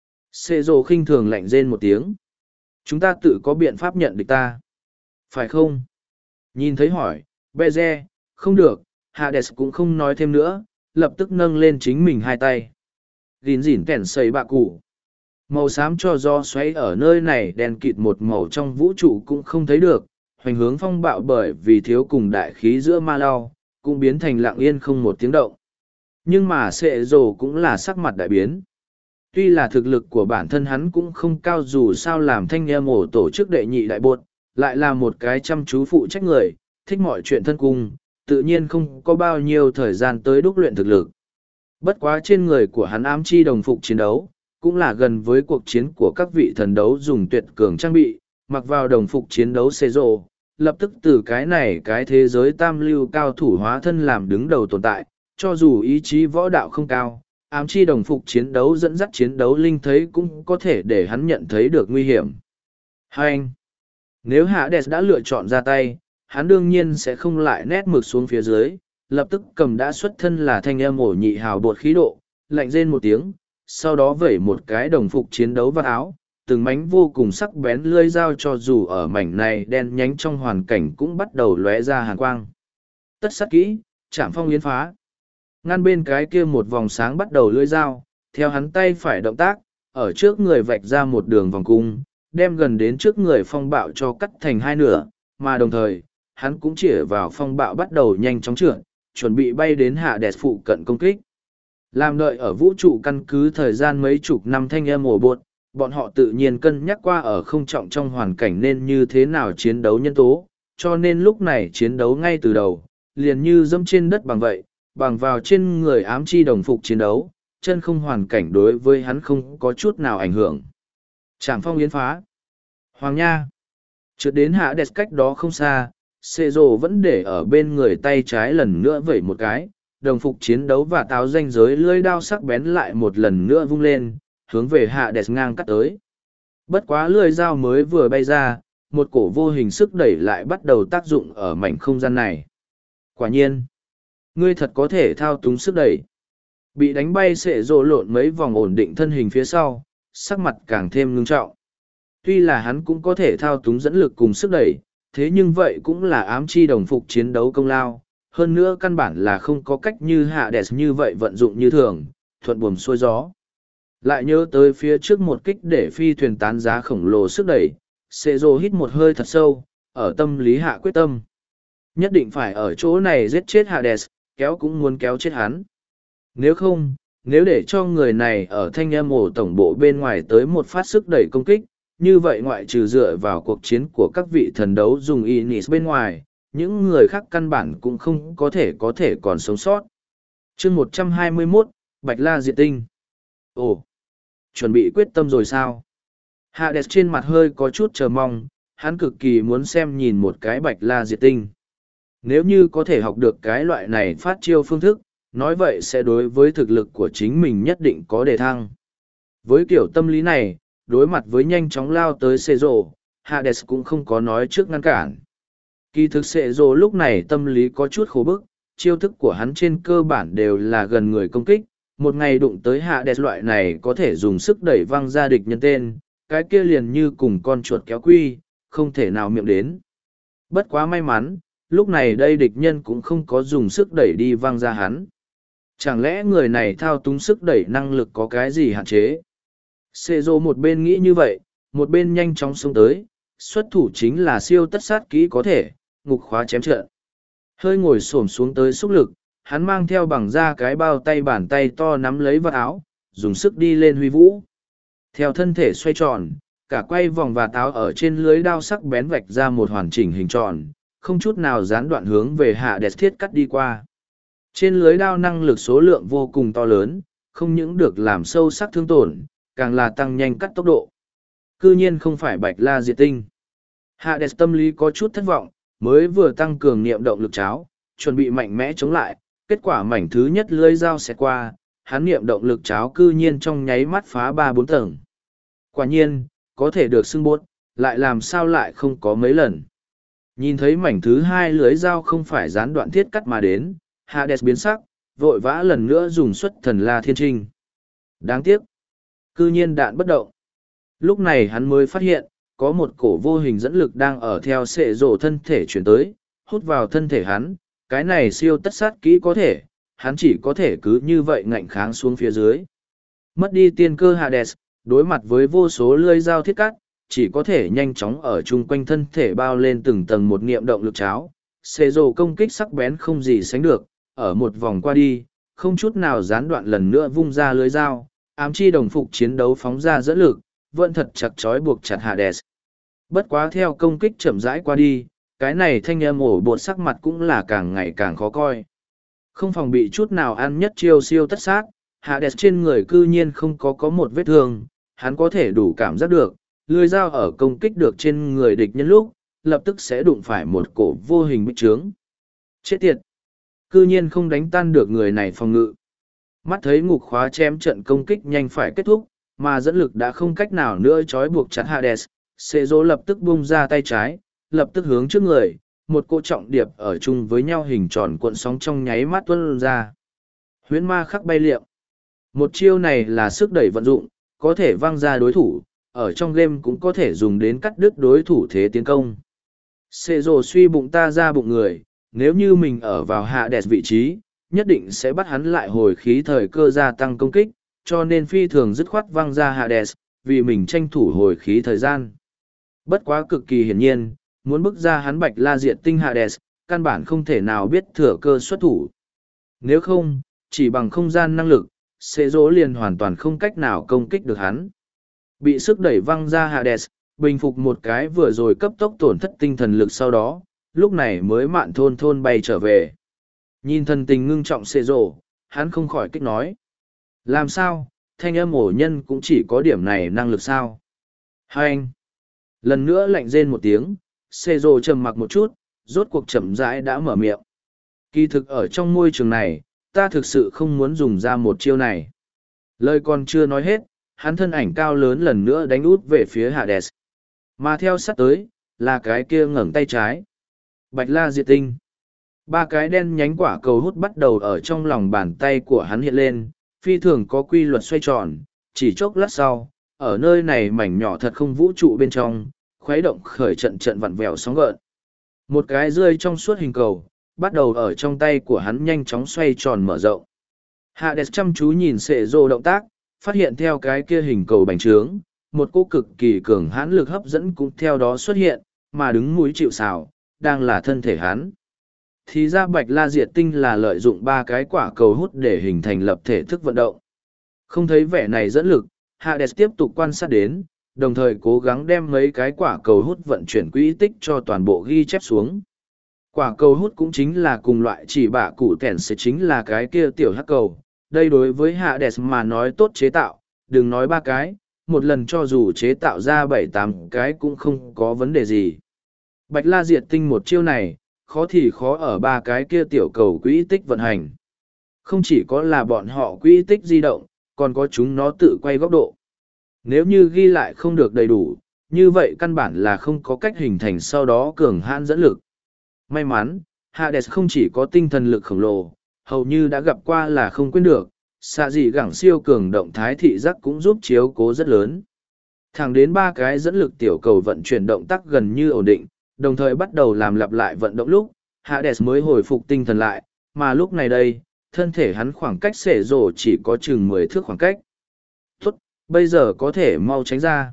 Sệ rổ khinh thường lạnh rên một tiếng. Chúng ta tự có biện pháp nhận địch ta. Phải không? Nhìn thấy hỏi, Beze, không được, Hades cũng không nói thêm nữa, lập tức nâng lên chính mình hai tay. Gìn dỉn kẻn xây bạ cụ. Màu xám cho do xoáy ở nơi này đen kịt một màu trong vũ trụ cũng không thấy được, hoành hướng phong bạo bởi vì thiếu cùng đại khí giữa ma lao, cũng biến thành lặng yên không một tiếng động. Nhưng mà sệ rồ cũng là sắc mặt đại biến. Tuy là thực lực của bản thân hắn cũng không cao dù sao làm thanh em ổ tổ chức đệ nhị đại bột, lại là một cái chăm chú phụ trách người, thích mọi chuyện thân cung, tự nhiên không có bao nhiêu thời gian tới đúc luyện thực lực. Bất quá trên người của hắn ám chi đồng phục chiến đấu, cũng là gần với cuộc chiến của các vị thần đấu dùng tuyệt cường trang bị, mặc vào đồng phục chiến đấu xê rộ, lập tức từ cái này cái thế giới tam lưu cao thủ hóa thân làm đứng đầu tồn tại, cho dù ý chí võ đạo không cao, ám chi đồng phục chiến đấu dẫn dắt chiến đấu linh thấy cũng có thể để hắn nhận thấy được nguy hiểm. Hai anh, nếu Hades đã lựa chọn ra tay, hắn đương nhiên sẽ không lại nét mực xuống phía dưới, lập tức cầm đã xuất thân là thanh âm ổ nhị hào bột khí độ, lạnh rên một tiếng, sau đó vẩy một cái đồng phục chiến đấu vào áo, từng mánh vô cùng sắc bén lưỡi dao cho dù ở mảnh này đen nhánh trong hoàn cảnh cũng bắt đầu lóe ra hàn quang. Tất sát kỹ, chạm phong yến phá. Ngăn bên cái kia một vòng sáng bắt đầu lưỡi dao, theo hắn tay phải động tác, ở trước người vạch ra một đường vòng cung, đem gần đến trước người phong bạo cho cắt thành hai nửa, mà đồng thời, hắn cũng chĩa vào phong bạo bắt đầu nhanh chóng trượt, chuẩn bị bay đến Hades phụ cận công kích. Làm đợi ở vũ trụ căn cứ thời gian mấy chục năm thanh âm ổ bột, bọn họ tự nhiên cân nhắc qua ở không trọng trong hoàn cảnh nên như thế nào chiến đấu nhân tố, cho nên lúc này chiến đấu ngay từ đầu, liền như dẫm trên đất bằng vậy, bằng vào trên người ám chi đồng phục chiến đấu, chân không hoàn cảnh đối với hắn không có chút nào ảnh hưởng. Trảm phong yến phá. Hoàng Nha. Trượt đến Hades cách đó không xa, Sê Dô vẫn để ở bên người tay trái lần nữa vẩy một cái, đồng phục chiến đấu và táo danh giới lưỡi đao sắc bén lại một lần nữa vung lên, hướng về Hades ngang cắt tới. Bất quá lưỡi dao mới vừa bay ra, một cổ vô hình sức đẩy lại bắt đầu tác dụng ở mảnh không gian này. Quả nhiên, ngươi thật có thể thao túng sức đẩy. Bị đánh bay Sê Dô lộn mấy vòng ổn định thân hình phía sau, sắc mặt càng thêm ngưng trọng. Tuy là hắn cũng có thể thao túng dẫn lực cùng sức đẩy, thế nhưng vậy cũng là ám chi đồng phục chiến đấu công lao, hơn nữa căn bản là không có cách như Hades như vậy vận dụng như thường, thuận buồm xuôi gió. Lại nhớ tới phía trước một kích để phi thuyền tán giá khổng lồ sức đẩy, Sê Dô hít một hơi thật sâu, ở tâm lý hạ quyết tâm. Nhất định phải ở chỗ này giết chết Hades, kéo cũng muốn kéo chết hắn. Nếu không, nếu để cho người này ở thanh âm ổ tổng bộ bên ngoài tới một phát sức đẩy công kích, như vậy ngoại trừ dựa vào cuộc chiến của các vị thần đấu dùng Inis bên ngoài, những người khác căn bản cũng không có thể còn sống sót. Chương 121, Bạch La Diệt Tinh. Ồ, chuẩn bị quyết tâm rồi sao? Hades trên mặt hơi có chút chờ mong, hắn cực kỳ muốn xem nhìn một cái Bạch La Diệt Tinh. Nếu như có thể học được cái loại này phát chiêu phương thức, nói vậy sẽ đối với thực lực của chính mình nhất định có đề thăng. Với kiểu tâm lý này, đối mặt với nhanh chóng lao tới Sê Dô, Hades cũng không có nói trước ngăn cản. Kỳ thực Sê Dô lúc này tâm lý có chút khổ bức, chiêu thức của hắn trên cơ bản đều là gần người công kích, một ngày đụng tới Hades loại này có thể dùng sức đẩy văng ra địch nhân tên, cái kia liền như cùng con chuột kéo quy, không thể nào miệng đến. Bất quá may mắn, lúc này đây địch nhân cũng không có dùng sức đẩy đi văng ra hắn. Chẳng lẽ người này thao túng sức đẩy năng lực có cái gì hạn chế? Sê Dô một bên nghĩ như vậy, một bên nhanh chóng xông tới, xuất thủ chính là siêu tất sát kỹ có thể, ngục khóa chém trận. Hơi ngồi xổm xuống tới xúc lực, hắn mang theo bằng da cái bao tay bàn tay to nắm lấy vạt áo, dùng sức đi lên huy vũ. Theo thân thể xoay tròn, cả quay vòng và áo ở trên lưới đao sắc bén vạch ra một hoàn chỉnh hình tròn, không chút nào gián đoạn hướng về Hades thiết cắt đi qua. Trên lưới đao năng lực số lượng vô cùng to lớn, không những được làm sâu sắc thương tổn, càng là tăng nhanh cắt tốc độ. Cư nhiên không phải Bạch La Diệt Tinh. Hades tâm lý có chút thất vọng, mới vừa tăng cường niệm động lực cháo, chuẩn bị mạnh mẽ chống lại, kết quả mảnh thứ nhất lưới dao xẹt qua, hắn niệm động lực cháo cư nhiên trong nháy mắt phá 3-4 tầng. Quả nhiên, có thể được xưng bốt, lại làm sao lại không có mấy lần. Nhìn thấy mảnh thứ hai lưới dao không phải gián đoạn thiết cắt mà đến, Hades biến sắc, vội vã lần nữa dùng xuất thần La Thiên Trinh. Đáng tiếc, cư nhiên đạn bất động. Lúc này hắn mới phát hiện, có một cổ vô hình dẫn lực đang ở theo sệ rổ thân thể chuyển tới, hút vào thân thể hắn, cái này siêu tất sát kỹ có thể, hắn chỉ có thể cứ như vậy ngạnh kháng xuống phía dưới. Mất đi tiên cơ Hades, đối mặt với vô số lưỡi dao thiết cắt, chỉ có thể nhanh chóng ở chung quanh thân thể bao lên từng tầng một niệm động lực cháo. Sệ rổ công kích sắc bén không gì sánh được, ở một vòng qua đi, không chút nào gián đoạn lần nữa vung ra lưới dao, ám chi đồng phục chiến đấu phóng ra dẫn lực, vẫn thật chặt chói buộc chặt Hades. Bất quá theo công kích chậm rãi qua đi, cái này thanh âm ổ bột sắc mặt cũng là càng ngày càng khó coi. Không phòng bị chút nào ăn nhất chiêu siêu tất sát, Hades trên người cư nhiên không có một vết thương, hắn có thể đủ cảm giác được, lưỡi dao ở công kích được trên người địch nhân lúc, lập tức sẽ đụng phải một cổ vô hình bích trướng. Chết tiệt! Cư nhiên không đánh tan được người này phòng ngự. Mắt thấy ngục khóa chém trận công kích nhanh phải kết thúc, mà dẫn lực đã không cách nào nữa trói buộc chặt Hades, Sệ Dỗ lập tức bung ra tay trái, lập tức hướng trước người, một cỗ trọng điệp ở chung với nhau hình tròn cuộn sóng trong nháy mắt tuôn ra. Huyễn ma khắc bay liệm. Một chiêu này là sức đẩy vận dụng, có thể văng ra đối thủ, ở trong game cũng có thể dùng đến cắt đứt đối thủ thế tiến công. Sệ Dỗ suy bụng ta ra bụng người, nếu như mình ở vào Hades vị trí, nhất định sẽ bắt hắn lại hồi khí thời cơ gia tăng công kích, cho nên phi thường dứt khoát văng ra Hades, vì mình tranh thủ hồi khí thời gian. Bất quá cực kỳ hiển nhiên, muốn bức ra hắn Bạch La Diệt Tinh Hades, căn bản không thể nào biết thừa cơ xuất thủ. Nếu không, chỉ bằng không gian năng lực, Sệ Dỗ liền hoàn toàn không cách nào công kích được hắn. Bị sức đẩy văng ra Hades, bình phục một cái vừa rồi cấp tốc tổn thất tinh thần lực sau đó, lúc này mới mạn thôn thôn bay trở về. Nhìn thần tình ngưng trọng Sệ Dỗ, hắn không khỏi kích nói. Làm sao, thanh âm ổ nhân cũng chỉ có điểm này năng lực sao? Hai anh! Lần nữa lạnh rên một tiếng, Sệ Dỗ trầm mặc một chút, rốt cuộc chậm rãi đã mở miệng. Kỳ thực ở trong môi trường này, ta thực sự không muốn dùng ra một chiêu này. Lời còn chưa nói hết, hắn thân ảnh cao lớn lần nữa đánh út về phía Hades. Mà theo sát tới, là cái kia ngẩng tay trái. Bạch La Diệt Tinh. Ba cái đen nhánh quả cầu hút bắt đầu ở trong lòng bàn tay của hắn hiện lên, phi thường có quy luật xoay tròn, chỉ chốc lát sau, ở nơi này mảnh nhỏ thật không vũ trụ bên trong, khuấy động khởi trận trận vặn vẹo sóng gợn. Một cái rơi trong suốt hình cầu, bắt đầu ở trong tay của hắn nhanh chóng xoay tròn mở rộng. Hades chăm chú nhìn Sệ Dỗ động tác, phát hiện theo cái kia hình cầu bành trướng, một cỗ cực kỳ cường hãn lực hấp dẫn cũng theo đó xuất hiện, mà đứng mũi chịu sào, đang là thân thể hắn. Thì ra Bạch La Diệt Tinh là lợi dụng ba cái quả cầu hút để hình thành lập thể thức vận động. Không thấy vẻ này dẫn lực, Hades tiếp tục quan sát đến, đồng thời cố gắng đem mấy cái quả cầu hút vận chuyển quỹ tích cho toàn bộ ghi chép xuống. Quả cầu hút cũng chính là cùng loại chỉ bạ cụ tẻn sẽ chính là cái kia tiểu hắc cầu. Đây đối với Hades mà nói tốt chế tạo, đừng nói ba cái, một lần cho dù chế tạo ra 7-8 cái cũng không có vấn đề gì. Bạch La Diệt Tinh một chiêu này, khó thì khó ở ba cái kia tiểu cầu quỹ tích vận hành. Không chỉ có là bọn họ quỹ tích di động, còn có chúng nó tự quay góc độ. Nếu như ghi lại không được đầy đủ, như vậy căn bản là không có cách hình thành sau đó cường hãn dẫn lực. May mắn, Hades không chỉ có tinh thần lực khổng lồ, hầu như đã gặp qua là không quên được, xạ dị gẳng siêu cường động thái thị giác cũng giúp chiếu cố rất lớn. Thẳng đến ba cái dẫn lực tiểu cầu vận chuyển động tác gần như ổn định, đồng thời bắt đầu làm lặp lại vận động lúc, Hades mới hồi phục tinh thần lại, mà lúc này đây, thân thể hắn khoảng cách Sệ Dỗ chỉ có chừng 10 thước khoảng cách. Tốt, bây giờ có thể mau tránh ra.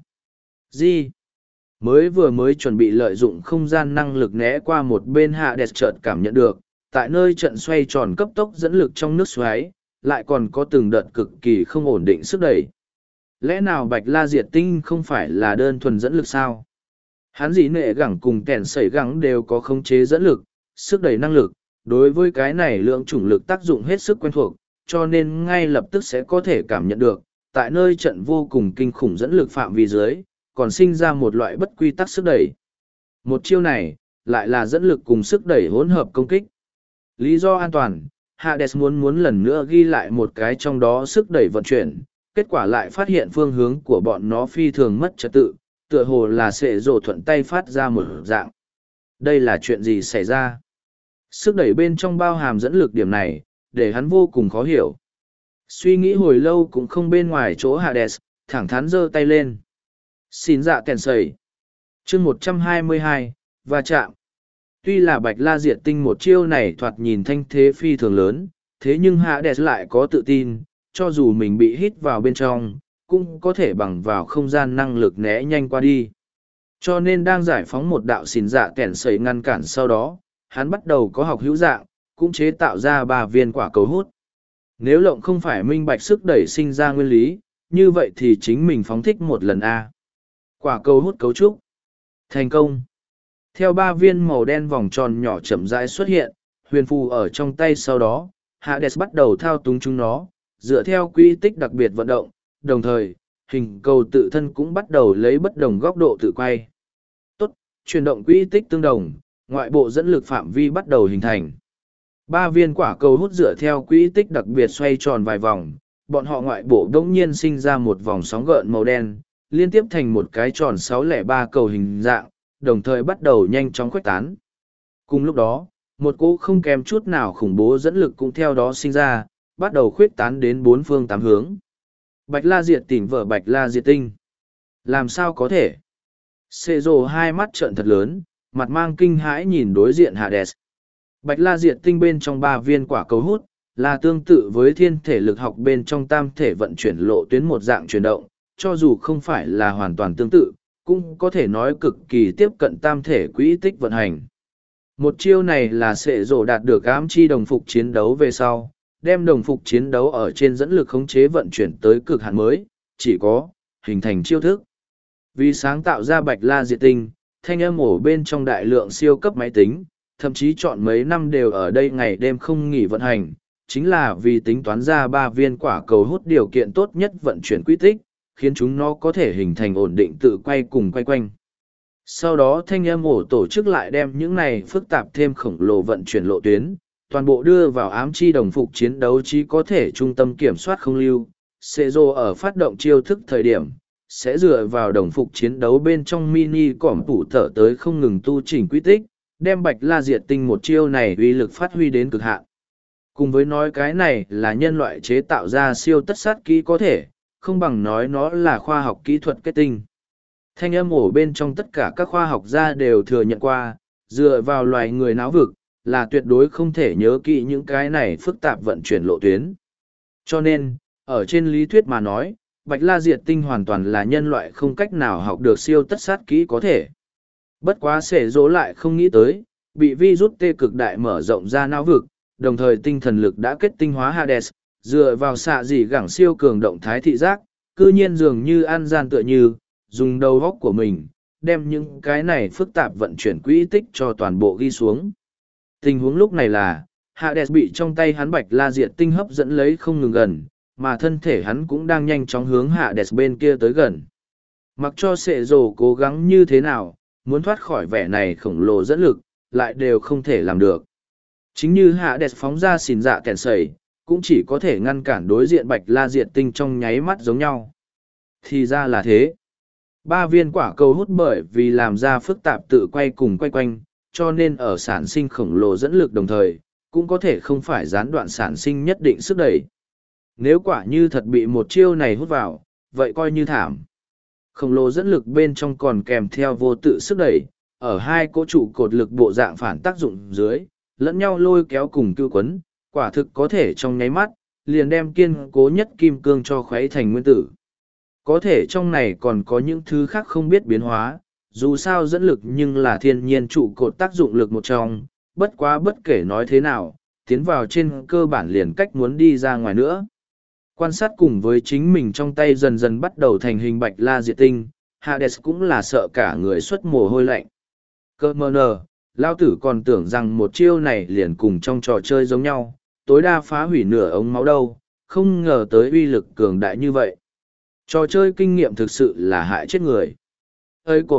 Gì? Mới chuẩn bị lợi dụng không gian năng lực né qua một bên Hades chợt cảm nhận được, tại nơi trận xoay tròn cấp tốc dẫn lực trong nước xoáy, lại còn có từng đợt cực kỳ không ổn định sức đẩy. Lẽ nào Bạch La Diệt Tinh không phải là đơn thuần dẫn lực sao? Hắn dĩ nệ gẳng cùng kèn sẩy gẳng đều có khống chế dẫn lực, sức đẩy năng lực, đối với cái này lượng chủng lực tác dụng hết sức quen thuộc, cho nên ngay lập tức sẽ có thể cảm nhận được, tại nơi trận vô cùng kinh khủng dẫn lực phạm vi dưới, còn sinh ra một loại bất quy tắc sức đẩy. Một chiêu này, lại là dẫn lực cùng sức đẩy hỗn hợp công kích. Lý do an toàn, Hades muốn lần nữa ghi lại một cái trong đó sức đẩy vận chuyển, kết quả lại phát hiện phương hướng của bọn nó phi thường mất trật tự, tựa hồ là sẽ rồ thuận tay phát ra một dạng. Đây là chuyện gì xảy ra? Sức đẩy bên trong bao hàm dẫn lực điểm này, để hắn vô cùng khó hiểu. Suy nghĩ hồi lâu cũng không bên ngoài chỗ Hades, thẳng thắn giơ tay lên. Xin dạ kèn sẩy. Chương 122, va chạm. Tuy là Bạch La Diệt Tinh một chiêu này thoạt nhìn thanh thế phi thường lớn, thế nhưng Hades lại có tự tin, cho dù mình bị hít vào bên trong, cũng có thể bằng vào không gian năng lực né nhanh qua đi. Cho nên đang giải phóng một đạo xìn dạ kẻn sẩy ngăn cản sau đó, hắn bắt đầu có học hữu dạng, cũng chế tạo ra 3 viên quả cầu hút. Nếu lộng không phải minh bạch sức đẩy sinh ra nguyên lý, như vậy thì chính mình phóng thích một lần A. Quả cầu hút cấu trúc. Thành công. Theo 3 viên màu đen vòng tròn nhỏ chậm rãi xuất hiện, huyền phù ở trong tay sau đó, Hades bắt đầu thao túng chúng nó, dựa theo quy tích đặc biệt vận động, đồng thời, hình cầu tự thân cũng bắt đầu lấy bất đồng góc độ tự quay. Tốt, chuyển động quy tích tương đồng, ngoại bộ dẫn lực phạm vi bắt đầu hình thành. 3 viên quả cầu hút dựa theo quỹ tích đặc biệt xoay tròn vài vòng, bọn họ ngoại bộ đống nhiên sinh ra một vòng sóng gợn màu đen, liên tiếp thành một cái tròn 603 cầu hình dạng, đồng thời bắt đầu nhanh chóng khuếch tán. Cùng lúc đó, một cỗ không kém chút nào khủng bố dẫn lực cũng theo đó sinh ra, bắt đầu khuếch tán đến 4 phương 8 hướng. Bạch La Diệt Tỉnh vở Bạch La Diệt Tinh. Làm sao có thể? Xê rồ hai mắt trợn thật lớn, mặt mang kinh hãi nhìn đối diện Hades. Bạch La Diệt Tinh bên trong 3 viên quả cầu hút, là tương tự với thiên thể lực học bên trong tam thể vận chuyển lộ tuyến một dạng chuyển động, cho dù không phải là hoàn toàn tương tự, cũng có thể nói cực kỳ tiếp cận tam thể quỹ tích vận hành. Một chiêu này là sẽ rổ đạt được ám chi đồng phục chiến đấu về sau, đem đồng phục chiến đấu ở trên dẫn lực khống chế vận chuyển tới cực hạn mới, chỉ có hình thành chiêu thức. Vì sáng tạo ra Bạch La Diệt Tinh, thanh âm ổ bên trong đại lượng siêu cấp máy tính, thậm chí chọn mấy năm đều ở đây ngày đêm không nghỉ vận hành, chính là vì tính toán ra 3 viên quả cầu hút điều kiện tốt nhất vận chuyển quy tích, khiến chúng nó có thể hình thành ổn định tự quay cùng quay quanh. Sau đó thanh âm ổ tổ chức lại đem những này phức tạp thêm khổng lồ vận chuyển lộ tuyến, toàn bộ đưa vào ám chi đồng phục chiến đấu chí có thể trung tâm kiểm soát không lưu. Sezo ở phát động chiêu thức thời điểm, sẽ dựa vào đồng phục chiến đấu bên trong mini cỏm tủ thở tới không ngừng tu chỉnh quy tích, đem Bạch La Diệt Tinh một chiêu này uy lực phát huy đến cực hạn. Cùng với nói cái này là nhân loại chế tạo ra siêu tất sát kỹ có thể, không bằng nói nó là khoa học kỹ thuật kết tinh. Thanh âm ổ bên trong tất cả các khoa học gia đều thừa nhận qua, dựa vào loài người náo vực, là tuyệt đối không thể nhớ kỹ những cái này phức tạp vận chuyển lộ tuyến. Cho nên, ở trên lý thuyết mà nói, Bạch La Diệt Tinh hoàn toàn là nhân loại không cách nào học được siêu tất sát kỹ có thể. Bất quá sể dỗ lại không nghĩ tới, bị virus tê cực đại mở rộng ra não vực, đồng thời tinh thần lực đã kết tinh hóa Hades, dựa vào xạ dị gẳng siêu cường động thái thị giác, cư nhiên dường như ăn gian tựa như, dùng đầu góc của mình, đem những cái này phức tạp vận chuyển quỹ tích cho toàn bộ ghi xuống. Tình huống lúc này là, Hades bị trong tay hắn Bạch La Diệt Tinh hấp dẫn lấy không ngừng gần, mà thân thể hắn cũng đang nhanh chóng hướng Hades bên kia tới gần. Mặc cho sệ rồ cố gắng như thế nào, muốn thoát khỏi vẻ này khổng lồ dẫn lực, lại đều không thể làm được. Chính như Hades phóng ra xìn dạ kèn sẩy, cũng chỉ có thể ngăn cản đối diện Bạch La Diệt Tinh trong nháy mắt giống nhau. Thì ra là thế. 3 viên quả cầu hút bởi vì làm ra phức tạp tự quay cùng quay quanh, cho nên ở sản sinh khổng lồ dẫn lực đồng thời, cũng có thể không phải gián đoạn sản sinh nhất định sức đẩy. Nếu quả như thật bị một chiêu này hút vào, vậy coi như thảm. Khổng lồ dẫn lực bên trong còn kèm theo vô tự sức đẩy, ở hai cỗ trụ cột lực bộ dạng phản tác dụng dưới, lẫn nhau lôi kéo cùng cưu quấn, quả thực có thể trong nháy mắt, liền đem kiên cố nhất kim cương cho khuấy thành nguyên tử. Có thể trong này còn có những thứ khác không biết biến hóa, dù sao dẫn lực nhưng là thiên nhiên trụ cột tác dụng lực một trong, bất quá bất kể nói thế nào, tiến vào trên cơ bản liền cách muốn đi ra ngoài nữa. Quan sát cùng với chính mình trong tay dần dần bắt đầu thành hình bạch la diệt tinh, Hades cũng là sợ cả người xuất mồ hôi lạnh. Cơ mơ nờ, lao tử còn tưởng rằng một chiêu này liền cùng trong trò chơi giống nhau, tối đa phá hủy nửa ống máu đâu, không ngờ tới uy lực cường đại như vậy. Trò chơi kinh nghiệm thực sự là hại chết người. Ơi cộp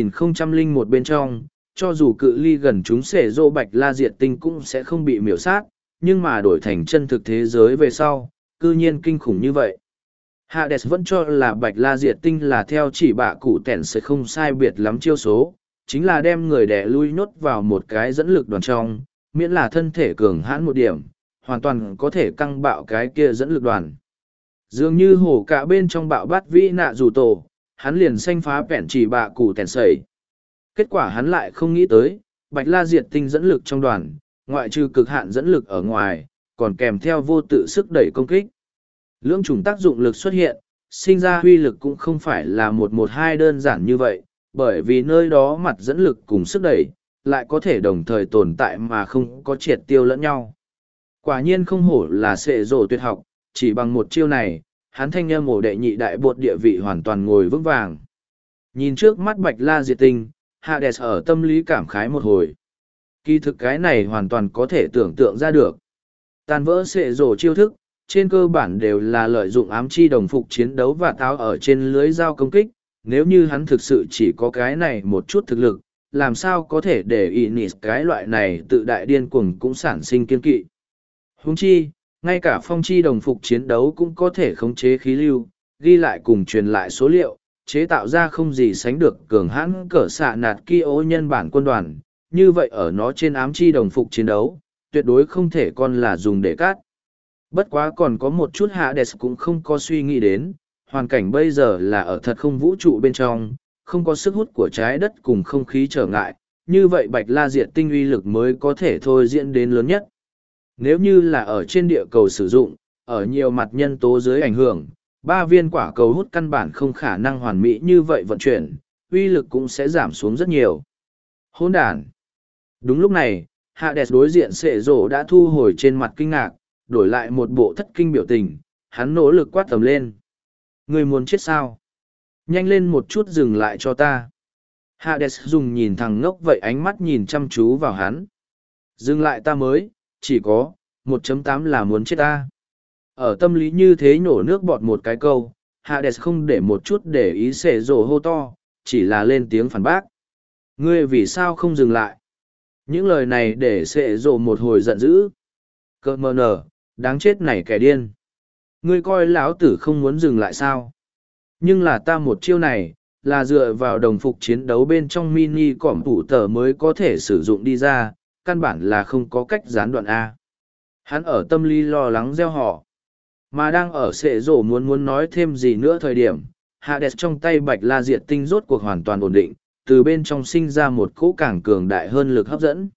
2001 bên trong, cho dù cự ly gần chúng xể rô bạch la diệt tinh cũng sẽ không bị miểu sát, nhưng mà đổi thành chân thực thế giới về sau, cư nhiên kinh khủng như vậy. Hades vẫn cho là bạch la diệt tinh là theo chỉ bạ cụ tẻn sẽ không sai biệt lắm chiêu số, chính là đem người đẻ lui nhốt vào một cái dẫn lực đoàn trong, miễn là thân thể cường hãn một điểm, hoàn toàn có thể căng bạo cái kia dẫn lực đoàn. Dường như hổ cả bên trong bạo bát vĩ nạ dù tổ, hắn liền xanh phá vẹn chỉ bạ cụ tẻn sẩy. Kết quả hắn lại không nghĩ tới, bạch la diệt tinh dẫn lực trong đoàn, ngoại trừ cực hạn dẫn lực ở ngoài, còn kèm theo vô tự sức đẩy công kích. Lưỡng chủng tác dụng lực xuất hiện, sinh ra huy lực cũng không phải là 112 đơn giản như vậy, bởi vì nơi đó mặt dẫn lực cùng sức đẩy, lại có thể đồng thời tồn tại mà không có triệt tiêu lẫn nhau. Quả nhiên không hổ là xệ rổ tuyệt học, chỉ bằng một chiêu này, hắn thanh âm ổ đệ nhị đại bột địa vị hoàn toàn ngồi vững vàng. Nhìn trước mắt bạch la diệt tinh, Hades ở tâm lý cảm khái một hồi. Kỳ thực cái này hoàn toàn có thể tưởng tượng ra được. Tan vỡ xệ rổ chiêu thức, trên cơ bản đều là lợi dụng ám chi đồng phục chiến đấu và táo ở trên lưới dao công kích. Nếu như hắn thực sự chỉ có cái này một chút thực lực, làm sao có thể để Inis cái loại này tự đại điên cuồng cũng sản sinh kiên kỵ. Huống chi, ngay cả phong chi đồng phục chiến đấu cũng có thể khống chế khí lưu, ghi lại cùng truyền lại số liệu, chế tạo ra không gì sánh được cường hãn cỡ xạ nạt ki ô nhân bản quân đoàn, như vậy ở nó trên ám chi đồng phục chiến đấu, tuyệt đối không thể còn là dùng để cát. Bất quá còn có một chút Hades cũng không có suy nghĩ đến, hoàn cảnh bây giờ là ở thật không vũ trụ bên trong, không có sức hút của trái đất cùng không khí trở ngại, như vậy bạch la diệt tinh uy lực mới có thể thôi diễn đến lớn nhất. Nếu như là ở trên địa cầu sử dụng, ở nhiều mặt nhân tố dưới ảnh hưởng, 3 viên quả cầu hút căn bản không khả năng hoàn mỹ như vậy vận chuyển, uy lực cũng sẽ giảm xuống rất nhiều. Hỗn đản. Đúng lúc này, Hades đối diện sệ rổ đã thu hồi trên mặt kinh ngạc, đổi lại một bộ thất kinh biểu tình, hắn nỗ lực quát tầm lên. Người muốn chết sao? Nhanh lên một chút dừng lại cho ta. Hades dùng nhìn thằng ngốc vậy ánh mắt nhìn chăm chú vào hắn. Dừng lại ta mới, chỉ có, 1.8 là muốn chết ta. Ở tâm lý như thế nhổ nước bọt một cái câu, Hades không để một chút để ý sệ rổ hô to, chỉ là lên tiếng phản bác. Ngươi vì sao không dừng lại? Những lời này để sệ rổ một hồi giận dữ. Cơ mờ nở, đáng chết này kẻ điên. Ngươi coi lão tử không muốn dừng lại sao? Nhưng là ta một chiêu này, là dựa vào đồng phục chiến đấu bên trong mini cỏm tủ tờ mới có thể sử dụng đi ra, căn bản là không có cách gián đoạn A. Hắn ở tâm lý lo lắng gieo họ. Mà đang ở sệ rổ muốn nói thêm gì nữa thời điểm, Hades trong tay bạch la diệt tinh rốt cuộc hoàn toàn ổn định, từ bên trong sinh ra một cỗ càng cường đại hơn lực hấp dẫn.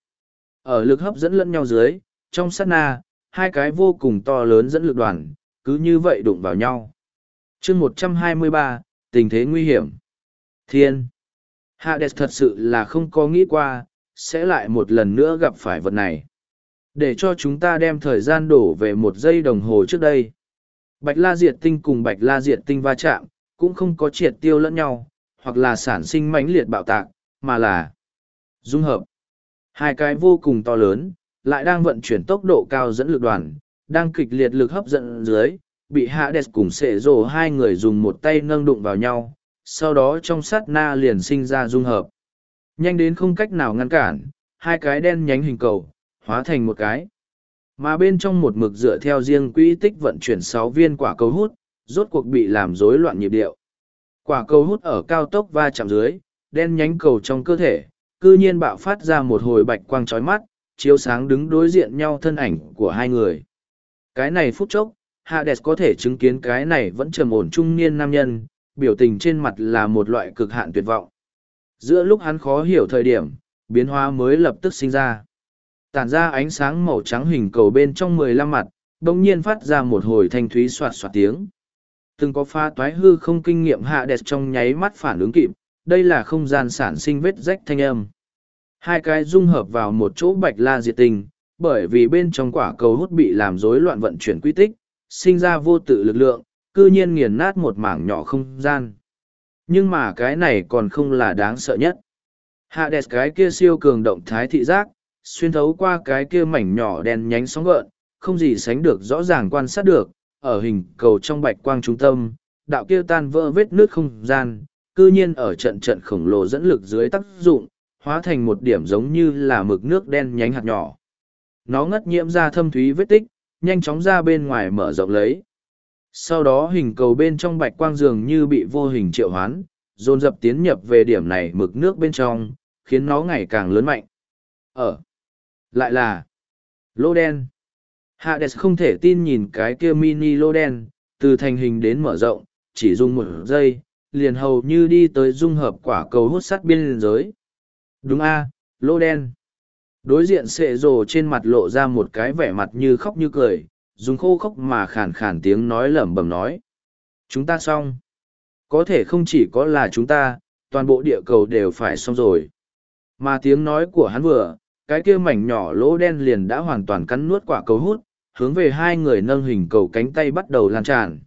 Ở lực hấp dẫn lẫn nhau dưới, trong sát na, hai cái vô cùng to lớn dẫn lực đoàn, cứ như vậy đụng vào nhau. chương 123, tình thế nguy hiểm. Thiên. Hades thật sự là không có nghĩ qua, sẽ lại một lần nữa gặp phải vật này. Để cho chúng ta đem thời gian đổ về 1 giây đồng hồ trước đây. Bạch la diệt tinh cùng bạch la diệt tinh va chạm, cũng không có triệt tiêu lẫn nhau, hoặc là sản sinh mãnh liệt bạo tạc, mà là dung hợp. Hai cái vô cùng to lớn, lại đang vận chuyển tốc độ cao dẫn lực đoàn, đang kịch liệt lực hấp dẫn dưới, bị Hades cùng sệ rồ hai người dùng một tay nâng đụng vào nhau, sau đó trong sát na liền sinh ra dung hợp. Nhanh đến không cách nào ngăn cản, hai cái đen nhánh hình cầu, hóa thành một cái. Mà bên trong một mực dựa theo riêng quỹ tích vận chuyển 6 viên quả cầu hút, rốt cuộc bị làm rối loạn nhịp điệu. Quả cầu hút ở cao tốc va chạm dưới, đen nhánh cầu trong cơ thể, cư nhiên bạo phát ra một hồi bạch quang chói mắt, chiếu sáng đứng đối diện nhau thân ảnh của hai người. Cái này phút chốc, Hades có thể chứng kiến cái này vẫn trầm ổn trung niên nam nhân, biểu tình trên mặt là một loại cực hạn tuyệt vọng. Giữa lúc hắn khó hiểu thời điểm, biến hóa mới lập tức sinh ra. Tản ra ánh sáng màu trắng hình cầu bên trong 15 mặt, đồng nhiên phát ra một hồi thanh thúy soạt soạt tiếng. Từng có pha toái hư không kinh nghiệm Hades trong nháy mắt phản ứng kịp, đây là không gian sản sinh vết rách thanh âm. Hai cái dung hợp vào một chỗ bạch la diệt tinh, bởi vì bên trong quả cầu hút bị làm rối loạn vận chuyển quy tích, sinh ra vô tự lực lượng, cư nhiên nghiền nát một mảng nhỏ không gian. Nhưng mà cái này còn không là đáng sợ nhất. Hades cái kia siêu cường động thái thị giác, xuyên thấu qua cái kia mảnh nhỏ đen nhánh sóng gợn, không gì sánh được rõ ràng quan sát được, ở hình cầu trong bạch quang trung tâm, đạo kia tan vỡ vết nước không gian, cư nhiên ở trận trận khổng lồ dẫn lực dưới tác dụng, hóa thành một điểm giống như là mực nước đen nhánh hạt nhỏ. Nó ngất nhiễm ra thâm thúy vết tích, nhanh chóng ra bên ngoài mở rộng lấy. Sau đó hình cầu bên trong bạch quang dường như bị vô hình triệu hoán, dồn dập tiến nhập về điểm này mực nước bên trong, khiến nó ngày càng lớn mạnh. Lại là lô đen. Hades không thể tin nhìn cái kia mini lô đen, từ thành hình đến mở rộng, chỉ dùng một giây, liền hầu như đi tới dung hợp quả cầu hút sắt biên giới. Đúng a, lô đen. Đối diện sệ rồ trên mặt lộ ra một cái vẻ mặt như khóc như cười, dùng khô khốc mà khàn khàn tiếng nói lẩm bẩm nói. Chúng ta xong. Có thể không chỉ có là chúng ta, toàn bộ địa cầu đều phải xong rồi. Mà tiếng nói của hắn vừa, cái kia mảnh nhỏ lỗ đen liền đã hoàn toàn cắn nuốt quả cầu hút, hướng về hai người nâng hình cầu cánh tay bắt đầu lan tràn.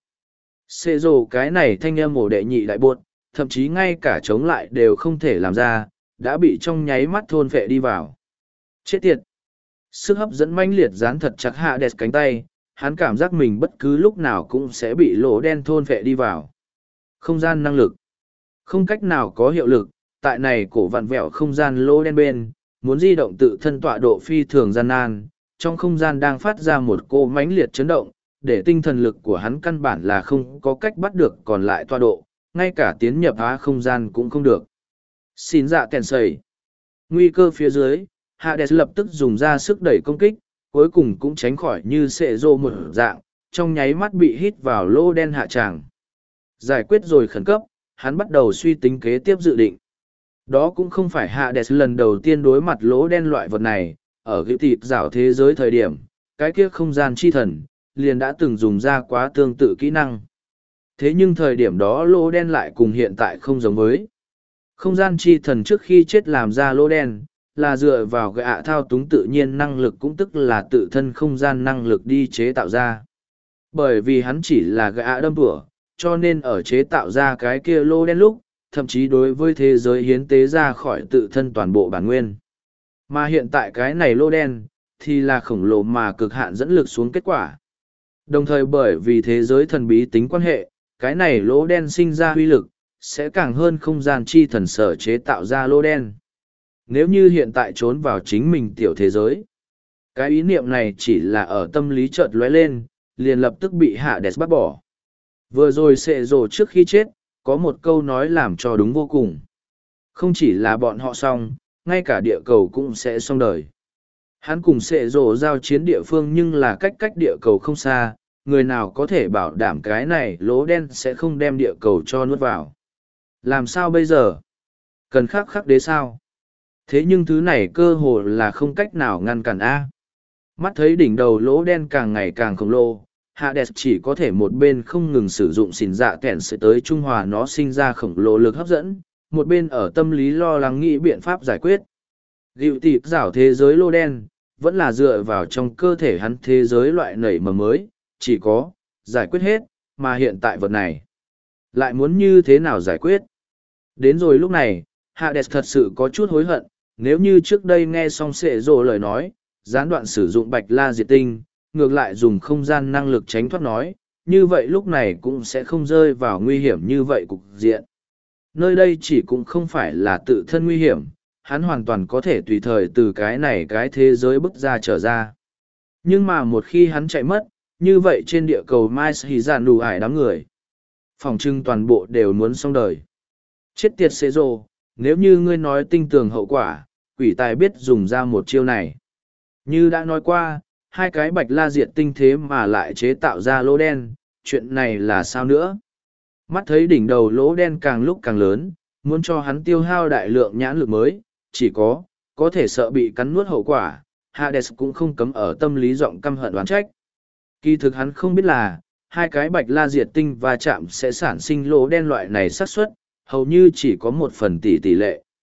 Xê rồ cái này thanh âm ổ đệ nhị đại buột, thậm chí ngay cả chống lại đều không thể làm ra, đã bị trong nháy mắt thôn phệ đi vào. Chết tiệt! Sức hấp dẫn mãnh liệt dán thật chặt Hades cánh tay, hắn cảm giác mình bất cứ lúc nào cũng sẽ bị lỗ đen thôn phệ đi vào. Không gian năng lực. Không cách nào có hiệu lực, tại này cổ vặn vẹo không gian lỗ đen bên, muốn di động tự thân tọa độ phi thường gian nan, trong không gian đang phát ra một cô mãnh liệt chấn động, để tinh thần lực của hắn căn bản là không có cách bắt được còn lại tọa độ, ngay cả tiến nhập há không gian cũng không được. Xin dạ kèn sầy. Nguy cơ phía dưới, Hades lập tức dùng ra sức đẩy công kích, cuối cùng cũng tránh khỏi như sệ rô một dạng, trong nháy mắt bị hít vào lỗ đen hạ tràng. Giải quyết rồi khẩn cấp, hắn bắt đầu suy tính kế tiếp dự định. Đó cũng không phải Hades lần đầu tiên đối mặt lỗ đen loại vật này, ở cái thịt rảo thế giới thời điểm, cái kia không gian chi thần, liền đã từng dùng ra quá tương tự kỹ năng. Thế nhưng thời điểm đó lỗ đen lại cùng hiện tại không giống với. Không gian chi thần trước khi chết làm ra lỗ đen, là dựa vào gạ thao túng tự nhiên năng lực cũng tức là tự thân không gian năng lực đi chế tạo ra. Bởi vì hắn chỉ là gạ đâm tủa, cho nên ở chế tạo ra cái kia lỗ đen lúc, thậm chí đối với thế giới hiến tế ra khỏi tự thân toàn bộ bản nguyên. Mà hiện tại cái này lỗ đen, thì là khổng lồ mà cực hạn dẫn lực xuống kết quả. Đồng thời bởi vì thế giới thần bí tính quan hệ, cái này lỗ đen sinh ra huy lực, sẽ càng hơn không gian chi thần sở chế tạo ra lỗ đen. Nếu như hiện tại trốn vào chính mình tiểu thế giới, cái ý niệm này chỉ là ở tâm lý chợt lóe lên, liền lập tức bị Hades bắt bỏ. Vừa rồi sệ rồ trước khi chết, có một câu nói làm cho đúng vô cùng. Không chỉ là bọn họ xong, ngay cả địa cầu cũng sẽ xong đời. Hắn cùng sệ rồ giao chiến địa phương nhưng là cách địa cầu không xa, người nào có thể bảo đảm cái này lỗ đen sẽ không đem địa cầu cho nuốt vào. Làm sao bây giờ? Cần khắc đế sao? Thế nhưng thứ này cơ hồ là không cách nào ngăn cản A. Mắt thấy đỉnh đầu lỗ đen càng ngày càng khổng lồ, Hades chỉ có thể một bên không ngừng sử dụng xỉn dạ kẻn sẽ tới trung hòa nó sinh ra khổng lồ lực hấp dẫn, một bên ở tâm lý lo lắng nghĩ biện pháp giải quyết. Dịu tịp rảo thế giới lỗ đen, vẫn là dựa vào trong cơ thể hắn thế giới loại nảy mầm mới, chỉ có, giải quyết hết, mà hiện tại vật này. Lại muốn như thế nào giải quyết? Đến rồi lúc này, Hades thật sự có chút hối hận, nếu như trước đây nghe xong sệ rồ lời nói, gián đoạn sử dụng bạch la diệt tinh, ngược lại dùng không gian năng lực tránh thoát nói, như vậy lúc này cũng sẽ không rơi vào nguy hiểm như vậy cục diện. Nơi đây chỉ cũng không phải là tự thân nguy hiểm, hắn hoàn toàn có thể tùy thời từ cái này cái thế giới bước ra trở ra. Nhưng mà một khi hắn chạy mất, như vậy trên địa cầu Mai Sĩ Giản đủ ải đám người. Phòng trưng toàn bộ đều muốn xong đời. Chết tiệt xế rồ, nếu như ngươi nói tinh tường hậu quả, quỷ tài biết dùng ra một chiêu này. Như đã nói qua, hai cái bạch la diệt tinh thế mà lại chế tạo ra lỗ đen, chuyện này là sao nữa? Mắt thấy đỉnh đầu lỗ đen càng lúc càng lớn, muốn cho hắn tiêu hao đại lượng nhãn lực mới, chỉ có thể sợ bị cắn nuốt hậu quả, Hades cũng không cấm ở tâm lý giọng căm hận oán trách. Kỳ thực hắn không biết là, hai cái bạch la diệt tinh va chạm sẽ sản sinh lỗ đen loại này xác suất, hầu như chỉ có 1% tỷ lệ.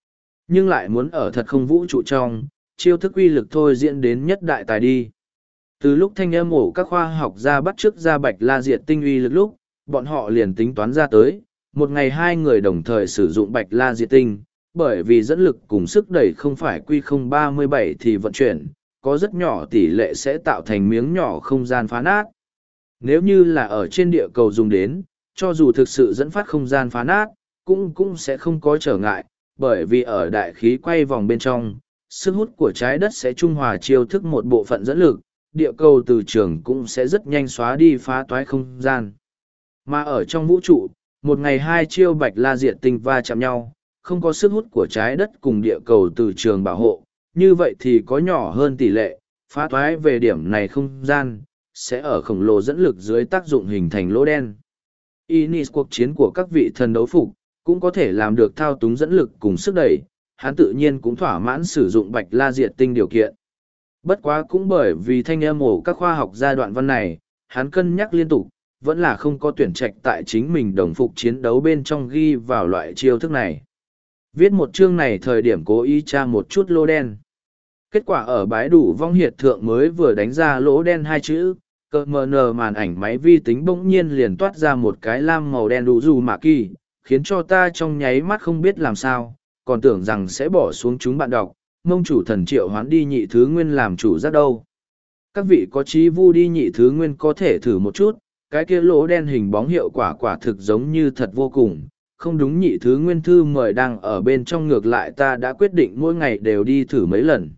nhưng lại muốn ở thật không vũ trụ trong, chiêu thức uy lực thôi diễn đến nhất đại tài đi. Từ lúc thanh âm ổ các khoa học gia bắt chước ra Bạch La Diệt tinh uy lực lúc, bọn họ liền tính toán ra tới, một ngày hai người đồng thời sử dụng Bạch La Diệt tinh, bởi vì dẫn lực cùng sức đẩy không phải quy 037 thì vận chuyển, có rất nhỏ tỷ lệ sẽ tạo thành miếng nhỏ không gian phá nát. Nếu như là ở trên địa cầu dùng đến, cho dù thực sự dẫn phát không gian phá nát, cũng sẽ không có trở ngại, bởi vì ở đại khí quay vòng bên trong, sức hút của trái đất sẽ trung hòa chiêu thức một bộ phận dẫn lực, địa cầu từ trường cũng sẽ rất nhanh xóa đi phá toái không gian. Mà ở trong vũ trụ, một ngày hai chiêu Bạch La Diệt tinh va chạm nhau, không có sức hút của trái đất cùng địa cầu từ trường bảo hộ, như vậy thì có nhỏ hơn tỷ lệ, phá toái về điểm này không gian, sẽ ở khổng lồ dẫn lực dưới tác dụng hình thành lỗ đen. Inis cuộc chiến của các vị thần đấu phục, cũng có thể làm được thao túng dẫn lực cùng sức đẩy, hắn tự nhiên cũng thỏa mãn sử dụng Bạch La Diệt tinh điều kiện. Bất quá cũng bởi vì thanh âm ổ các khoa học giai đoạn văn này, hắn cân nhắc liên tục, vẫn là không có tuyển trạch tại chính mình đồng phục chiến đấu bên trong ghi vào loại chiêu thức này. Viết một chương này thời điểm cố ý tra một chút lỗ đen. Kết quả ở bái đủ vong hiệt thượng mới vừa đánh ra lỗ đen hai chữ, cờ mờ nờ màn ảnh máy vi tính bỗng nhiên liền toát ra một cái lam màu đen đủ dù mạ kỳ, khiến cho ta trong nháy mắt không biết làm sao, còn tưởng rằng sẽ bỏ xuống chúng bạn đọc, mông chủ thần triệu hoán đi nhị thứ nguyên làm chủ giác đâu. Các vị có trí vu đi nhị thứ nguyên có thể thử một chút, cái kia lỗ đen hình bóng hiệu quả quả thực giống như thật vô cùng. Không đúng, nhị thứ nguyên thư mời đang ở bên trong, ngược lại ta đã quyết định mỗi ngày đều đi thử mấy lần.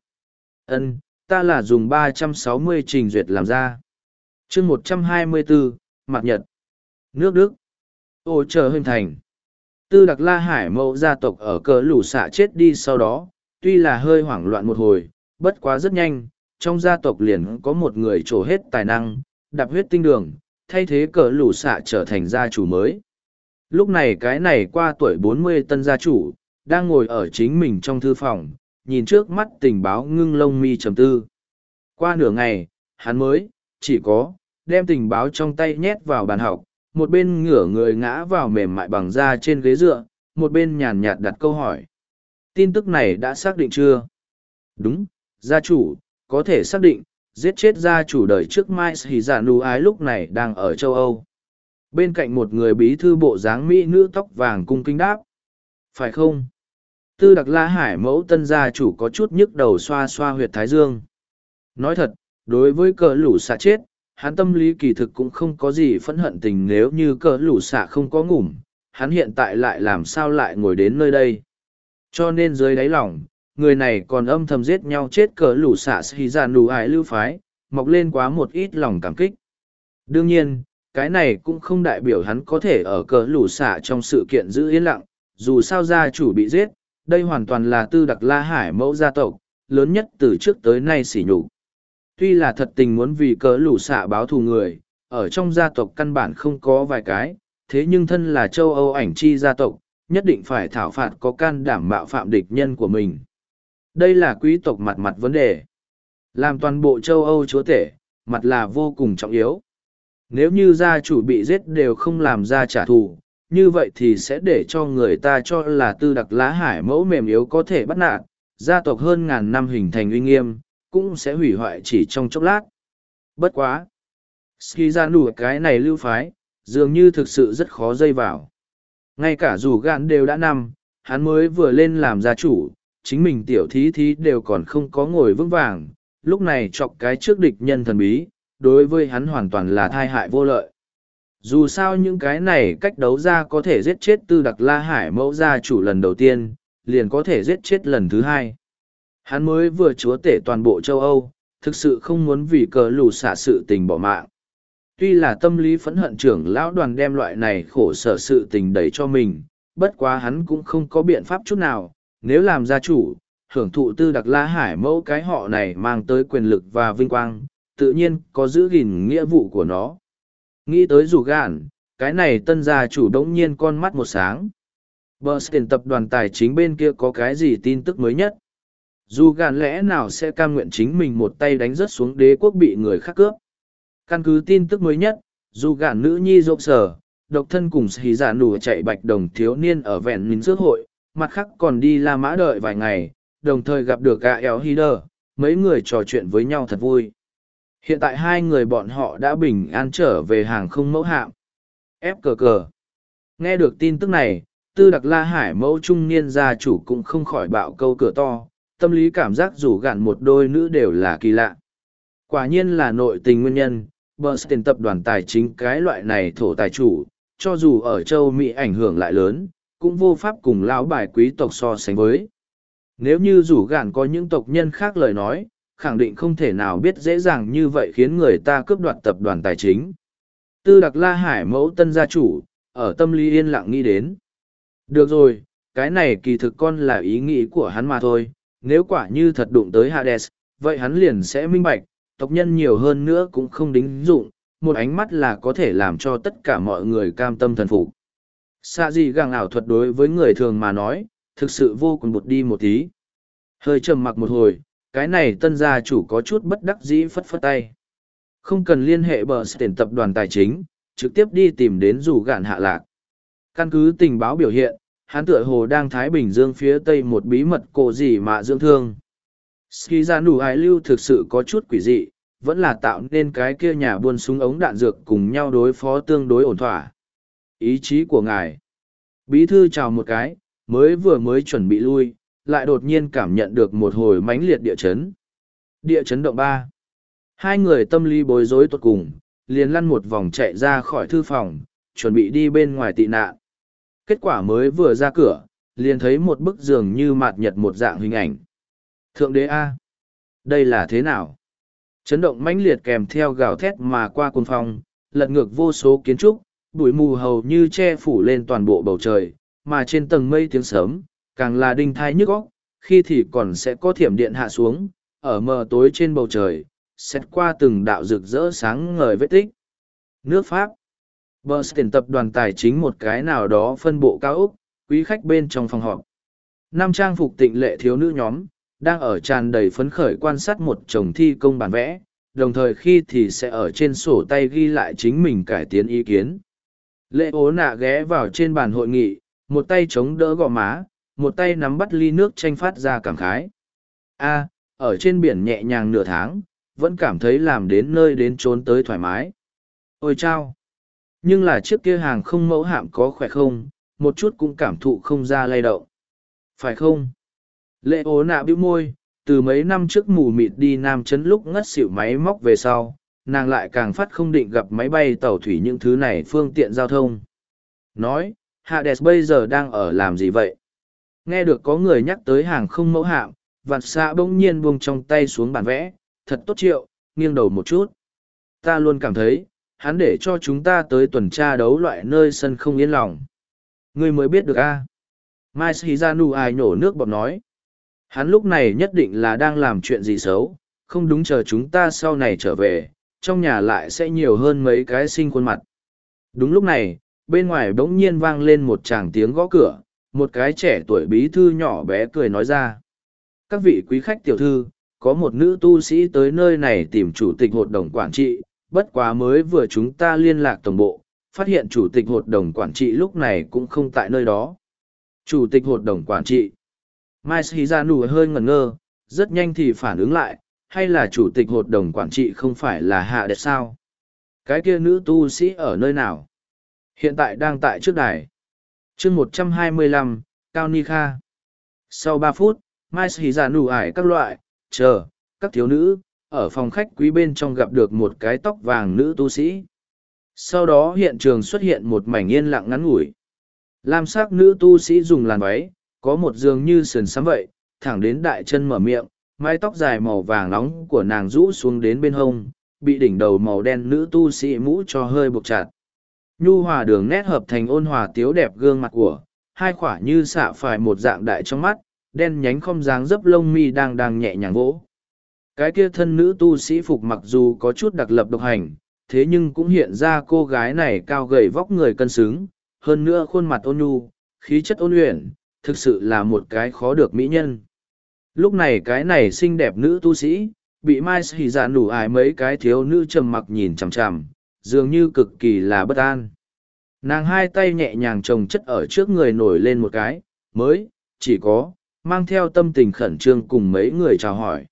Ta là dùng 360 trình duyệt làm ra. Chương 124, Mạc Nhật. Nước Đức. Ô chờ hình thành. Tư Đặc La Hải mẫu gia tộc ở cờ lũ xạ chết đi sau đó, tuy là hơi hoảng loạn một hồi, bất quá rất nhanh, trong gia tộc liền có một người trổ hết tài năng, đạp huyết tinh đường, thay thế cờ lũ xạ trở thành gia chủ mới. Lúc này cái này qua tuổi 40 tân gia chủ, đang ngồi ở chính mình trong thư phòng, nhìn trước mắt tình báo ngưng lông mi trầm tư. Qua nửa ngày, hắn mới, chỉ có, đem tình báo trong tay nhét vào bàn học, một bên ngửa người ngã vào mềm mại bằng da trên ghế dựa, một bên nhàn nhạt đặt câu hỏi. Tin tức này đã xác định chưa? Đúng, gia chủ, có thể xác định, giết chết gia chủ đời trước Mai Hỉ Dạ Nú Ái lúc này đang ở châu Âu. Bên cạnh một người bí thư bộ dáng mỹ nữ tóc vàng cung kính đáp. Phải không? Tư Đặc La Hải mẫu tân gia chủ có chút nhức đầu xoa xoa huyệt thái dương. Nói thật, đối với cờ lũ xạ chết, hắn tâm lý kỳ thực cũng không có gì phẫn hận tình, nếu như cờ lũ xạ không có ngủm, hắn hiện tại lại làm sao lại ngồi đến nơi đây. Cho nên dưới đáy lòng, người này còn âm thầm giết nhau chết cờ lũ xạ Hỉ Dạ Nú Ái lưu phái, mọc lên quá một ít lòng cảm kích. Đương nhiên, cái này cũng không đại biểu hắn có thể ở cờ lũ xạ trong sự kiện giữ yên lặng, dù sao gia chủ bị giết, đây hoàn toàn là Tư Đặc La Hải mẫu gia tộc, lớn nhất từ trước tới nay sỉ nhục. Tuy là thật tình muốn vì cờ lũ xạ báo thù người, ở trong gia tộc căn bản không có vài cái, thế nhưng thân là châu Âu ảnh chi gia tộc, nhất định phải thảo phạt có can đảm mạo phạm địch nhân của mình. Đây là quý tộc mặt vấn đề. Làm toàn bộ châu Âu chúa tể, mặt là vô cùng trọng yếu. Nếu như gia chủ bị giết đều không làm ra trả thù, như vậy thì sẽ để cho người ta cho là Tư Đặc La Hải mẫu mềm yếu có thể bắt nạt, gia tộc hơn ngàn năm hình thành uy nghiêm, cũng sẽ hủy hoại chỉ trong chốc lát. Bất quá! Ski ra nụ cái này lưu phái, dường như thực sự rất khó dây vào. Ngay cả dù gạn đều đã năm, hắn mới vừa lên làm gia chủ, chính mình tiểu thí đều còn không có ngồi vững vàng, lúc này chọc cái trước địch nhân thần bí, đối với hắn hoàn toàn là thai hại vô lợi. Dù sao những cái này cách đấu ra có thể giết chết Tư Đặc La Hải mẫu gia chủ lần đầu tiên, liền có thể giết chết lần thứ hai. Hắn mới vừa chúa tể toàn bộ châu Âu, thực sự không muốn vì cờ lũ xạ sự tình bỏ mạng. Tuy là tâm lý phẫn hận trưởng lão đoàn đem loại này khổ sở sự tình đẩy cho mình, bất quá hắn cũng không có biện pháp chút nào, nếu làm gia chủ, hưởng thụ Tư Đặc La Hải mẫu cái họ này mang tới quyền lực và vinh quang, tự nhiên có giữ gìn nghĩa vụ của nó. Nghĩ tới dù gạn, cái này tân gia chủ đống nhiên con mắt một sáng. Bernstein tập đoàn tài chính bên kia có cái gì tin tức mới nhất? Dù gạn lẽ nào sẽ cam nguyện chính mình một tay đánh rớt xuống đế quốc bị người khác cướp? Căn cứ tin tức mới nhất, dù gạn nữ nhi rộng sở, độc thân cùng Hỉ Dạ Nú chạy bạch đồng thiếu niên ở vẹn nín rước hội, mặt khác còn đi La Mã đợi vài ngày, đồng thời gặp được gã éo Hider, mấy người trò chuyện với nhau thật vui. Hiện tại hai người bọn họ đã bình an trở về hàng không mẫu hạm. Ép cờ cờ. Nghe được tin tức này, Tư Đặc La Hải mẫu trung niên gia chủ cũng không khỏi bạo câu cửa to, tâm lý cảm giác rủ gạn một đôi nữ đều là kỳ lạ. Quả nhiên là nội tình nguyên nhân, Bernstein tập đoàn tài chính cái loại này thổ tài chủ, cho dù ở châu Mỹ ảnh hưởng lại lớn, cũng vô pháp cùng lão bài quý tộc so sánh với. Nếu như rủ gạn có những tộc nhân khác lời nói, khẳng định không thể nào biết dễ dàng như vậy khiến người ta cướp đoạt tập đoàn tài chính. Tư Đặc La Hải mẫu tân gia chủ, ở tâm lý yên lặng nghĩ đến. Được rồi, cái này kỳ thực con là ý nghĩ của hắn mà thôi, nếu quả như thật đụng tới Hades, vậy hắn liền sẽ minh bạch, tộc nhân nhiều hơn nữa cũng không đính dụng, một ánh mắt là có thể làm cho tất cả mọi người cam tâm thần phục. Xạ gì gàng ảo thuật đối với người thường mà nói, thực sự vô cùng bụt đi một tí. Hơi trầm mặc một hồi, cái này tân gia chủ có chút bất đắc dĩ phất phất tay. Không cần liên hệ Bernstein tập đoàn tài chính, trực tiếp đi tìm đến rủ gạn hạ lạc. Căn cứ tình báo biểu hiện, hắn tựa hồ đang Thái Bình Dương phía tây một bí mật cổ gì mà dưỡng thương. Ski ra nụ ái lưu thực sự có chút quỷ dị, vẫn là tạo nên cái kia nhà buôn súng ống đạn dược cùng nhau đối phó tương đối ổn thỏa. Ý chí của ngài. Bí thư chào một cái, mới chuẩn bị lui, lại đột nhiên cảm nhận được một hồi mãnh liệt địa chấn. Địa chấn động 3. Hai người tâm lý bối rối tột cùng, liền lăn một vòng chạy ra khỏi thư phòng, chuẩn bị đi bên ngoài tị nạn. Kết quả mới vừa ra cửa, liền thấy một bức giường như mạt nhật một dạng hình ảnh. Thượng đế A. Đây là thế nào? Chấn động mãnh liệt kèm theo gào thét mà qua cồn phong, lật ngược vô số kiến trúc, bụi mù hầu như che phủ lên toàn bộ bầu trời, mà trên tầng mây tiếng sớm, càng là đinh thai nhức óc, khi thì còn sẽ có thiểm điện hạ xuống, ở mờ tối trên bầu trời, xét qua từng đạo rực rỡ sáng ngời vết tích. Nước Pháp. Bernstein tập đoàn tài chính một cái nào đó phân bộ cao ốc, quý khách bên trong phòng họp. Năm trang phục tịnh lệ thiếu nữ nhóm, đang ở tràn đầy phấn khởi quan sát một chồng thi công bản vẽ, đồng thời khi thì sẽ ở trên sổ tay ghi lại chính mình cải tiến ý kiến. Lệ ố nạ ghé vào trên bàn hội nghị, một tay chống đỡ gò má, một tay nắm bắt ly nước tranh phát ra cảm khái. Ở trên biển nhẹ nhàng nửa tháng, vẫn cảm thấy làm đến nơi đến trốn tới thoải mái. Ôi chao! Nhưng là chiếc kia hàng không mẫu hạm có khỏe không, một chút cũng cảm thụ không ra lay động. Phải không? Lệ ố nạ bĩu môi, từ mấy năm trước mù mịt đi Nam Chấn lúc ngất xỉu máy móc về sau, nàng lại càng phát không định gặp máy bay tàu thủy những thứ này phương tiện giao thông. Nói, Hades bây giờ đang ở làm gì vậy? Nghe được có người nhắc tới hàng không mẫu hạm, vạt xạ bỗng nhiên buông trong tay xuống bản vẽ, thật tốt triệu, nghiêng đầu một chút. Ta luôn cảm thấy, hắn để cho chúng ta tới tuần tra đấu loại nơi sân không yên lòng. Ngươi mới biết được a? Mai Shizanu ai nhổ nước bọt nói. Hắn lúc này nhất định là đang làm chuyện gì xấu, không đúng chờ chúng ta sau này trở về, trong nhà lại sẽ nhiều hơn mấy cái sinh khuôn mặt. Đúng lúc này, bên ngoài bỗng nhiên vang lên một tràng tiếng gõ cửa, một cái trẻ tuổi bí thư nhỏ bé cười nói ra. Các vị quý khách tiểu thư, có một nữ tu sĩ tới nơi này tìm chủ tịch hội đồng quản trị, bất quá mới vừa chúng ta liên lạc tổng bộ, phát hiện chủ tịch hội đồng quản trị lúc này cũng không tại nơi đó. Chủ tịch hội đồng quản trị. Mai Shizanu hơi ngẩn ngơ, rất nhanh thì phản ứng lại, hay là chủ tịch hội đồng quản trị không phải là Hạ Đẹp sao? Cái kia nữ tu sĩ ở nơi nào? Hiện tại đang tại trước đài. chương 125, Cao Ni Kha. Sau 3 phút, Mai Shizanu ải các loại, chờ, các thiếu nữ, ở phòng khách quý bên trong gặp được một cái tóc vàng nữ tu sĩ. Sau đó hiện trường xuất hiện một mảnh yên lặng ngắn ngủi. Lam sắc nữ tu sĩ dùng làn váy, có một giường như sườn sắm vậy, thẳng đến đại chân mở miệng, mái tóc dài màu vàng nóng của nàng rũ xuống đến bên hông, bị đỉnh đầu màu đen nữ tu sĩ mũ cho hơi buộc chặt. Nhu hòa đường nét hợp thành ôn hòa tiếu đẹp gương mặt của, hai khỏa như xạ phải một dạng đại trong mắt, đen nhánh không dáng dấp lông mi đang nhẹ nhàng vỗ. Cái kia thân nữ tu sĩ phục mặc dù có chút đặc lập độc hành, thế nhưng cũng hiện ra cô gái này cao gầy vóc người cân xứng, hơn nữa khuôn mặt ôn nhu, khí chất ôn luyện, thực sự là một cái khó được mỹ nhân. Lúc này cái này xinh đẹp nữ tu sĩ, bị Mai Sĩ Dạ nủ ải mấy cái thiếu nữ trầm mặc nhìn chằm chằm, dường như cực kỳ là bất an. Nàng hai tay nhẹ nhàng chồng chất ở trước người nổi lên một cái, chỉ có, mang theo tâm tình khẩn trương cùng mấy người chào hỏi.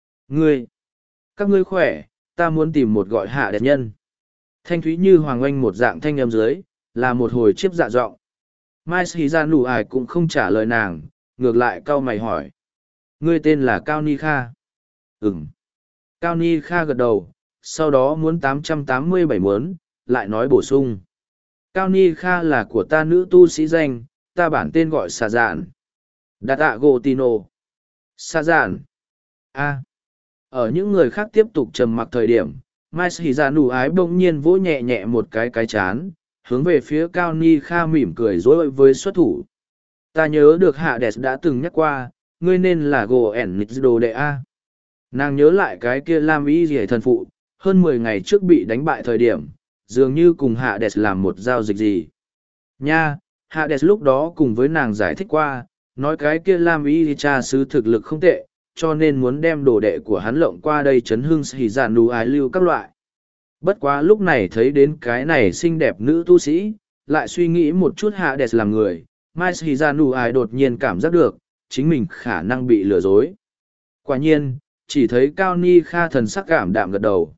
Các ngươi khỏe, ta muốn tìm một gọi hạ đẹp nhân. Thanh thúy như hoàng oanh một dạng thanh âm dưới, là một hồi chiếc dạ giọng. Mai Sĩ Gia Nụ Ải cũng không trả lời nàng, ngược lại cau mày hỏi. Ngươi tên là Cao Ni Kha. Ừm. Cao Ni Kha gật đầu, sau đó muốn 887 muốn, lại nói bổ sung. Cao Ni Kha là của ta nữ tu sĩ danh, ta bản tên gọi Sa Dạn. Đạt ạ gỗ Tino. Sa Dạn. A. Ở những người khác tiếp tục trầm mặc thời điểm, Mai Sĩ Gia Nụ Ái bỗng nhiên vỗ nhẹ nhẹ một cái chán, hướng về phía Cao Ni Kha mỉm cười dối với xuất thủ. Ta nhớ được Hạ Đẹp đã từng nhắc qua, ngươi nên là gỗ ẻn nịch đồ đệ A. Nàng nhớ lại cái kia Lam Y Dì thần phụ, hơn 10 ngày trước bị đánh bại thời điểm, dường như cùng Hạ Đẹp làm một giao dịch gì. Nha, Hạ Đẹp lúc đó cùng với nàng giải thích qua, nói cái kia Lam Y Dì cha sứ thực lực không tệ, cho nên muốn đem đồ đệ của hắn lộng qua đây chấn hưng Sĩ Dạ Nụ Ái lưu các loại. Bất quá lúc này thấy đến cái này xinh đẹp nữ tu sĩ, lại suy nghĩ một chút Hạ Đẹp làm người, Mai Sĩ Gia Nụ Ái đột nhiên cảm giác được, chính mình khả năng bị lừa dối. Quả nhiên, chỉ thấy Cao Ni Kha thần sắc cảm đạm gật đầu.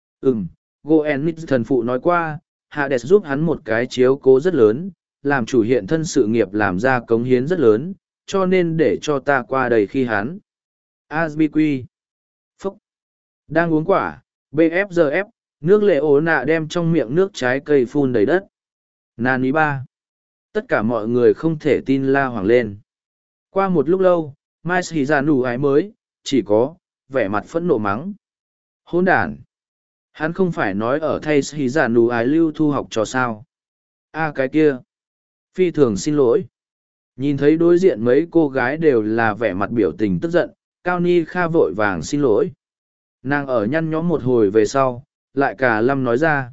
Goenit thần phụ nói qua, Hạ Đẹp giúp hắn một cái chiếu cố rất lớn, làm chủ hiện thân sự nghiệp làm ra cống hiến rất lớn, cho nên để cho ta qua đây khi hắn. Asbiqui. Phúc. Đang uống quả, BFGF, nước lệ ố nạ đem trong miệng nước trái cây phun đầy đất. Nani ba. Tất cả mọi người không thể tin la hoảng lên. Qua một lúc lâu, Mai Sĩ Gia Nụ Ái mới, chỉ có, vẻ mặt phẫn nộ mắng. Hỗn đản. Hắn không phải nói ở thay Sĩ Gia Nụ Ái lưu thu học trò sao. Cái kia. Phi thường xin lỗi. Nhìn thấy đối diện mấy cô gái đều là vẻ mặt biểu tình tức giận, Cao Ni Kha vội vàng xin lỗi. Nàng ở nhăn nhó một hồi về sau, lại cả lâm nói ra.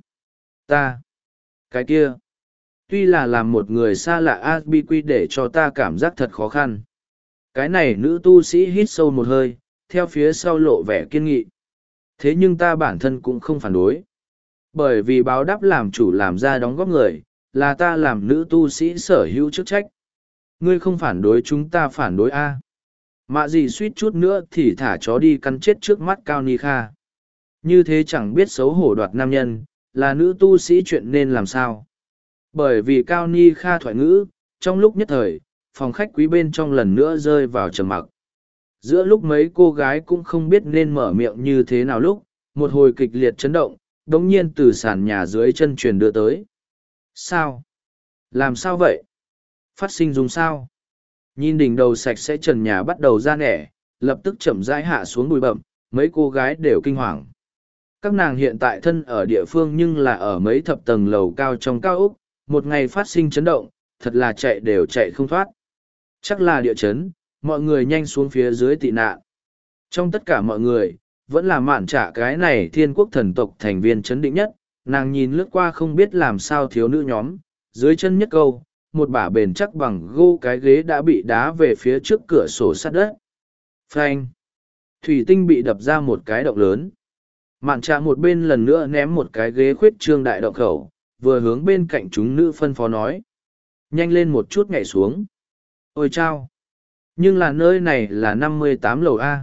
Cái kia. Tuy là làm một người xa lạ Asbiqui để cho ta cảm giác thật khó khăn. Cái này nữ tu sĩ hít sâu một hơi, theo phía sau lộ vẻ kiên nghị. Thế nhưng ta bản thân cũng không phản đối. Bởi vì báo đáp làm chủ làm ra đóng góp người, là ta làm nữ tu sĩ sở hữu chức trách. Ngươi không phản đối chúng ta phản đối A. Mạ gì suýt chút nữa thì thả chó đi cắn chết trước mắt Cao Ni Kha. Như thế chẳng biết xấu hổ đoạt nam nhân, là nữ tu sĩ chuyện nên làm sao. Bởi vì Cao Ni Kha thoại ngữ, trong lúc nhất thời, phòng khách quý bên trong lần nữa rơi vào trầm mặc. Giữa lúc mấy cô gái cũng không biết nên mở miệng như thế nào lúc, một hồi kịch liệt chấn động, đống nhiên từ sàn nhà dưới chân truyền đưa tới. Sao? Làm sao vậy? Phát sinh dùng sao? Nhìn đỉnh đầu sạch sẽ trần nhà bắt đầu ra nẻ, lập tức chậm rãi hạ xuống bụi bậm, mấy cô gái đều kinh hoàng. Các nàng hiện tại thân ở địa phương nhưng là ở mấy thập tầng lầu cao trong cao ốc, một ngày phát sinh chấn động, thật là chạy đều chạy không thoát. Chắc là địa chấn, mọi người nhanh xuống phía dưới tị nạn. Trong tất cả mọi người, vẫn là mạn trả cái này thiên quốc thần tộc thành viên chấn định nhất, nàng nhìn lướt qua không biết làm sao thiếu nữ nhóm, dưới chân nhất câu, một bả bền chắc bằng gô cái ghế đã bị đá về phía trước cửa sổ sắt đất. Phanh! Thủy tinh bị đập ra một cái động lớn. Mạn trạ một bên lần nữa ném một cái ghế khuyết trương đại động khẩu, vừa hướng bên cạnh chúng nữ phân phó nói. Nhanh lên một chút nhảy xuống. Ôi chao! Nhưng là nơi này là 58 lầu A.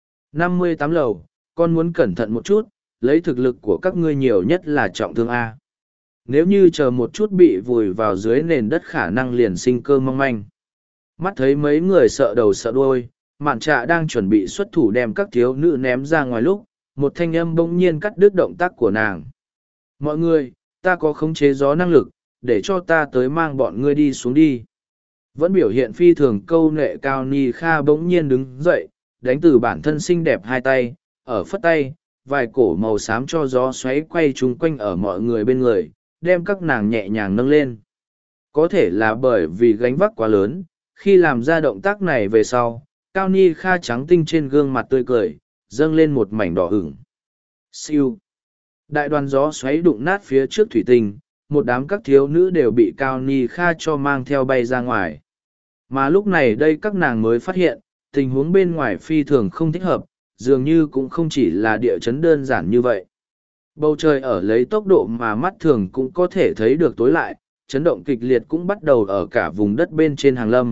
58 lầu, con muốn cẩn thận một chút, lấy thực lực của các ngươi nhiều nhất là trọng thương A. Nếu như chờ một chút bị vùi vào dưới nền đất khả năng liền sinh cơ mong manh. Mắt thấy mấy người sợ đầu sợ đuôi, mạn trạ đang chuẩn bị xuất thủ đem các thiếu nữ ném ra ngoài lúc, một thanh âm bỗng nhiên cắt đứt động tác của nàng. Mọi người, ta có khống chế gió năng lực, để cho ta tới mang bọn ngươi đi xuống đi. Vẫn biểu hiện phi thường câu nệ Cao Ni Kha bỗng nhiên đứng dậy, đánh từ bản thân xinh đẹp hai tay, ở phất tay, vài cổ màu xám cho gió xoáy quay chung quanh ở mọi người bên người, đem các nàng nhẹ nhàng nâng lên. Có thể là bởi vì gánh vác quá lớn, khi làm ra động tác này về sau, Cao Ni Kha trắng tinh trên gương mặt tươi cười, dâng lên một mảnh đỏ ửng. Siêu. Đại đoàn gió xoáy đụng nát phía trước thủy tinh, một đám các thiếu nữ đều bị Cao Ni Kha cho mang theo bay ra ngoài. Mà lúc này đây các nàng mới phát hiện, tình huống bên ngoài phi thường không thích hợp, dường như cũng không chỉ là địa chấn đơn giản như vậy. Bầu trời ở lấy tốc độ mà mắt thường cũng có thể thấy được tối lại, chấn động kịch liệt cũng bắt đầu ở cả vùng đất bên trên hàng lâm,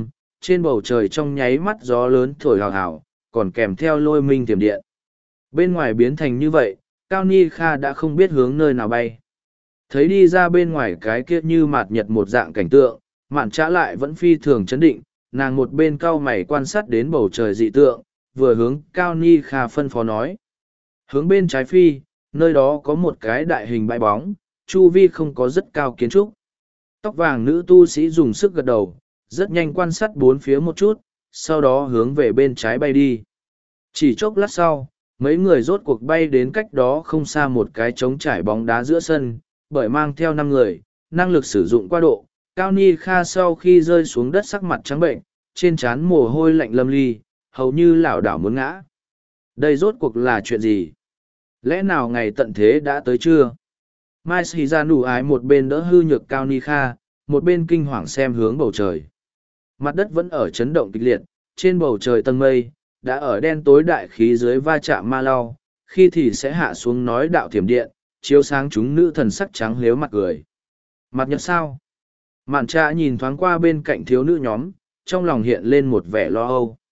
trên bầu trời trong nháy mắt gió lớn thổi hào hào, còn kèm theo lôi minh tiềm điện. Bên ngoài biến thành như vậy, Cao Ni Kha đã không biết hướng nơi nào bay. Thấy đi ra bên ngoài cái kia như mạt nhật một dạng cảnh tượng, Mạn Trạ lại vẫn phi thường chấn định, nàng một bên cau mày quan sát đến bầu trời dị tượng, vừa hướng Cao Ni Kha phân phó nói. Hướng bên trái phi, nơi đó có một cái đại hình bãi bóng, chu vi không có rất cao kiến trúc. Tóc vàng nữ tu sĩ dùng sức gật đầu, rất nhanh quan sát bốn phía một chút, sau đó hướng về bên trái bay đi. Chỉ chốc lát sau, mấy người rốt cuộc bay đến cách đó không xa một cái trống trải bóng đá giữa sân, bởi mang theo 5 người, năng lực sử dụng qua độ. Cao Ni Kha sau khi rơi xuống đất sắc mặt trắng bệnh, trên trán mồ hôi lạnh lâm ly, hầu như lảo đảo muốn ngã. Đây rốt cuộc là chuyện gì? Lẽ nào ngày tận thế đã tới chưa? Mai Sĩ Gia nụ ái một bên đỡ hư nhược Cao Ni Kha, một bên kinh hoàng xem hướng bầu trời. Mặt đất vẫn ở chấn động kịch liệt, trên bầu trời tầng mây, đã ở đen tối đại khí dưới va chạm ma lau, khi thì sẽ hạ xuống nói đạo thiểm điện, chiếu sáng chúng nữ thần sắc trắng lếu mặt cười. Mặt nhật sao? Mạn Trạ nhìn thoáng qua bên cạnh thiếu nữ nhóm, trong lòng hiện lên một vẻ lo âu.